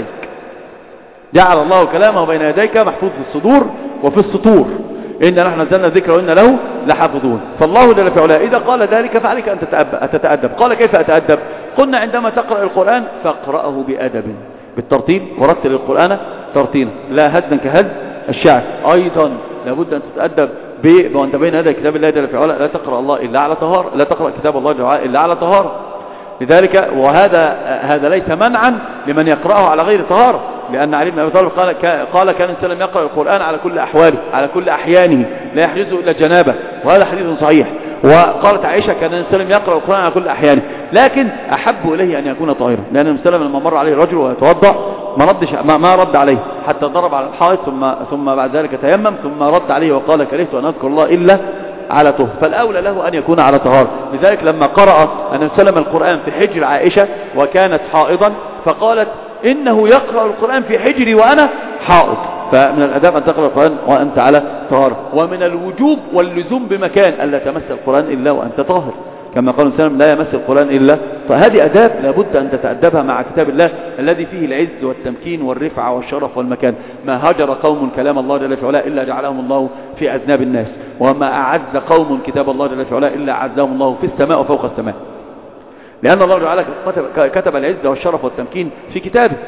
جعل الله كلامه بين يديك محفوظ في الصدور وفي السطور. إن نحن نزلنا الذكر وإن له لحافظون. فالله جل في علاه إذا قال ذلك فعليك أن تتأدب. قال كيف أتأدب؟ قلنا عندما تقرأ القرآن فاقرأه بأدب بالترتيل، ورتل القرآن ترتيلا لا هزا كهز الشعر. أيضا لابد أن تتأدب وأنت بين يدي كتاب الله جل في علاه، لا تقرأ الله إلا على طهارة، لا تقرأ كتاب الله جل إلا على طهارة. لذلك وهذا هذا ليس منعا لمن يقرأه على غير طهارة، لأن علي بن أبي طالب قال قال كان السلام يقرأ القرآن على كل أحواله على كل أحيانه لا يحجزه إلا الجنابة، وهذا حديث صحيح. وقالت عائشة كان السلام يقرأ القرآن على كل أحيانه، لكن أحب إليه أن يكون طاهرا، لأن السلام لما مر عليه الرجل ويتوضأ ما ردش ما, ما رد عليه حتى ضرب على الحائط، ثم ثم بعد ذلك تيمم ثم رد عليه وقال كرهت أن أذكر الله إلا على طهر، فالأولى له أن يكون على طهارة. لذلك لما قرأ أن سلم القرآن في حجر عائشة وكانت حائضا فقالت إنه يقرأ القرآن في حجري وأنا حائض. فمن الأداب أن تقرأ القرآن وأنت على طهارة. ومن الوجوب واللزوم بمكان ألا تمس القرآن إلا وأنت طاهر، كما قال السلام لا يمس القرآن إلا. فهذه أداب لابد أن تتأدبها مع كتاب الله الذي فيه العز والتمكين والرفعة والشرف والمكان. ما هجر قوم كلام الله جل في علاه إلا جعلهم الله في أذناب الناس، وما أعز قوم كتاب الله جل في علاه إلا أعزهم الله في السماء وفوق السماء، لأن الله تعالى كتب العز والشرف والتمكين في كتابه.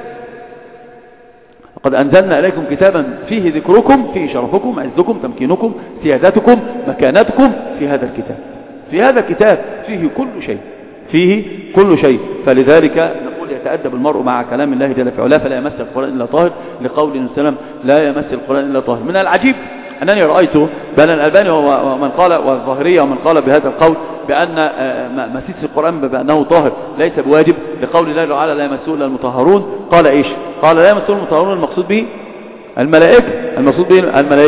قد أنزلنا إليكم كتابا فيه ذكركم فيه شرفكم عزكم تمكينكم سيادتكم مكانتكم في هذا الكتاب. في هذا الكتاب فيه كل شيء، فيه كل شيء. فلذلك نقول يتأدب المرء مع كلام الله جل في علاه فلا يمس القرآن إلا طاهر، لقول النبي صلى الله عليه وسلم لا يمس القرآن إلا طاهر. من العجيب أنني رأيت بين الألباني ومن قال والظاهرية ومن قال بهذا القول بأن مسيس القرآن بأنه طاهر ليس بواجب، لقول الله تعالى لا يمسه إلا المطهرون. قال إيش؟ قال لا يمسه المطهرون، المقصود به الملائكة، المقصود به الملائكة.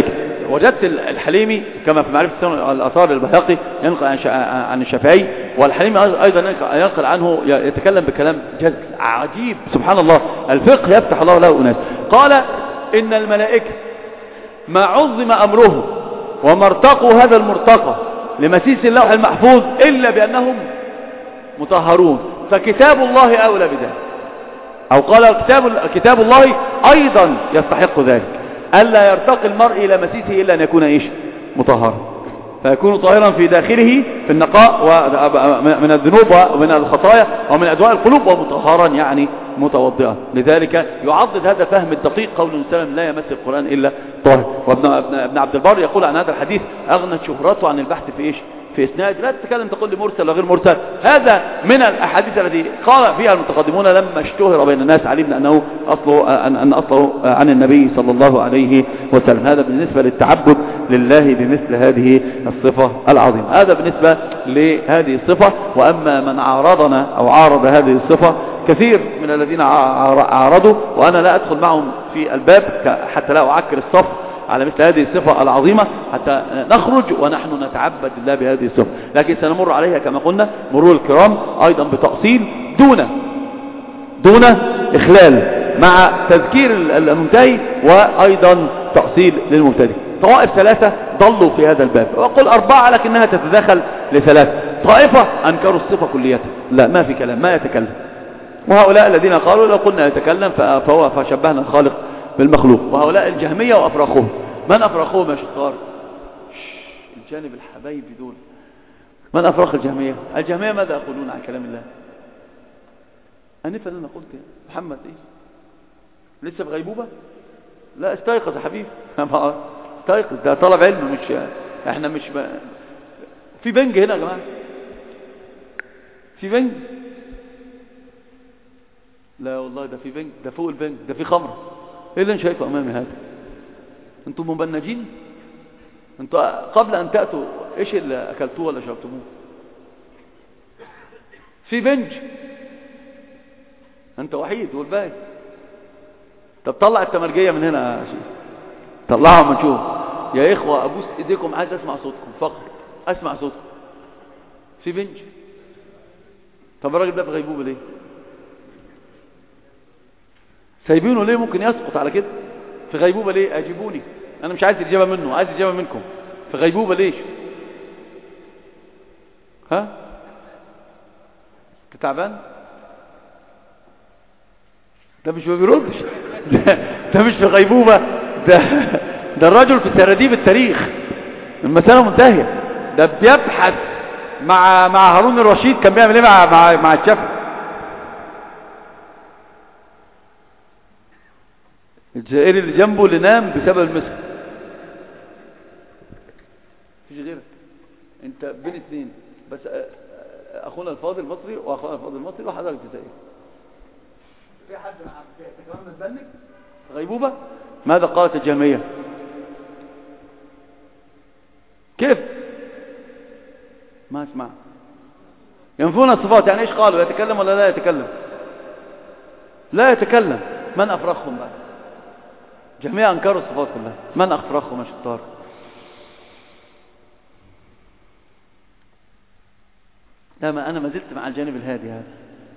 وجدت الحليمي كما في معرفة الآثار البيهقي ينقل عن الشافعي، والحليمي أيضا ينقل عنه يتكلم بكلام عجيب سبحان الله. الفقه يفتح الله له أناس. قال إن الملائكة ما عظم أمره وما ارتقوا هذا المرتقى لمسيس اللوح المحفوظ إلا بأنهم مطهرون، فكتاب الله أولى بذلك. أو قال كتاب, كتاب الله أيضا يستحق ذلك، ألا يرتقي المرء إلى مسيسه إلا أن يكون إيش مطهرا، فيكون طاهرا في داخله في النقاء من الذنوب ومن الخطايا ومن أدواء القلوب، ومطهرا يعني متوضئا. لذلك يعضد هذا فهم الدقيق قول السلام لا يمس القرآن إلا طاهر. وابن ابن عبد البر يقول عن هذا الحديث أغنت شهرته عن البحث في إيش في إسناد، لا تتكلم تقول لي مرسل وغير مرسل. هذا من الأحاديث التي قال فيها المتقدمون لما اشتهر بين الناس علمنا أنه أصله أن, أن أصله عن النبي صلى الله عليه وسلم. هذا بالنسبة للتعبد لله بمثل هذه الصفة العظيمة. هذا بالنسبة لهذه الصفة. وأما من عارضنا أو عارض هذه الصفة كثير من الذين عارضوا، وأنا لا أدخل معهم في الباب حتى لا أعكر الصف على مثل هذه الصفة العظيمة حتى نخرج ونحن نتعبد الله بهذه الصفة، لكن سنمر عليها كما قلنا مرور الكرام أيضا بتأصيل دون دون إخلال، مع تذكير المنتهي وأيضا تأصيل للمبتدئ. طوائف ثلاثة ضلوا في هذا الباب، وأقول أربعة لكنها تتداخل لثلاثة. طائفة أنكروا الصفة كلية، لا ما في كلام ما يتكلم، وهؤلاء الذين قالوا لو قلنا يتكلم فهو فشبهنا الخالق بالمخلوق، وهؤلاء الجهمية وأفراخهم. من أفراخهم يا شطار؟ الجانب الحبايب دول من أفراخ الجهمية؟ الجهمية ماذا يقولون عن كلام الله؟ أنفا أنا قلت يا محمد إيه لسه بغيبوبة؟ لا استيقظ يا حبيبي استيقظ، ده طلب علم، مش احنا مش ب... في بنج هنا يا جماعة، في بنج؟ لا والله ده في بنج، ده فوق البنج، ده في خمر. ايه اللي انا شايفه امامي هذا؟ انتم مبنجين؟ انتوا قبل ان تأتوا ايش اللي اكلتوه ولا شربتموه؟ في بنج، انت وحيد والباقي. طب طلع التمرجية من هنا يا شيخ، طلعهم ونشوف يا اخوة، ابوس ايديكم، عايز اسمع صوتكم فقط، اسمع صوتكم. في بنج؟ طب الراجل ده في غيبوبة ليه؟ سايبينه ليه؟ ممكن يسقط على كده. في غيبوبة ليه؟ اجيبوني، انا مش عايز اجابة منه، عايز اجابة منكم. في غيبوبة ليش؟ ها؟ انت تعبان؟ ده مش ما بيردش ده, ده مش في غيبوبة، ده ده الرجل في سراديب التاريخ، المسألة منتهية. ده بيبحث مع مع هارون الرشيد، كان بيعمل ايه مع مع, مع الشافعي؟ الجزائري اللي جنبه اللي نام بسبب المسك. مفيش غيرك، انت بين اثنين بس، اخونا الفاضل مصري واخونا الفاضل مصري وحضرتك جزائري. في حد كمان متبنك غيبوبة؟ ماذا قالت الجهمية؟ كيف ما اسمع؟ ينفون الصفات، يعني ايش قالوا؟ يتكلم ولا لا يتكلم؟ لا يتكلم. من افرخهم بقى؟ جميع انكروا الصفات كلها، من افرخهم يا شطار؟ لا ما انا ما زلت مع الجانب الهادي هذا.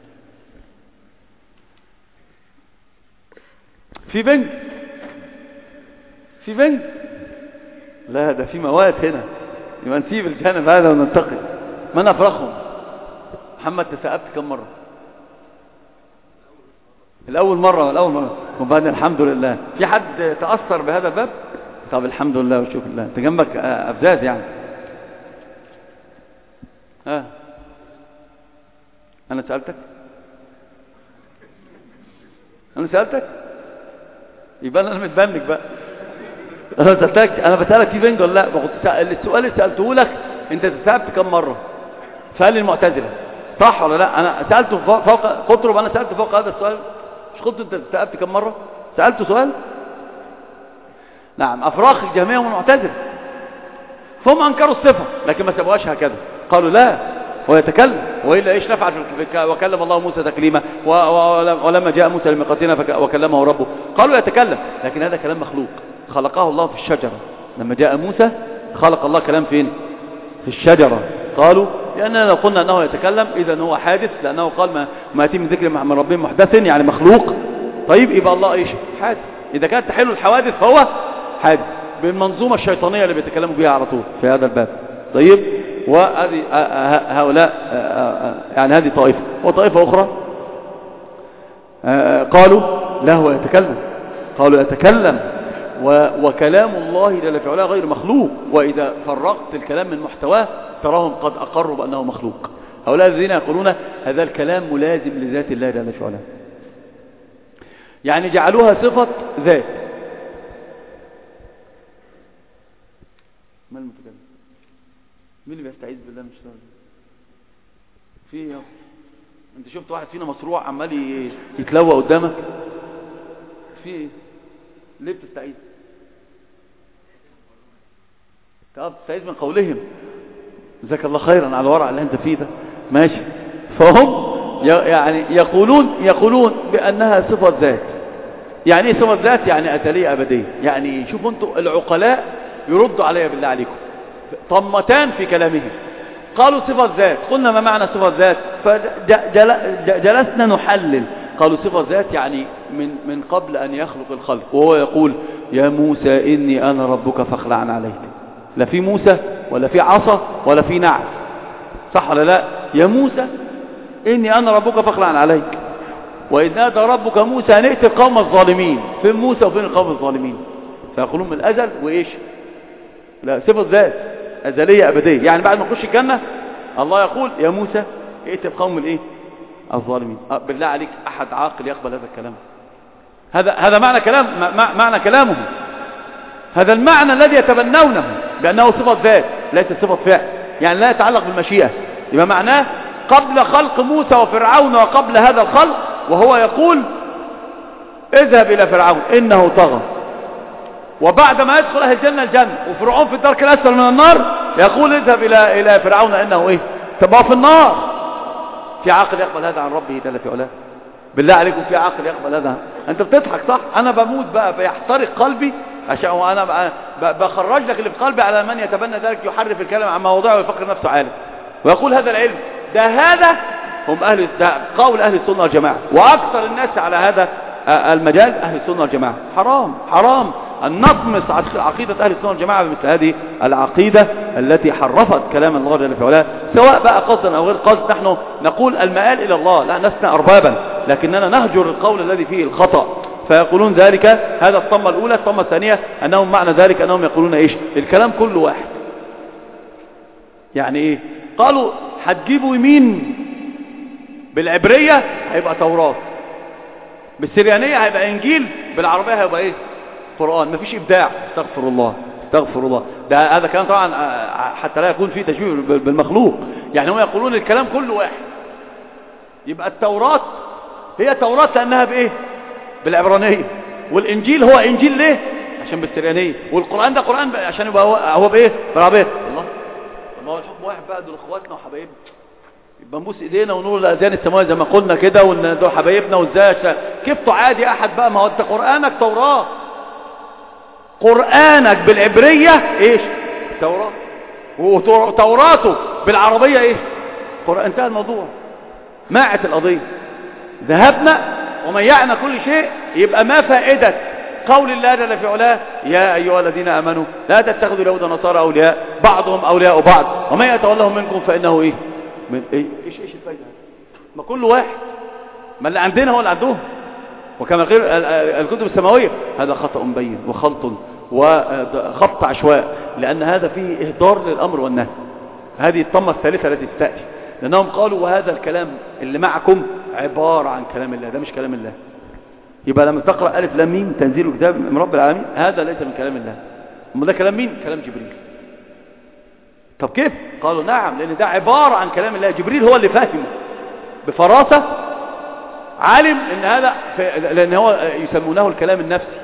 في بنج؟ في بنج؟ لا ده في مواد هنا، يبقى نسيب الجانب هذا وننتقل. من افرخهم؟ محمد تساءبت كم مرة؟ الأول مرة الأول مرة وبعد الحمد لله. في حد تأثر بهذا الباب؟ طب الحمد لله وشوف الله. انت جنبك أفزاز يعني. ها أنا سألتك أنا سألتك يبقى أنا متبنك بقى. أنا سألتك، أنا بسألك في بنج ولا لا؟ السؤال اللي سألته لك أنت تسألت كم مرة؟ سأل المعتزلة صح ولا لا؟ أنا سألته فوق قطرب، أنا سألته فوق هذا السؤال. مش قلت أنت سألت كم مرة؟ سألته سؤال؟ نعم. أفراخ الجهمية والمعتزلة ثم أنكروا الصفة لكن ما سابوهاش هكذا، قالوا لا ويتكلم، وإلا إيش نفعل في وكلم الله موسى تكليما ولما جاء موسى لميقاتنا وكلمه ربه، قالوا يتكلم، لكن هذا كلام مخلوق خلقه الله في الشجرة لما جاء موسى خلق الله كلام فين؟ في الشجرة. قالوا لأننا لو قلنا أنه يتكلم إذا هو حادث، لأنه قال ما, ما يتم ذكر من ربهم محدث يعني مخلوق. طيب يبقى الله إيش؟ حادث. إذا كانت تحل الحوادث فهو حادث بالمنظومة الشيطانية اللي بيتكلموا بها على طول في هذا الباب. طيب وهذه هؤلاء يعني هذه طائفة، وطائفة أخرى قالوا لا هو يتكلم، قالوا يتكلم وكلام الله جل في علاه غير مخلوق، وإذا فرقت الكلام من محتواه تراهم قد أقروا بأنه مخلوق. هؤلاء الذين يقولون هذا الكلام ملازم لذات الله جل في علاه، يعني جعلوها صفة ذات. ما المتكلم؟ مين اللي بيستعيذ بالله من الشيطان؟ في ايه؟ انت شفت واحد فينا مصروع عمال يتلوى قدامك؟ في ايه؟ ليه بتستعيذ؟ طب تستعيذ من قولهم. جزاك الله خيرا على الورع اللي انت فيه ده، ماشي. فهم يعني يقولون يقولون بأنها صفة ذات. يعني ايه صفة ذات؟ يعني أزلية أبدية. يعني شوفوا انتوا العقلاء يردوا عليها بالله عليكم طمتان في كلامهم. قالوا صفة ذات، قلنا ما معنى صفة ذات؟ فجلسنا نحلل. قالوا صفة ذات يعني من من قبل أن يخلق الخلق، وهو يقول يا موسى إني أنا ربك فاخلع عليك. لا في موسى ولا في عصا ولا في نعل، صح ولا لا؟ يا موسى إني أنا ربك فاخلع عليك، وإذ نادى ربك موسى أن ائت القوم الظالمين. فين موسى وفين القوم الظالمين؟ فيقولون من الأزل وإيش؟ لا صفة ذات أزلية أبدية. يعني بعد ما نخش الجنة الله يقول يا موسى ائت القوم الإيه؟ الظالمين. بالله عليك أحد عاقل يقبل هذا الكلام؟ هذا هذا معنى كلام معنى كلامهم، هذا المعنى الذي يتبنونه بأنه صفة ذات ليس صفة فعل، يعني لا يتعلق بالمشيئة. يبقى معناه قبل خلق موسى وفرعون وقبل هذا الخلق، وهو يقول اذهب إلى فرعون إنه طغى، وبعد ما يدخل أهل الجنة الجنة وفرعون في الدرك الأسفل من النار يقول اذهب إلى إلى فرعون إنه إيه؟ تبقى في النار. في عاقل يقبل هذا عن ربه جل في علاه؟ بالله عليكم في عاقل يقبل هذا؟ أنت بتضحك صح؟ أنا بموت بقى بيحترق قلبي عشان وأنا بخرج لك اللي في قلبي على من يتبنى ذلك يحرف الكلام عن مواضعه ويفكر نفسه عالم ويقول هذا العلم ده. هذا هم أهل قول أهل السنة والجماعة، وأكثر الناس على هذا المجال أهل السنة والجماعة. حرام حرام أن نطمس عقيدة أهل السنة والجماعة بمثل هذه العقيدة التي حرفت كلام الله جل في علاه، سواء بقى قصدا أو غير قصد. نحن نقول المآل إلى الله، لا لسنا أربابا، لكننا نهجر القول الذي فيه الخطأ. فيقولون ذلك. هذا الطمة الأولى. الطمة الثانية أنهم معنى ذلك أنهم يقولون إيش؟ الكلام كله واحد. يعني إيه؟ قالوا هتجيبوا يمين بالعبرية هيبقى توراة، بالسريانية هيبقى إنجيل، بالعربية هيبقى إيه؟ قرآن. مفيش إبداع. استغفر الله استغفر الله. ده هذا كلام طبعا حتى لا يكون فيه تشبيه بالمخلوق. يعني هم يقولون الكلام كله واحد. يبقى التوراة هي توراة لأنها بإيه؟ بالعبرانية، والإنجيل هو إنجيل ليه؟ عشان بالسريانية، والقرآن ده قرآن عشان يبقى هو, هو بإيه؟ بالعربية. الله، ما هو الحكم واحد بقى. دول اخواتنا وحبايبنا، يبقى نبوس ايدينا ونقول الاذان السماويه زي ما قلنا كده، وان دول حبايبنا. وازاي كيف عادي احد بقى؟ ما هو انت قرآنك توراة، قرآنك بالعبرية ايش؟ توراة، وتوراته بالعربية ايش؟ قرآن. انتهى الموضوع، ماعت القضية. ذهبنا وميعنا كل شيء. يبقى ما فائدة قول الله جل في علاه يا أيها الذين آمنوا لا تتخذوا اليهود والنصارى أولياء بعضهم أولياء بعض ومن يتولهم منكم فإنه إيه؟ من إيه؟ إيش إيش الفائدة؟ ما كل واحد، ما اللي عندنا هو اللي عندهم. وكما قيل الكتب السماوية هذا خطأ بين وخلط وخبط عشواء، لأن هذا فيه إهدار للأمر والنهي. هذه الطمة الثالثة التي تأتي، لأنهم قالوا وهذا الكلام اللي معكم عبارة عن كلام الله، ده مش كلام الله. يبقى لما تقرأ ألف لام ميم تنزيل كتاب من رب العالمين، هذا ليس من كلام الله. أما ده كلام مين؟ كلام جبريل. طب كيف؟ قالوا نعم، لأن ده عبارة عن كلام الله. جبريل هو اللي فاهمه بفراسة، عالم ان هذا، لأن هو يسمونه الكلام النفسي.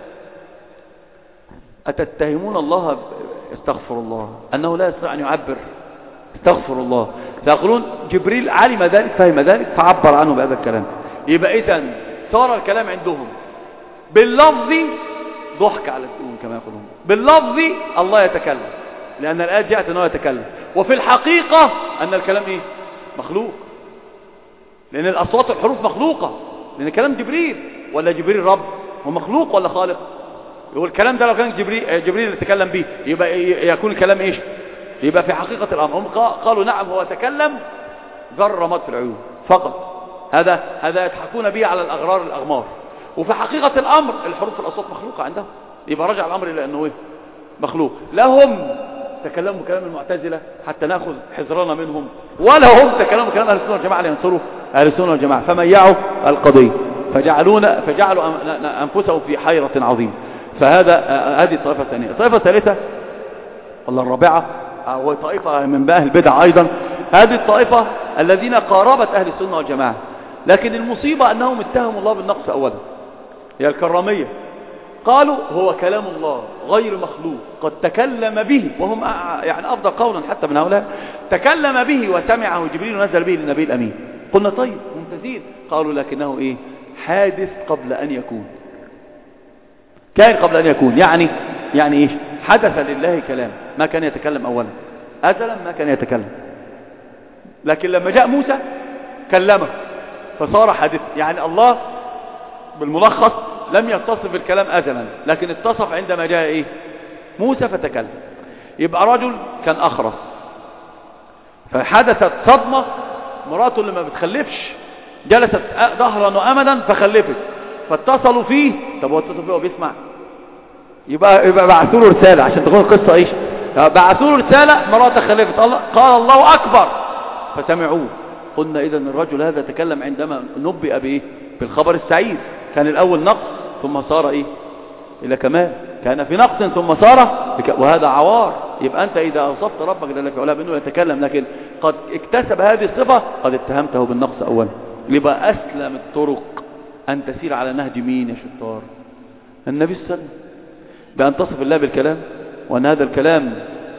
أتتهمون الله استغفر الله أنه لا يستطيع أن يعبر؟ استغفر الله. فيقولون جبريل علم ذلك، فهم ذلك، فعبر عنه بهذا الكلام. يبقى إذن صار الكلام عندهم باللفظ ضحك على الدقون كما يقولون. باللفظ الله يتكلم لأن الآيات جاءت أنه يتكلم، وفي الحقيقة أن الكلام إيه؟ مخلوق، لأن الأصوات والحروف مخلوقة، لأن كلام جبريل ولا جبريل رب هو مخلوق ولا خالق؟ يقول الكلام ده لو كان جبريل جبريل اللي تكلم به يبقى يكون الكلام إيش؟ يبقى في حقيقة الأمر هم قالوا نعم هو تكلم ذر رماد في العيون فقط، هذا هذا يضحكون به على الأغرار الأغمار، وفي حقيقة الأمر الحروف والأصوات مخلوقة عندهم، يبقى رجع الأمر إلى أنه إيه؟ مخلوق. لا هم تكلموا كلام المعتزلة حتى نأخذ حذرنا منهم، ولا هم تكلموا كلام أهل السنة والجماعة لينصروا أهل السنة والجماعة، فميعوا القضية فجعلونا فجعلوا أنفسهم في حيرة عظيمة. فهذا هذه الطائفة الثانية. الطائفة الثالثة ولا الرابعة أو طائفة من أهل البدع أيضا، هذه الطائفة الذين قاربت أهل السنة والجماعة، لكن المصيبة أنهم اتهموا الله بالنقص أولا، هي الكرامية. قالوا هو كلام الله غير مخلوق قد تكلم به، وهم يعني أفضل قولا حتى من هؤلاء، تكلم به وسمعه جبريل ونزل به للنبي الأمين. قلنا طيب ممتازين. قالوا لكنه إيه؟ حادث قبل أن يكون، كان قبل أن يكون، يعني يعني إيش؟ حدث لله كلام، ما كان يتكلم أولا، أزلا ما كان يتكلم، لكن لما جاء موسى كلمه فصار حادث. يعني الله بالملخص لم يتصف بالكلام أزلا، لكن اتصف عندما جاء إيه؟ موسى فتكلم. يبقى رجل كان أخرس فحدثت صدمة، مراته اللي ما بتخلفش جلست ظهرا وأمدا فخلفت، فاتصلوا فيه. طب هو اتصل فيه وبيسمع؟ يبقى, يبقى بعثوا له رسالة عشان تكون القصة إيش؟ بعثوا له رسالة مراته خلفت، قال الله أكبر فسمعوه. قلنا إذن الرجل هذا تكلم عندما نبئ بإيه؟ بالخبر السعيد. كان الأول نقص ثم صار إيه؟ إلى كمال. كان في نقص ثم صار بك... وهذا عوار. يبقى أنت إذا أوصفت ربك جل في علاه بأنه يتكلم لكن قد اكتسب هذه الصفة قد اتهمته بالنقص أولا. يبقى أسلم الطرق أن تسير على نهج مين يا شطار؟ النبي صلى الله عليه وسلم، بأن تصف الله بالكلام، وأن هذا الكلام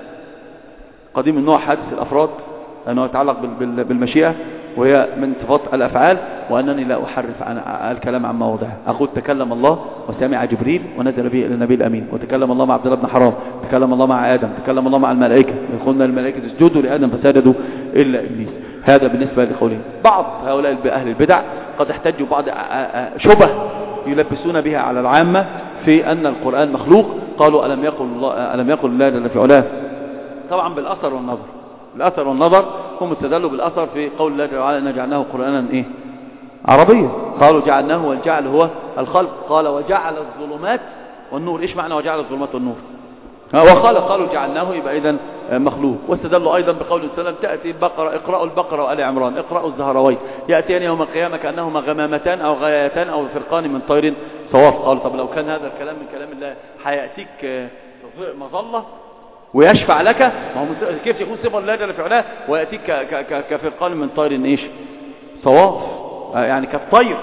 قديم النوع حادث الأفراد لأنه يتعلق بالمشيئة وهي من صفات الأفعال، وأنني لا أحرف عن الكلام عن مواضعه. أقول تكلم الله وسمع جبريل ونزل به إلى النبي الأمين، وتكلم الله مع عبد الله بن حرام، تكلم الله مع آدم، تكلم الله مع الملائكة، قلنا الملائكة اسجدوا لآدم فسجدوا إلا إبليس. هذا بالنسبة لقولهم. بعض هؤلاء أهل البدع قد احتجوا بعض شبه يلبسون بها على العامة في أن القرآن مخلوق. قالوا ألم يقل الله ألم يقل الله جل في علاه، طبعا بالأثر والنظر. الأثر والنظر هم استدلوا بالأثر في قول الله تعالى إن جعلناه قرآنا إيه؟ عربيا. قالوا جعلناه، والجعل هو الخلق. قال وجعل الظلمات والنور. إيش معنى وجعل الظلمات والنور؟ وقال قالوا جعلناه يبقى إذن مخلوق. واستدلوا أيضا بقول السلام تأتي البقرة، اقرأوا البقرة وآل عمران، اقرأوا الزهروين يأتيان يوم القيامة كأنهما غمامتان أو غايتان أو فرقان من طير صواف. قالوا طب لو كان هذا الكلام من كلام الله هيأتيك مظلة ويشفع لك، ما هو كيف يكون صفة الله جل في علاه ويأتيك كفرقان من طير ايش؟ صواف، يعني كالطير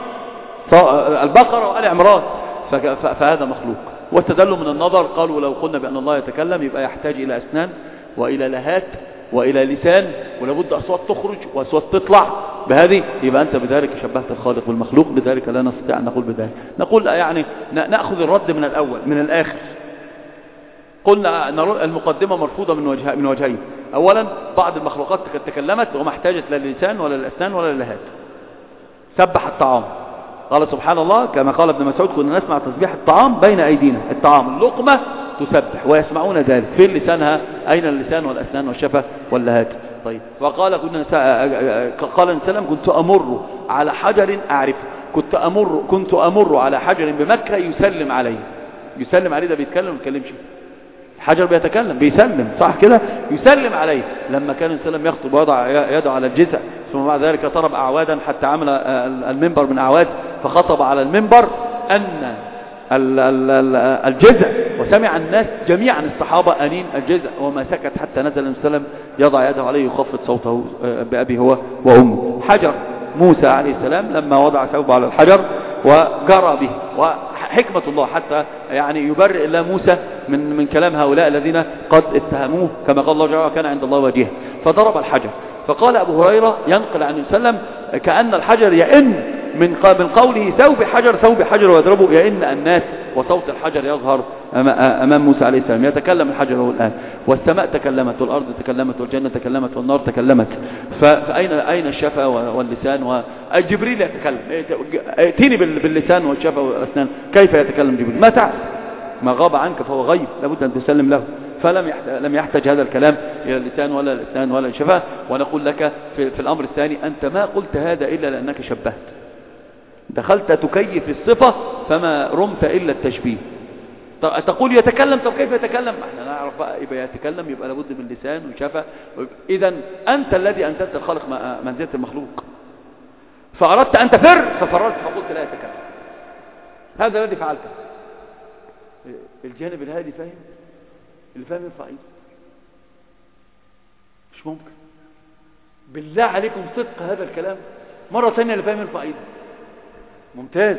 البقرة وآل عمران، فهذا مخلوق. واستدلوا من النظر، قالوا لو قلنا بأن الله يتكلم يبقى يحتاج إلى أسنان وإلى لهات وإلى لسان، ولابد أصوات تخرج وأصوات تطلع، بهذه يبقى أنت بذلك شبهت الخالق والمخلوق، لذلك لا نستطيع أن نقول بذلك. نقول يعني نأخذ الرد من الأول من الآخر. قلنا أن المقدمة مرفوضة من وجه من وجهين. أولا بعض المخلوقات تكلمت وما احتاجت لا للسان ولا للأسنان ولا للهات. سبح الطعام، قال سبحان الله كما قال ابن مسعود كنا نسمع تسبيح الطعام بين أيدينا، الطعام اللقمة تسبح ويسمعون ذلك. في لسانها أين اللسان والأسنان والشفة واللهات؟ طيب. وقال كنا قال السلام كنت أمر على حجر أعرفه، كنت أمر كنت أمر على حجر بمكة يسلم عليه. يسلم عليه ده بيتكلم ما بيتكلمش؟ الحجر بيتكلم بيسلم، صح كده؟ يسلم عليه. لما كان السلام يخطب وضع يده على الجزع ثم بعد ذلك ضرب أعوادا حتى عمل المنبر من أعواد، فخطب على المنبر أن الجزع، وسمع الناس جميعا الصحابة أنين الجزع وما سكت حتى نزل السلام يضع يده عليه يخفض صوته بأبي هو وأمه. حجر موسى عليه السلام لما وضع ثوبه على الحجر وجرى به، وحكمة الله حتى يعني يبرئ الله موسى من من كلام هؤلاء الذين قد اتهموه كما قال الله جل وعلا كان عند الله وجيها، فضرب الحجر. فقال أبو هريرة ينقل عن وسلم كأن الحجر يئن من من قوله ثوب حجر ثوب حجر ويضربه يئن الناس وصوت الحجر يظهر أمام موسى عليه السلام. يتكلم الحجر هو الآن، والسماء تكلمت والأرض تكلمت والجنة تكلمت والنار تكلمت. فأين أين الشفا واللسان؟ وجبريل يتكلم، ائتني باللسان والشفا والأسنان، كيف يتكلم جبريل؟ ما تعرف، ما غاب عنك فهو غيب، لابد أن تسلم له. فلم لم يحتاج هذا الكلام إلى اللسان ولا الأسنان ولا الشفاه. ونقول لك في, في الأمر الثاني أنت ما قلت هذا إلا لأنك شبهت، دخلت تكيف الصفة فما رمت إلا التشبيه. تقول يتكلم، طب كيف يتكلم؟ احنا نعرف بقى يبقى يتكلم يبقى لابد من لسان وشفاه. إذن أنت الذي أنزلت الخالق منزلة المخلوق، فأردت أن تفر ففررت فقلت لا يتكلم. هذا الذي فعلته. الجانب الهادي فاهم؟ اللي فاهم يرفع ايده. مش ممكن. بالله عليكم صدق هذا الكلام. مرة ثانية اللي فاهم يرفع ايده. ممتاز.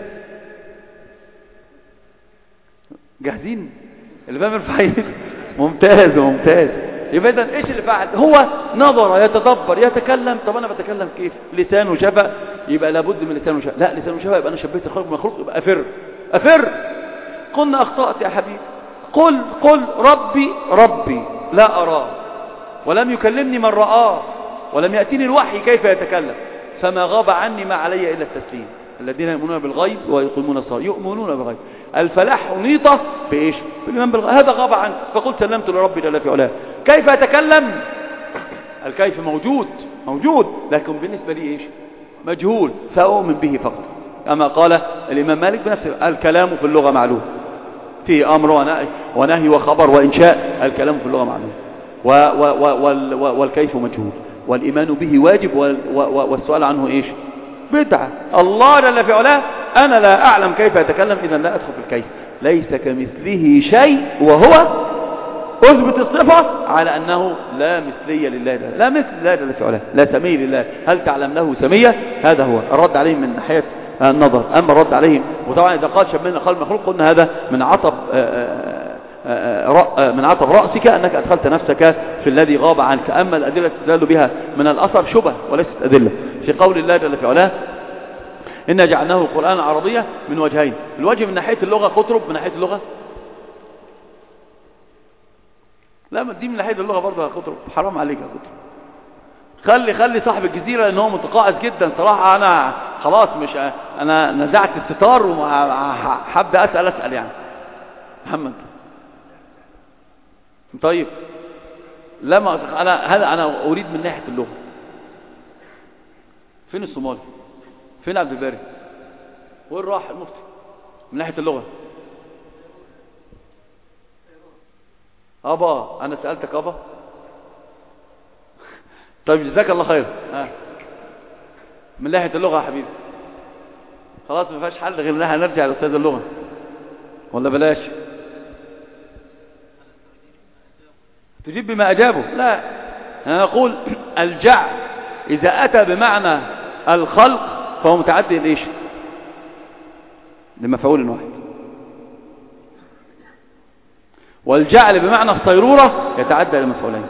جاهزين؟ اللي فاهم يرفع ايده. ممتاز ممتاز. يبقى اذا ايش اللي فعل؟ هو نظر يتدبر يتكلم. طب انا بتكلم كيف؟ لسان وشفا، يبقى لابد من لسان وشفا. لا، لسان وشفا يبقى انا شبهت الخلق بالمخلوق، يبقى افر افر. قلنا اخطأت يا حبيبي. قل قل ربي ربي لا أراه، ولم يكلمني من رآه، ولم يأتيني الوحي كيف يتكلم، فما غاب عني ما علي إلا التسليم. الذين يؤمنون بالغيب ويقيمون الصلاة، يؤمنون بالغيب. الفلاح أنيطة بإيش؟ بالإيمان بالغيب. هذا غاب عنك، فقلت سلمت لربي جل في علاه. كيف يتكلم؟ الكيف موجود موجود، لكن بالنسبة لي إيش؟ مجهول، فأؤمن به فقط. كما قال الإمام مالك بنفسه: الكلام في اللغة معلوم، فيه أمر ونهي, ونهي وخبر وإنشاء. الكلام في اللغة معلوم، والكيف مجهول، والإيمان به واجب، والسؤال عنه إيش؟ بدعة. الله جل في علاه أنا لا أعلم كيف يتكلم، إذا لا أدخل في الكيف. ليس كمثله شيء، وهو أثبت الصفة على أنه لا مثلية لله، لا مثل الله جل في علاه، لا سمي لله. هل تعلم له سمية؟ هذا هو الرد عليه من ناحية النظر. أما الرد عليهم، وطبعا إذا قال شبهنا خلق المخلوق قلنا هذا من عطب من عطب رأسك، أنك أدخلت نفسك في الذي غاب عنك. أما الأدلة تدل بها من الأثر شبه وليست أدلة. في قول الله جل في علاه: إنا جعلناه قرآنا عربيا، من وجهين. الوجه من ناحية اللغة قطرب، من ناحية اللغة لا، دي من ناحية اللغة برضه قطرب. حرام عليك يا قطرب. خلي خلي صاحب الجزيرة، لأنه متقاعس جدا صراحة. أنا خلاص مش أنا نزعت الستار وحابة أسأل أسأل يعني محمد. طيب لما أنا هذا أنا أريد من ناحية اللغة. فين الصومالي؟ فين عبد الباري؟ وين راح المفتي من ناحية اللغة؟ أبا أنا سألتك أبا. طيب جزاك الله خير. ها. من ناحية اللغة يا حبيبي خلاص ما فيهاش حل غير انها نرجع لأستاذ اللغة، ولا بلاش تجيب بما أجابه؟ لا، أنا أقول الجعل إذا أتى بمعنى الخلق فهو متعدي لإيش؟ لمفعول واحد. والجعل بمعنى الصيرورة يتعدى لمفعولين.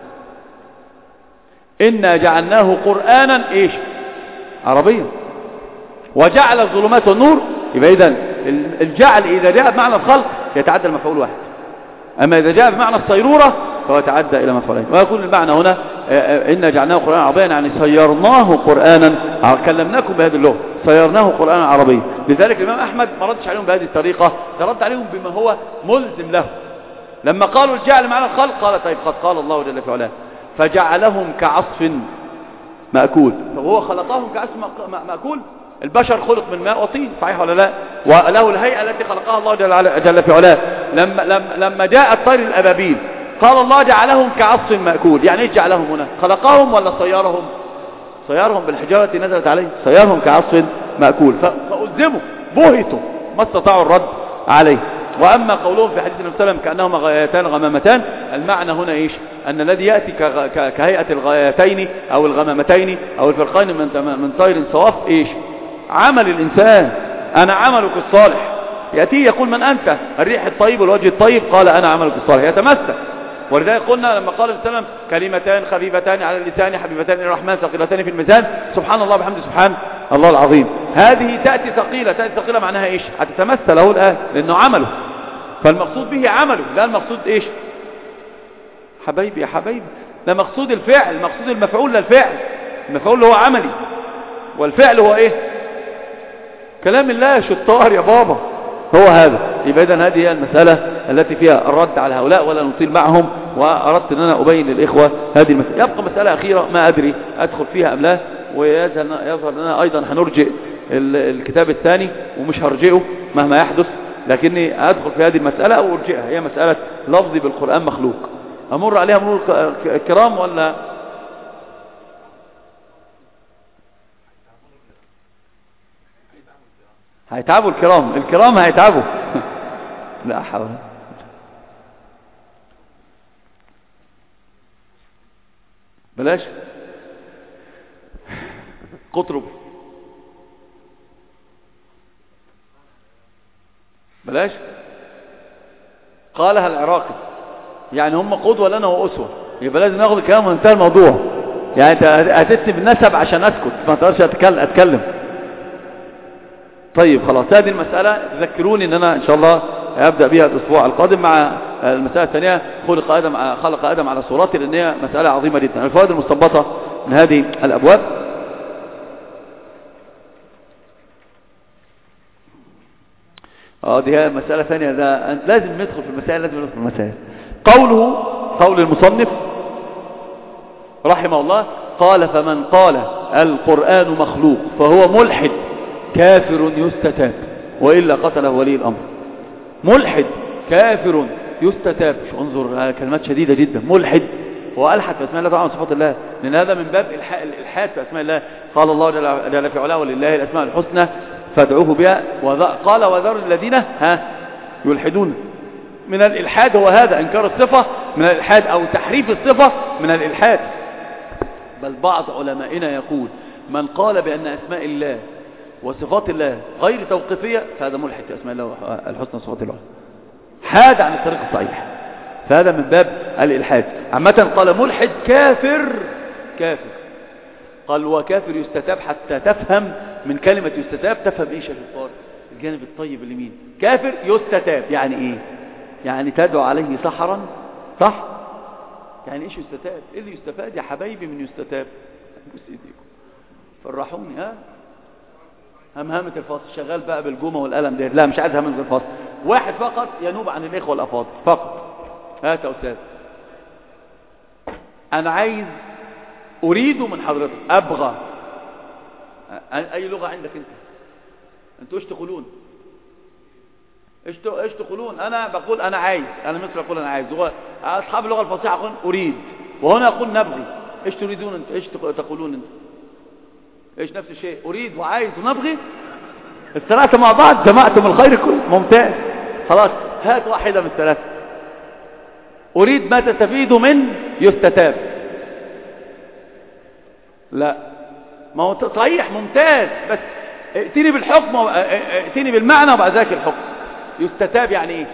إنا جعلناه قرآنا إيش؟ عربيا. وجعل الظلمات والنور، يبقى إذن الجعل إذا جاء بمعنى الخلق يتعدى المفعول واحد، أما إذا جاء بمعنى الصيرورة فهو يتعدى إلى مفعولين. ويكون المعنى هنا إنا جعلناه قرآنا عربيا، يعني صيرناه قرآنا، كلمناكم بهذه اللغة، صيرناه قرآنا عربيا. لذلك الإمام أحمد ما ردش عليهم بهذه الطريقة، رد عليهم بما هو ملزم له. لما قالوا الجعل معنى الخلق قال طيب قد قال الله جل في علاه فجعلهم كعصف مأكول. فهو خلقهم كعصف مأكول. البشر خلق من ماء وطين، صحيح ولا لا؟ وله الهيئة التي خلقها الله جل في علاه. لما, لما, لما جاء الطير الأبابيل قال الله جعلهم كعصف مأكول. يعني ايش جعلهم هنا؟ خلقهم ولا صيرهم؟ صيرهم بالحجارة نزلت عليه، صيرهم كعصف مأكول. فألزموا بهتوا ما استطاعوا الرد عليه. وأما قولهم في حديث النبي صلى الله عليه وسلم كأنهما غايتان غمامتان، المعنى هنا إيش؟ أن الذي يأتي كهيئة الغايتين أو الغمامتين أو الفرقين من طير صواف إيش؟ عمل الإنسان. أنا عملك الصالح. يأتي يقول من أنت؟ الريح الطيب والوجه الطيب، قال أنا عملك الصالح، يتمسك. ولذلك قلنا لما قال النبي صلى الله عليه وسلم كلمتان خفيفتان على اللسان حبيبتان إلى الرحمن ثقيلتان في الميزان، سبحان الله بحمده سبحان الله العظيم. هذه تأتي ثقيلة. تأتي ثقيلة معناها إيش؟ هتتمثل له الآن لأنه عمله، فالمقصود به عمله، لا المقصود إيش حبايبي يا حبايبي؟ لا مقصود الفعل، مقصود المفعول للفعل. المفعول هو عملي والفعل هو إيه؟ كلام الله. شطار يا بابا، هو هذا. يبقى إذن هذه هي المسألة التي فيها الرد على هؤلاء ولا نطيل معهم، وأردت أن أنا أبين للإخوة هذه المسألة. يبقى مسألة أخيرة ما أدري أدخل فيها أم لا، ويظهر لنا أيضا هنرجئ الكتاب الثاني ومش هرجئه مهما يحدث، لكني أدخل في هذه المسألة أو أرجئها. هي مسألة لفظي بالقرآن مخلوق. أمر عليها مرور الكرام ولا هيتعبوا الكرام؟ الكرام هيتعبوا. لا حول. بلاش قطرب، بلاش. قالها العراقي، يعني هم قدوة لنا وأسوة، يبقى لازم ناخد الكلام وانتهى الموضوع. يعني انت هتسني بالنسب عشان اسكت، ما تقدرش اتكلم. طيب خلاص، هذه المسألة تذكروني ان انا ان شاء الله ابدأ بها الاسبوع القادم مع المسألة الثانية، خلق آدم خلق آدم على صورته، لان هي مسألة عظيمة جدا. الفوائد المستنبطة من هذه الابواب: اه دي هي مسألة ثانية، ده لازم ندخل في المسائل، لازم ندخل في المسائل. قوله، قول المصنف رحمه الله، قال: فمن قال القرآن مخلوق فهو ملحد كافر يستتاب وإلا قتله ولي الأمر. ملحد كافر يستتاب. شو انظر كلمات شديدة جدا. ملحد هو ألحد في أسماء الله طبعا صفات الله، لأن هذا من باب الإلحاد في أسماء الله. قال الله جل في علاه: ولله الأسماء الحسنى فادعوه بها. قال: وذر الذين ها يلحدون. من الإلحاد هو هذا، إنكار الصفة من الإلحاد، أو تحريف الصفة من الإلحاد. بل بعض علمائنا يقول: من قال بأن أسماء الله وصفات الله غير توقيفية فهذا ملحد في أسماء الله الحسنى وصفات الله، حاد عن الطريق الصحيح، فهذا من باب الإلحاد. عامة قال ملحد كافر، كافر. قال: وكافر يستتاب، حتى تفهم من كلمة يستتاب تفهم إيش يا شطار؟ الجانب الطيب اليمين. كافر يستتاب يعني إيه؟ يعني تدعو عليه سحرا، صح؟ يعني إيش يستتاب؟ إيه اللي يستفاد يا حبايبي من يستتاب؟ بس إيديكم فرحوني. ها همهمة الفصل شغال بقى بالجومة والقلم ده. لا مش عايز همهمة الفصل، واحد فقط ينوب عن الإخوة الأفاضل فقط. هات يا أستاذ، أنا عايز أريد من حضرتك، أبغى. أي لغة عندك أنت؟ أنتوا إيش تقولون؟ إيش إيش تقولون؟ أنا بقول أنا عايز، أنا مثل أقول أنا عايز. أصحاب اللغة الفصيحة يقولون أريد، وهنا يقول نبغي. إيش تريدون أنت؟ إيش تقولون أنت؟ إيش نفس الشيء؟ أريد وعايز ونبغي، الثلاثة مع بعض جمعتم الخير كله. ممتاز، خلاص هات واحدة من الثلاثة. أريد ما تستفيد من يستتاب. لا ما هو صحيح، ممتاز، بس ائتني بالحكم، ائتني بالمعنى وبعد ذلك الحكم. يستتاب يعني ايه؟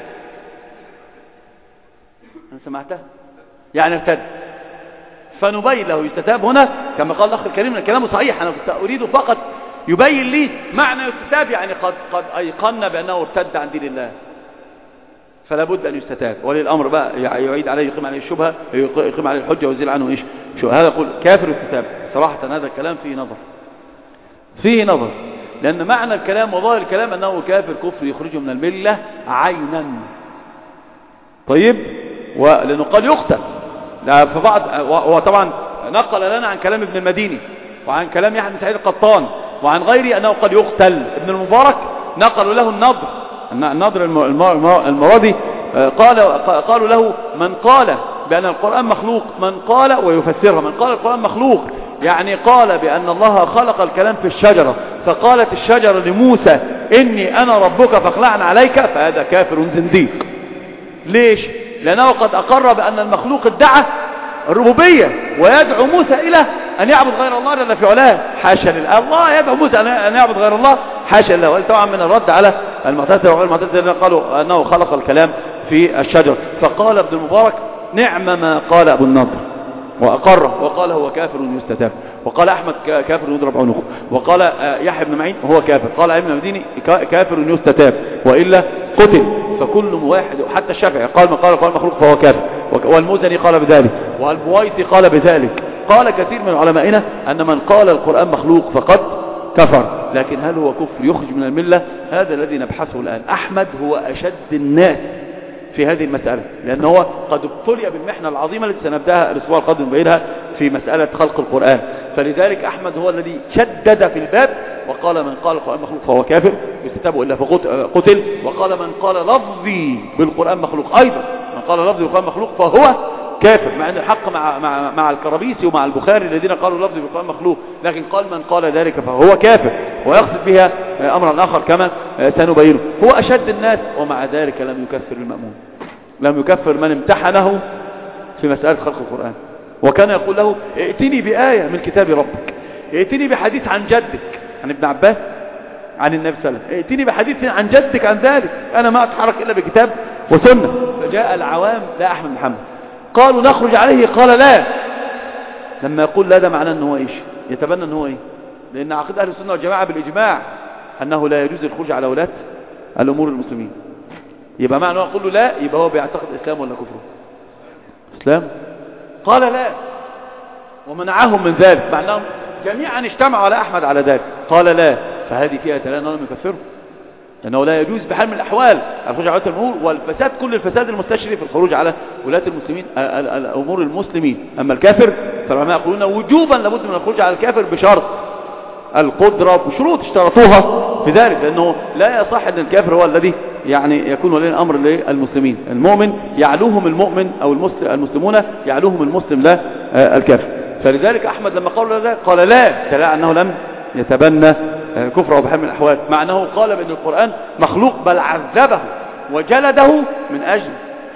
انا سمعتها يعني ارتد، فنبين له يستتاب هنا كما قال الاخ الكريم. من كلامه صحيح، انا كنت اريد فقط يبين لي معنى يستتاب، يعني قد قد ايقنا بانه ارتد عن دين الله، فلا بد ان يستتاب. ولي الامر بقى يعيد عليه، يقيم عليه الشبهه، يقيم عليه الحجه ويزيل عنه ايش شو هذا. يقول كافر يستتاب. صراحه هذا الكلام فيه نظر، فيه نظر، لان معنى الكلام وظاهر الكلام انه كافر كفر يخرجه من المله عينا. طيب، ولانه قد يقتل. فبعض هو طبعا نقل لنا عن كلام ابن المديني وعن كلام يحيى بن سعيد القطان وعن غيره انه قد يقتل. ابن المبارك نقلوا له النضر، النضر المرادي قال قالوا له: من قال بأن القرآن مخلوق، من قال ويفسرها، من قال القرآن مخلوق يعني قال بأن الله خلق الكلام في الشجرة، فقالت الشجرة لموسى: إني أنا ربك فاخلعن عليك، فهذا كافر زنديق. ليش؟ لأنه قد أقر بأن المخلوق ادعى الربوبية، ويدعو موسى إلى أن يعبد غير الله جل في علاه. حاشا لله، الله يدعو موسى أن يعبد غير الله، حاشا لله. وطبعا من الرد على المعتزلة وغير المعتزلة قالوا أنه خلق الكلام في الشجر. فقال ابن المبارك: نعم ما قال أبو النضر، وأقره وقال هو كافر يستتاب، وقال أحمد كافر يضرب عنقه، وقال يحيى بن معين هو كافر، قال ابن المديني كافر يستتاب وإلا قتل. فكل واحد حتى الشافعي قال من قال القرآن مخلوق فهو كافر، والمزني قال بذلك، والبويطي قال بذلك. قال كثير من علمائنا أن من قال القرآن مخلوق فقد كفر، لكن هل هو كفر يخرج من الملة؟ هذا الذي نبحثه الآن. أحمد هو أشد الناس في هذه المسألة، لأنه هو قد ابتلي بالمحنة العظيمة التي سنبدأها الأسبوع القادم بينها في مسألة خلق القرآن. فلذلك أحمد هو الذي شدد في الباب وقال من قال القرآن مخلوق فهو كافر يستتاب إلا فقتل، وقال من قال لفظي بالقرآن مخلوق أيضا، من قال لفظي بالقرآن مخلوق فهو كافر، مع أن الحق مع, مع, مع الكرابيسي ومع البخاري الذين قالوا لفظي بالقرآن مخلوق، لكن قال من قال ذلك فهو كافر، ويقصد بها أمرا آخر كما سنبينه. هو أشد الناس ومع ذلك لم يكفر المأمون، لم يكفر من امتحنه في مسألة خلق القرآن، وكان يقول له ائتني بآية من كتاب ربك، ائتني بحديث عن جدك، عن ابن عباس عن النبي صلى الله عليه وسلم، ائتني بحديث عن جدك عن ذلك، أنا ما أتحرك إلا بكتاب وسنة. فجاء العوام لا أحمد محمد قالوا نخرج عليه، قال لا. لما يقول لا ده معناه أنه إيش؟ يتبنى أنه إيه؟ لأن عقيدة أهل السنة والجماعة بالإجماع أنه لا يجوز الخروج على ولاة الأمور المسلمين. يبقى معنى يقول له لا يبقى هو بيعتقد إسلام ولا كفر؟ إسلام. قال لا ومنعهم من ذلك، معناهم جميعا اجتمعوا على أحمد على ذلك، قال لا. فهذه فيها دلالة أنه لم يكفره، لأنه لا يجوز بحال من الأحوال الخروج على ولاة الأمور، والفساد كل الفساد المستشري في الخروج على ولاة المسلمين الأمور المسلمين. أما الكافر فالعلماء يقولون وجوبا لابد من الخروج على الكافر بشرط القدرة وشروط اشترطوها في ذلك، لأنه لا يصح أن الكافر هو الذي يعني يكون ولي الأمر للمسلمين. المؤمن يعلوهم المؤمن أو المسلمون يعلوهم المسلم لا الكافر. فلذلك أحمد لما قال ذلك قال لا، دليل أنه لم يتبنى كفره بحال من الأحوال، مع أنه قال بأن القرآن مخلوق، بل عذبه وجلده من أجل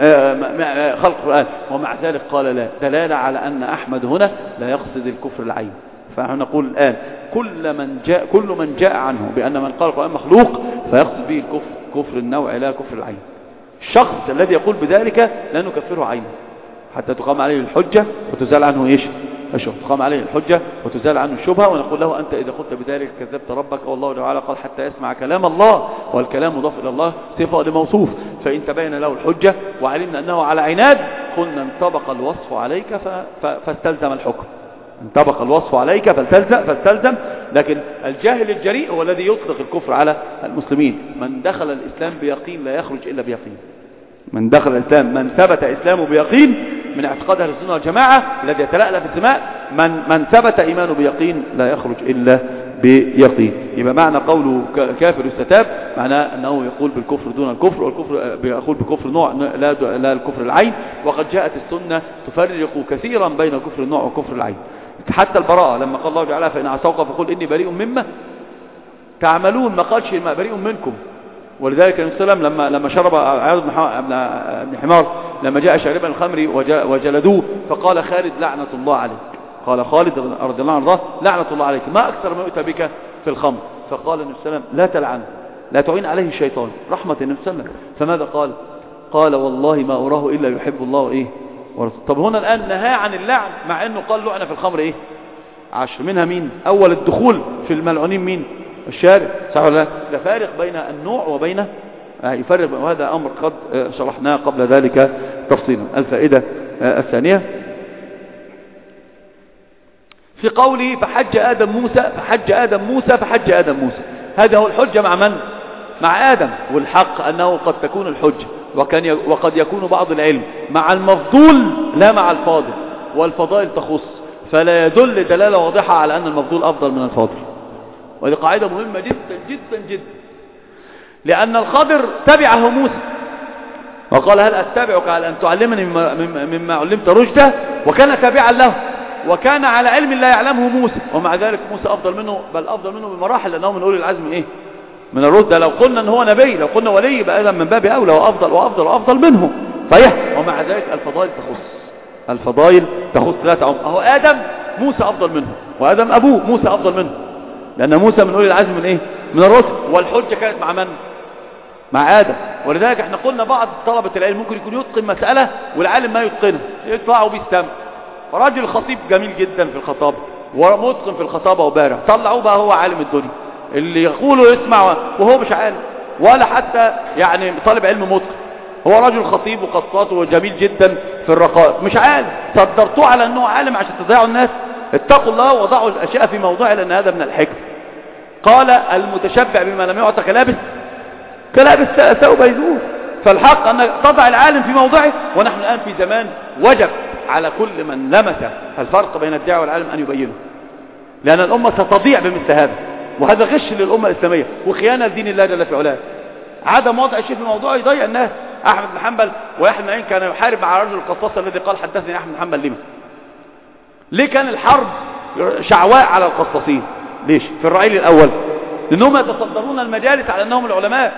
خلق القرآن، ومع ذلك قال لا، دلالة على أن أحمد هنا لا يقصد الكفر العين. فنحن نقول الآن كل من جاء كل من جاء عنه بأن من قال القرآن مخلوق فيقصد به الكفر، كفر النوع لا كفر العين. الشخص الذي يقول بذلك لا نكفره عينه حتى تقام عليه الحجة وتزال عنه ايش؟ الشبهة، تقام عليه الحجة وتزال عنه الشبهة، ونقول له أنت إذا قلت بذلك كذبت ربك، والله تعالى قال حتى يسمع كلام الله، والكلام مضاف إلى الله صفة لموصوف، فإن تبين له الحجة وعلمنا أنه على عناد قلنا انطبق الوصف عليك فاستلزم الحكم، انطبق الوصف عليك فاستلزم, فاستلزم لكن الجاهل الجريء هو الذي يطلق الكفر على المسلمين. من دخل الإسلام بيقين لا يخرج إلا بيقين، من دخل الإسلام من ثبت إسلامه بيقين من اعتقاد أهل السنة والجماعة الذي يتلألأ في السماء، من من ثبت إيمانه بيقين لا يخرج إلا بيقين. يبقى معنى قوله كافر يستتاب معناه أنه يقول بالكفر دون الكفر، والكفر يقول بكفر نوع لا, لا الكفر العين. وقد جاءت السنة تفرق كثيرا بين كفر النوع وكفر العين. حتى البراءة لما قال الله تعالى فإن عصوك فقل إني بريء مما تعملون، ما قالش ما بريء منكم. ولذلك النبي صلى الله عليه وسلم لما لما شرب عياض بن حمار لما جاء شاربا الخمر وجلدوه فقال خالد لعنة الله عليك، قال خالد رضي الله عنه لعنة الله عليك ما أكثر ما يؤتى بك في الخمر. فقال النبي صلى الله عليه وسلم لا تلعن، لا تعين عليه الشيطان، رحمة النبي صلى الله عليه وسلم. فماذا قال؟ قال والله ما أراه إلا يحب الله إيه ورسوله. طب هنا الآن نهى عن اللعن مع أنه قال لعنة في الخمر إيه عشر، منها مين؟ أول الدخول في الملعونين مين؟ الشارع، صح ولا لا؟ لا فارق بين النوع وبين يفرق، وهذا أمر قد شرحناه قبل ذلك تفصيلا. الفائدة الثانية في قوله فحج آدم موسى فحج آدم موسى فحج آدم موسى، هذا هو الحجة مع من؟ مع آدم. والحق أنه قد تكون الحجة وكان وقد يكون بعض العلم مع المفضول لا مع الفاضل، والفضائل تخص، فلا يدل دلالة واضحة على أن المفضول أفضل من الفاضل. وهذه قاعدة مهمة جدا جدا جدا، لأن الخضر تبعه موسى وقال هل أتبعك على أن تعلمني مما, مما علمت رشدا، وكان تابعا له وكان على علم لا يعلمه موسى، ومع ذلك موسى أفضل منه، بل أفضل منه بمراحل، لأنه من أولي العزم إيه من الرشد. لو قلنا أن هو نبي، لو قلنا ولي بقى من باب أولى وأفضل وأفضل وأفضل منه صحيح. ومع ذلك الفضائل تخص، الفضائل تخص لا تعم. أهو آدم موسى أفضل منه، وآدم أبوه موسى أفضل منه، لأن موسى من أولي العزم من إيه من الرسل، والحجة كانت مع من؟ مع آدم. ولذلك احنا قلنا بعض طلبة العلم ممكن يكون يتقن مسألة والعالم ما يتقنها، يدفعه بيستمع رجل خطيب جميل جدا في الخطابة ومتقن في الخطابة وبارع، طلعوه بقى هو عالم الدنيا، اللي يقوله يسمع وهو مش عالم ولا حتى يعني طالب علم متقن، هو رجل خطيب وقصات وجميل جدا في الرقائق، مش عالم، صدرتوه على انه عالم عشان تضيعوا الناس. اتقوا الله وضعوا الاشياء في موضوعها، لان هذا من الحكم. قال المتشبع بما لم يعطى كلابس كلابس ثوب يزور. فالحق ان تضع العالم في موضعه، ونحن الان في زمان وجب على كل من لمس الفرق بين الداعي والعالم ان يبينه، لان الامه ستضيع بمثل هذا، وهذا غش للامه الاسلاميه وخيانه لدين الله جل في علاه. عدم وضع الشيء في موضوعه يضيع الناس. احمد بن حنبل ويحيى بن معين كان يحارب مع رجل القصاص الذي قال حدثني احمد بن حنبل. لما ليه كان الحرب شعواء على القصاصين؟ ليش؟ في الرعيل الاول لانهم يتصدرون المجالس على انهم العلماء،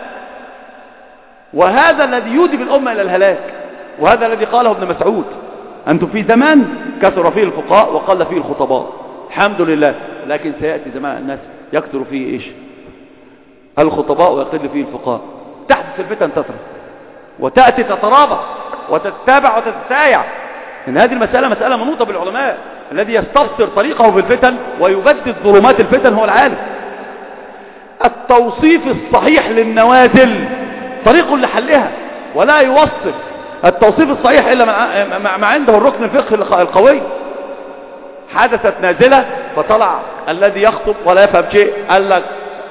وهذا الذي يودي بالامه الى الهلاك، وهذا الذي قاله ابن مسعود: انتم في زمان كثر فيه الفقهاء وقل فيه الخطباء. الحمد لله، لكن سياتي زمان الناس يكثر فيه ايش؟ الخطباء ويقل فيه الفقهاء. تحدث الفتن تترك وتاتي تترابط وتتتابع وتتسايع، ان هذه المساله مساله منوطه بالعلماء. الذي يستبصر طريقه في الفتن ويبدد ظلمات الفتن هو العالم. التوصيف الصحيح للنوازل طريق لحلها، ولا يوصف التوصيف الصحيح إلا ما عنده الركن الفقهي القوي. حدثت نازلة فطلع الذي يخطب ولا يفهم شيء قال لك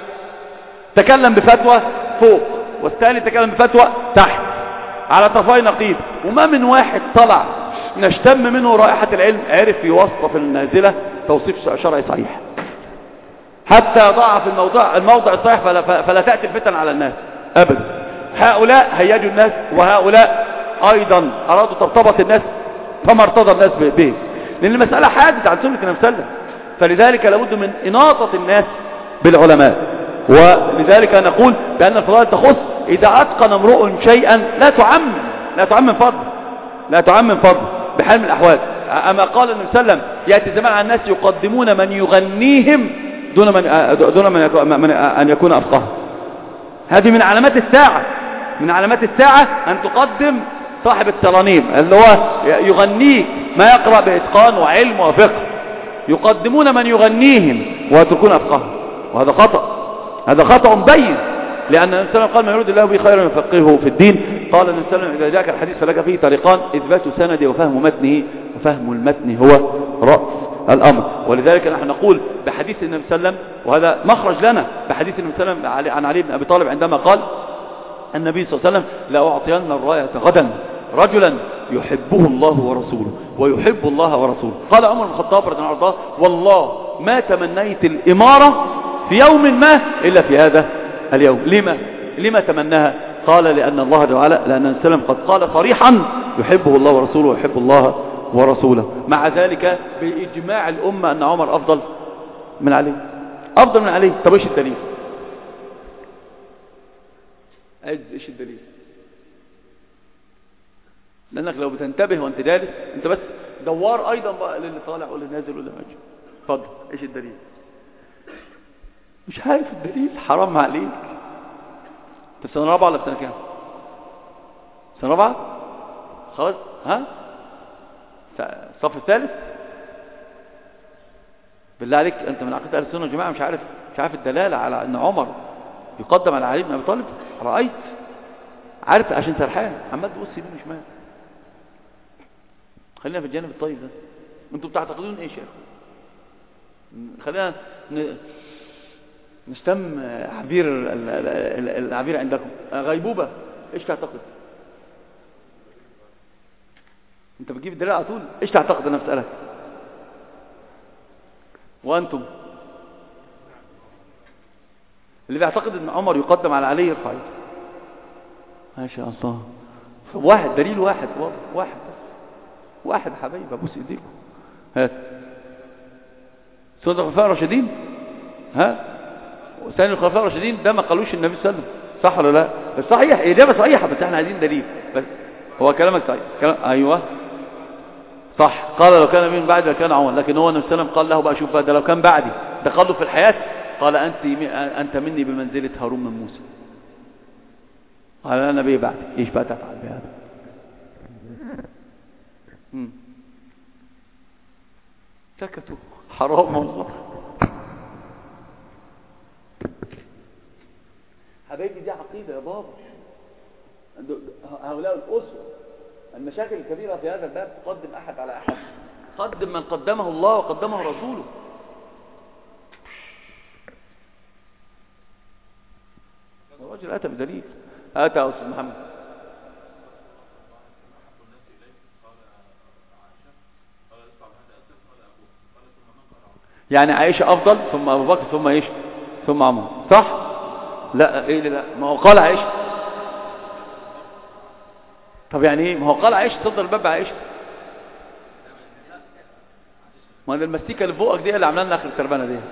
تكلم بفتوى فوق، والثاني تكلم بفتوى تحت على طرفي نقيض، وما من واحد طلع نشتم منه رائحة العلم عرف يوصف النازلة توصيف شرعي صحيح، حتى يضعها في الموضع الموضع الصحيح فلا, فلا تأتي الفتن على الناس أبدا. هؤلاء هيجوا الناس، وهؤلاء أيضا أرادوا ترتبط الناس فما ارتضى الناس به، لأن المسألة حادثة عن سنة النبي صلى الله عليه وسلم. فلذلك لابد من إناطة الناس بالعلماء، ولذلك نقول بأن الفضائل تخص إذا أتقن امرؤ شيئا لا تعمم لا تعمم فضل لا تعمم فضل بحال من الأحوال. أما قال النبي صلى الله عليه وسلم: يأتي زمان على الناس يقدمون من يغنيهم دون من دون من, من أن يكون أفقه. هذه من علامات الساعة من علامات الساعة أن تقدم صاحب الترانيم اللي هو يغنيك ما يقرأ بإتقان وعلم وفقه، يقدمون من يغنيهم ويتركون أفقه، وهذا خطأ هذا خطأ مبين، لأن النبي صلى الله عليه وسلم قال: من يريد الله به خيرا يفقهه في الدين. قال النبي صلى الله عليه وسلم: إذا جاءك الحديث فلك فيه طريقان: إثبات سنده وفهم متنه، وفهم المتن هو رأس الأمر. ولذلك نحن نقول بحديث النبي صلى الله عليه وسلم، وهذا مخرج لنا بحديث النبي صلى الله عليه وسلم عن علي بن أبي طالب عندما قال النبي صلى الله عليه وسلم: لأعطين الراية غدا رجلا يحبه الله ورسوله ويحب الله ورسوله. قال عمر بن الخطاب رضي الله عنه: والله ما تمنيت الإمارة في يوم ما إلا في هذا اليوم. لما لما تمناها؟ قال: لأن الله تعالى لأن النبي صلى الله عليه وسلم قد قال صريحا: يحبه الله ورسوله ويحب الله ورسوله. مع ذلك بإجماع الأمة أن عمر أفضل من علي أفضل من علي. طب إيش الدليل؟ إيش الدليل؟ لأنك لو بتنتبه وانت جالس انت بس دوار أيضا بقى للي طالع واللي نازل واللي ماشي. اتفضل، إيش الدليل؟ مش عارف الدليل، حرام عليك. انت في سنة رابعة ولا في سنة كام؟ سنة رابعة؟ خلاص، ها؟ الصف الثالث؟ بالله عليك انت من عقيدة اهل السنة والجماعة مش عارف مش عارف الدلالة على ان عمر يقدم على علي بن ابي طالب؟ رأيت؟ عارف عشان سرحان عمال تبص يمين وشمال. خلينا في الجانب الطيب ده. انتوا بتعتقدون ايش يا اخي؟ خلينا ن... نستم عبير العبير عندكم غيبوبة. ايش تعتقد؟ انت بتجيب الدليل على طول. ايش تعتقد؟ انا بسألك. وانتم اللي بيعتقد ان عمر يقدم على علي يرفع يده. ما شاء الله. واحد دليل واحد واحد بس واحد حبايب ابوس ايديكم. هات سنة الخلفاء الراشدين. ها وثاني الخلفاء الراشدين ده ما قالوش النبي صلى الله عليه وسلم، صح ولا لا؟ بس صحيح، اجابه صحيحه، بس احنا عايزين دليل. بس هو كلامك صحيح. كلام ايوه صح. قال لو كان من بعد لكان عمر، لكن هو النبي صلى الله عليه وسلم قال له بقى شوف ده لو كان بعدي دخله في الحياه قال انت انت مني بمنزله هارون من موسى. قال انا نبي بعدي. ايش بقى تفعل بهذا؟ سكتوا. حرام والله حبايبي، دي عقيدة يا بابا. هؤلاء الأسوة. المشاكل الكبيرة في هذا الباب تقدم أحد على أحد، قدم من قدمه الله وقدمه رسوله. الرجل أتى بدليل. أتى يا أستاذ محمد. يعني عائشة أفضل ثم أبو بكر ثم إيش ثم عمر، صح؟ لا إيه لا ما هو قال عائشة. طب يعني إيه؟ ما هو قال عائشة، تفضل الباب عائشة. ما هو المستيكة اللي فوقك دي اللي عملنا لنا آخر التربانة دي.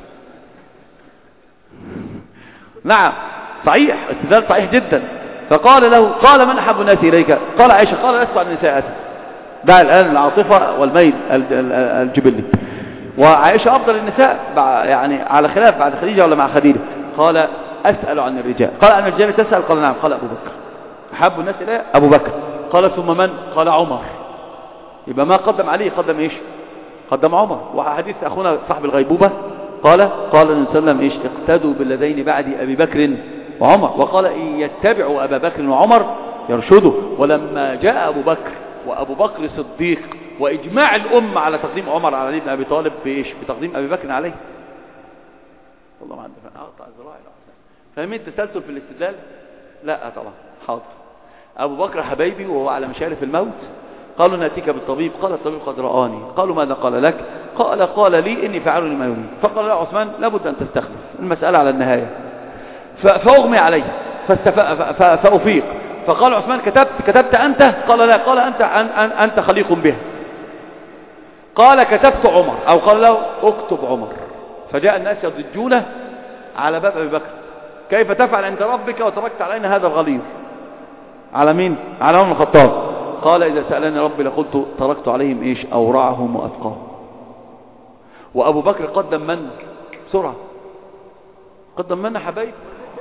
نعم صحيح، استدلال صحيح جدا. فقال له قال من أحب الناس إليك؟ قال عائشة. قال أسمع النساء أتى. ده الآن العاطفة والميل الجبلي. وعائشة أفضل النساء يعني على خلاف بعد خديجة ولا مع خديجة. قال أسأل عن الرجال. قال عن الرجال تسأل؟ قال نعم. قال أبو بكر. أحب الناس إليه أبو بكر. قال ثم من؟ قال عمر. يبقى ما قدم عليه قدم إيش؟ قدم عمر. وحديث أخونا صاحب الغيبوبة قال قال النبي صلى الله عليه وسلم إيش؟ اقتدوا بالذين بعد أبي بكر وعمر. وقال إن يتبعوا أبا بكر وعمر يرشدوا. ولما جاء أبو بكر وأبو بكر صديق وإجماع الأمة على تقديم عمر على علي بن أبي طالب بإيش؟ بتقديم أبي بكر عليه. والله ما عندي أقطع الزراعي. فاهمين التسلسل في الاستدلال؟ لا طبعا. حاضر. أبو بكر حبايبي وهو على مشارف الموت قالوا نأتيك بالطبيب. قال الطبيب قد رآني. قالوا ماذا قال لك؟ قال قال لي إني فعل لما يريد. فقال له عثمان لابد أن تستخلف المسألة على النهاية. فأغمي عليه فأفيق. فقال عثمان كتبت كتبت أنت؟ قال لا. قال أنت أنت خليق به. قال كتبت عمر أو قال له اكتب عمر. فجاء الناس يضجون على باب أبي بكر كيف تفعل عند ربك وتركت علينا هذا الغليظ؟ على مين؟ على عمر الخطاب. قال إذا سألني ربي لقلت تركت عليهم إيش؟ أورعهم وأتقاهم. وأبو بكر قدم من؟ بسرعة قدم من حبايب؟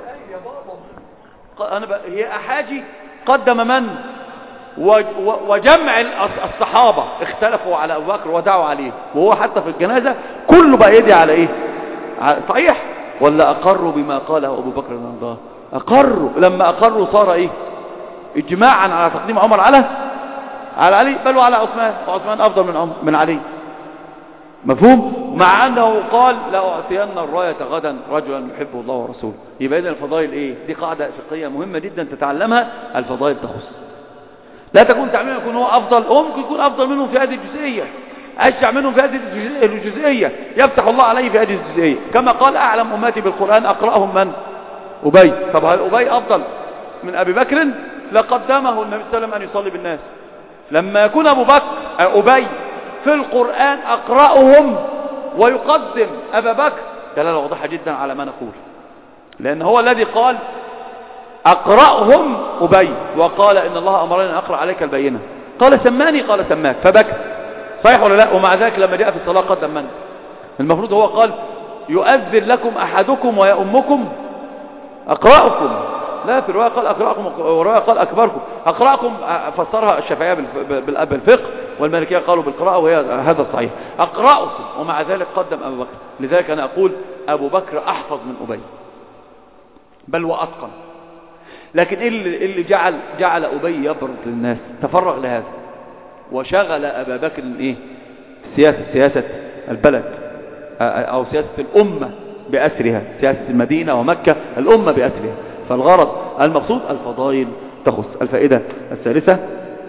أنا ب... هي أحاجي قدم من؟ و... و... وجمع الصحابة اختلفوا على أبو بكر ودعوا عليه، وهو حتى في الجنازة كله بقى يدي على إيه؟ صحيح ولا أقروا بما قاله أبو بكر رضي الله؟ أقروا. لما أقروا صار إيه؟ إجماعا على تقديم عمر على على علي، بل وعلى عثمان، وعثمان أفضل من عمر من علي. مفهوم؟ مع أنه قال لأعطين الراية غدا رجلا يحبه الله ورسوله. يبقى إذن الفضائل إيه؟ دي قاعدة فقهية مهمة جدا تتعلمها. الفضائل تخص، لا تكون تعميم يكون هو أفضل، هو ممكن يكون أفضل منهم في هذه الجزئية، أشجع منهم في هذه الجزئية، يفتح الله عليه في هذه الجزئية. كما قال أعلم أمتي بالقرآن أقرأهم من؟ أبي. طب هل أبي أفضل من أبي بكر؟ لقدمه النبي صلى الله عليه وسلم أن يصلي بالناس. لما يكون أبو بكر أبي في القرآن أقرأهم ويقدم أبا بكر، دلالة واضحة جدا على ما نقول، لأن هو الذي قال أقرأهم أبي، وقال إن الله أمرني أن أقرأ عليك البينة. قال سماني، قال سماك، فبكى. صحيح ولا لا؟ ومع ذلك لما جاء في الصلاة قدم من؟ المفروض هو قال يؤذن لكم أحدكم ويأمكم أقرأكم. لا، في الرواية قال أقرأكم، والرواية قال أكبركم. أقرأكم فسرها الشافعية بالفقه، والمالكية قالوا بالقراءة، وهي هذا الصحيح. أقرأكم، ومع ذلك قدم أبو بكر. لذلك أنا أقول أبو بكر أحفظ من أبي، بل وأتقن. لكن اللي, اللي جعل جعل أبي يبرز للناس تفرغ لهذا، وشغل أبا بكر إيه؟ سياسة سياسة البلد أو سياسة الأمة بأسرها، سياسة المدينة ومكة، الأمة بأسرها. فالغرض المقصود الفضائل تخص. الفائدة الثالثة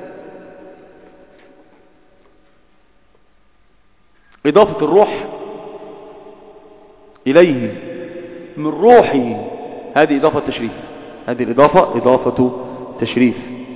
إضافة الروح إليه من روحه، هذه إضافة تشريف. هذه الإضافة إضافة تشريف.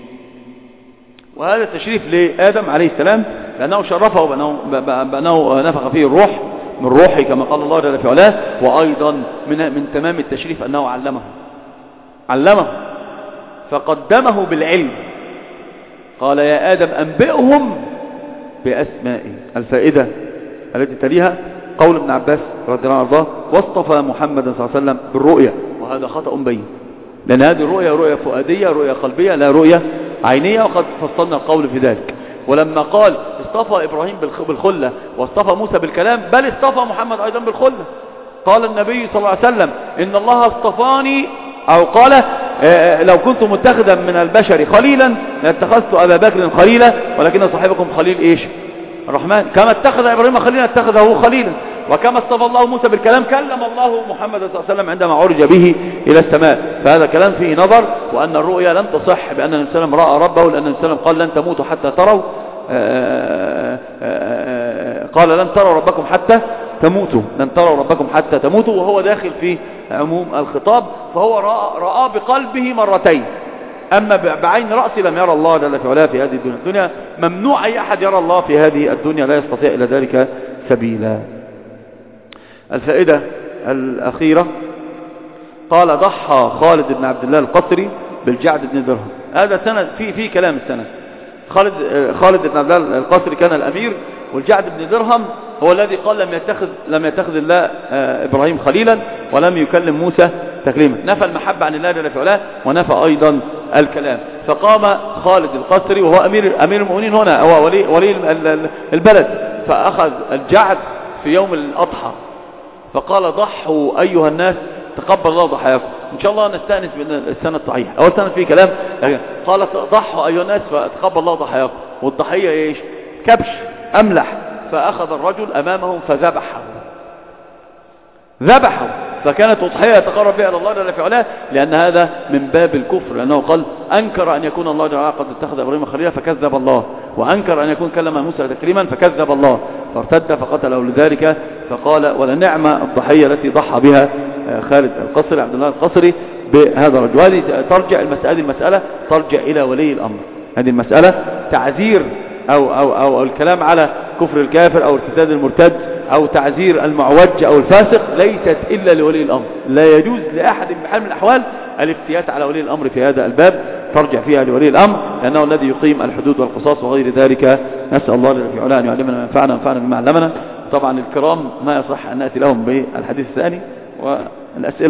وهذا التشريف لآدم عليه السلام لأنه شرفه بأنه, بأنه نفخ فيه الروح من روحه كما قال الله جل في علاه. وأيضا من, من تمام التشريف أنه علمه علمه فقدمه بالعلم. قال يا آدم أنبئهم بأسمائهم. الفائدة التي تليها قول ابن عباس رضي الله عنه: واصطفى محمد صلى الله عليه وسلم بالرؤيا. وهذا خطأ بين، لأن هذه الرؤيا رؤيا فؤادية، رؤيا قلبية، لا رؤيا عينية، وقد فصلنا القول في ذلك. ولما قال اصطفى إبراهيم بالخلة واصطفى موسى بالكلام، بل اصطفى محمد أيضا بالخلة. قال النبي صلى الله عليه وسلم إن الله اصطفاني، أو قال لو كنت متخذا من البشر خليلا لاتخذت أبا بكر خليلا ولكن صاحبكم خليل إيش؟ الرحمن. كما اتخذ إبراهيم خليلا اتخذه خليلا، وكما اصطفى الله موسى بالكلام كلم الله محمد صلى الله عليه وسلم عندما عرج به إلى السماء. فهذا كلام فيه نظر، وأن الرؤيا لم تصح بأن النبي صلى الله عليه وسلم رأى ربه، لأن النبي صلى الله عليه وسلم قال لن تموتوا حتى تروا، قال لن تروا ربكم حتى تموتوا، لن تروا ربكم حتى تموتوا، وهو داخل في عموم الخطاب. فهو رأى بقلبه مرتين، أما بعين رأسه لم يرى الله جل وعلا في هذه الدنيا. الدنيا ممنوع أي أحد يرى الله في هذه الدنيا، لا يستطيع إلى ذلك سبيلا. الفائدة الأخيرة، قال ضحى خالد بن عبد الله القصري بالجعد بن درهم. هذا سند في في كلام السند. خالد خالد بن عبد الله القصري كان الأمير، والجعد بن درهم هو الذي قال لم يتخذ لم يتخذ الله إبراهيم خليلا ولم يكلم موسى تكليما، نفى المحبة عن الله جل وعلا ونفى أيضا الكلام. فقام خالد القصري وهو أمير أمير المؤمنين هنا، هو ولي ولي البلد، فأخذ الجعد في يوم الأضحى فقال ضحوا أيها الناس تقبل الله ضحاياكم. إن شاء الله نستأنس بالسنة الصحيح. أول سنة فيه كلام، قال ضحوا أيها الناس فتقبل الله ضحاياكم. والضحية إيش؟ كبش أملح. فأخذ الرجل أمامهم فذبحه ذبحه فكانت أضحية يتقرب بها إلى الله جل وعلا، لأن هذا من باب الكفر، لأنه قال أنكر أن يكون الله جل وعلا قد اتخذ إبراهيم خليلا فكذب الله، وأنكر أن يكون كلم موسى تكريما فكذب الله، فارتد فقتله لذلك. فقال ولنعم الضحية التي ضحى بها خالد القصري عبد الله القصري بهذا الرجل. وهذه ترجع المسألة المسألة ترجع إلى ولي الأمر. هذه المسألة تعزير أو, أو, أو, أو الكلام على كفر الكافر أو ارتداد المرتد أو تعزير المعوج أو الفاسق ليست إلا لولي الأمر. لا يجوز لأحد بحال من الأحوال الافتيات على ولي الأمر في هذا الباب، ترجع فيها لولي الأمر، لأنه الذي يقيم الحدود والقصاص وغير ذلك. نسأل الله جل وعلا أن يعلمنا ما ينفعنا وينفعنا بما علمنا. طبعا الكرام ما يصح أن نأتي لهم بالحديث الثاني والأسئلة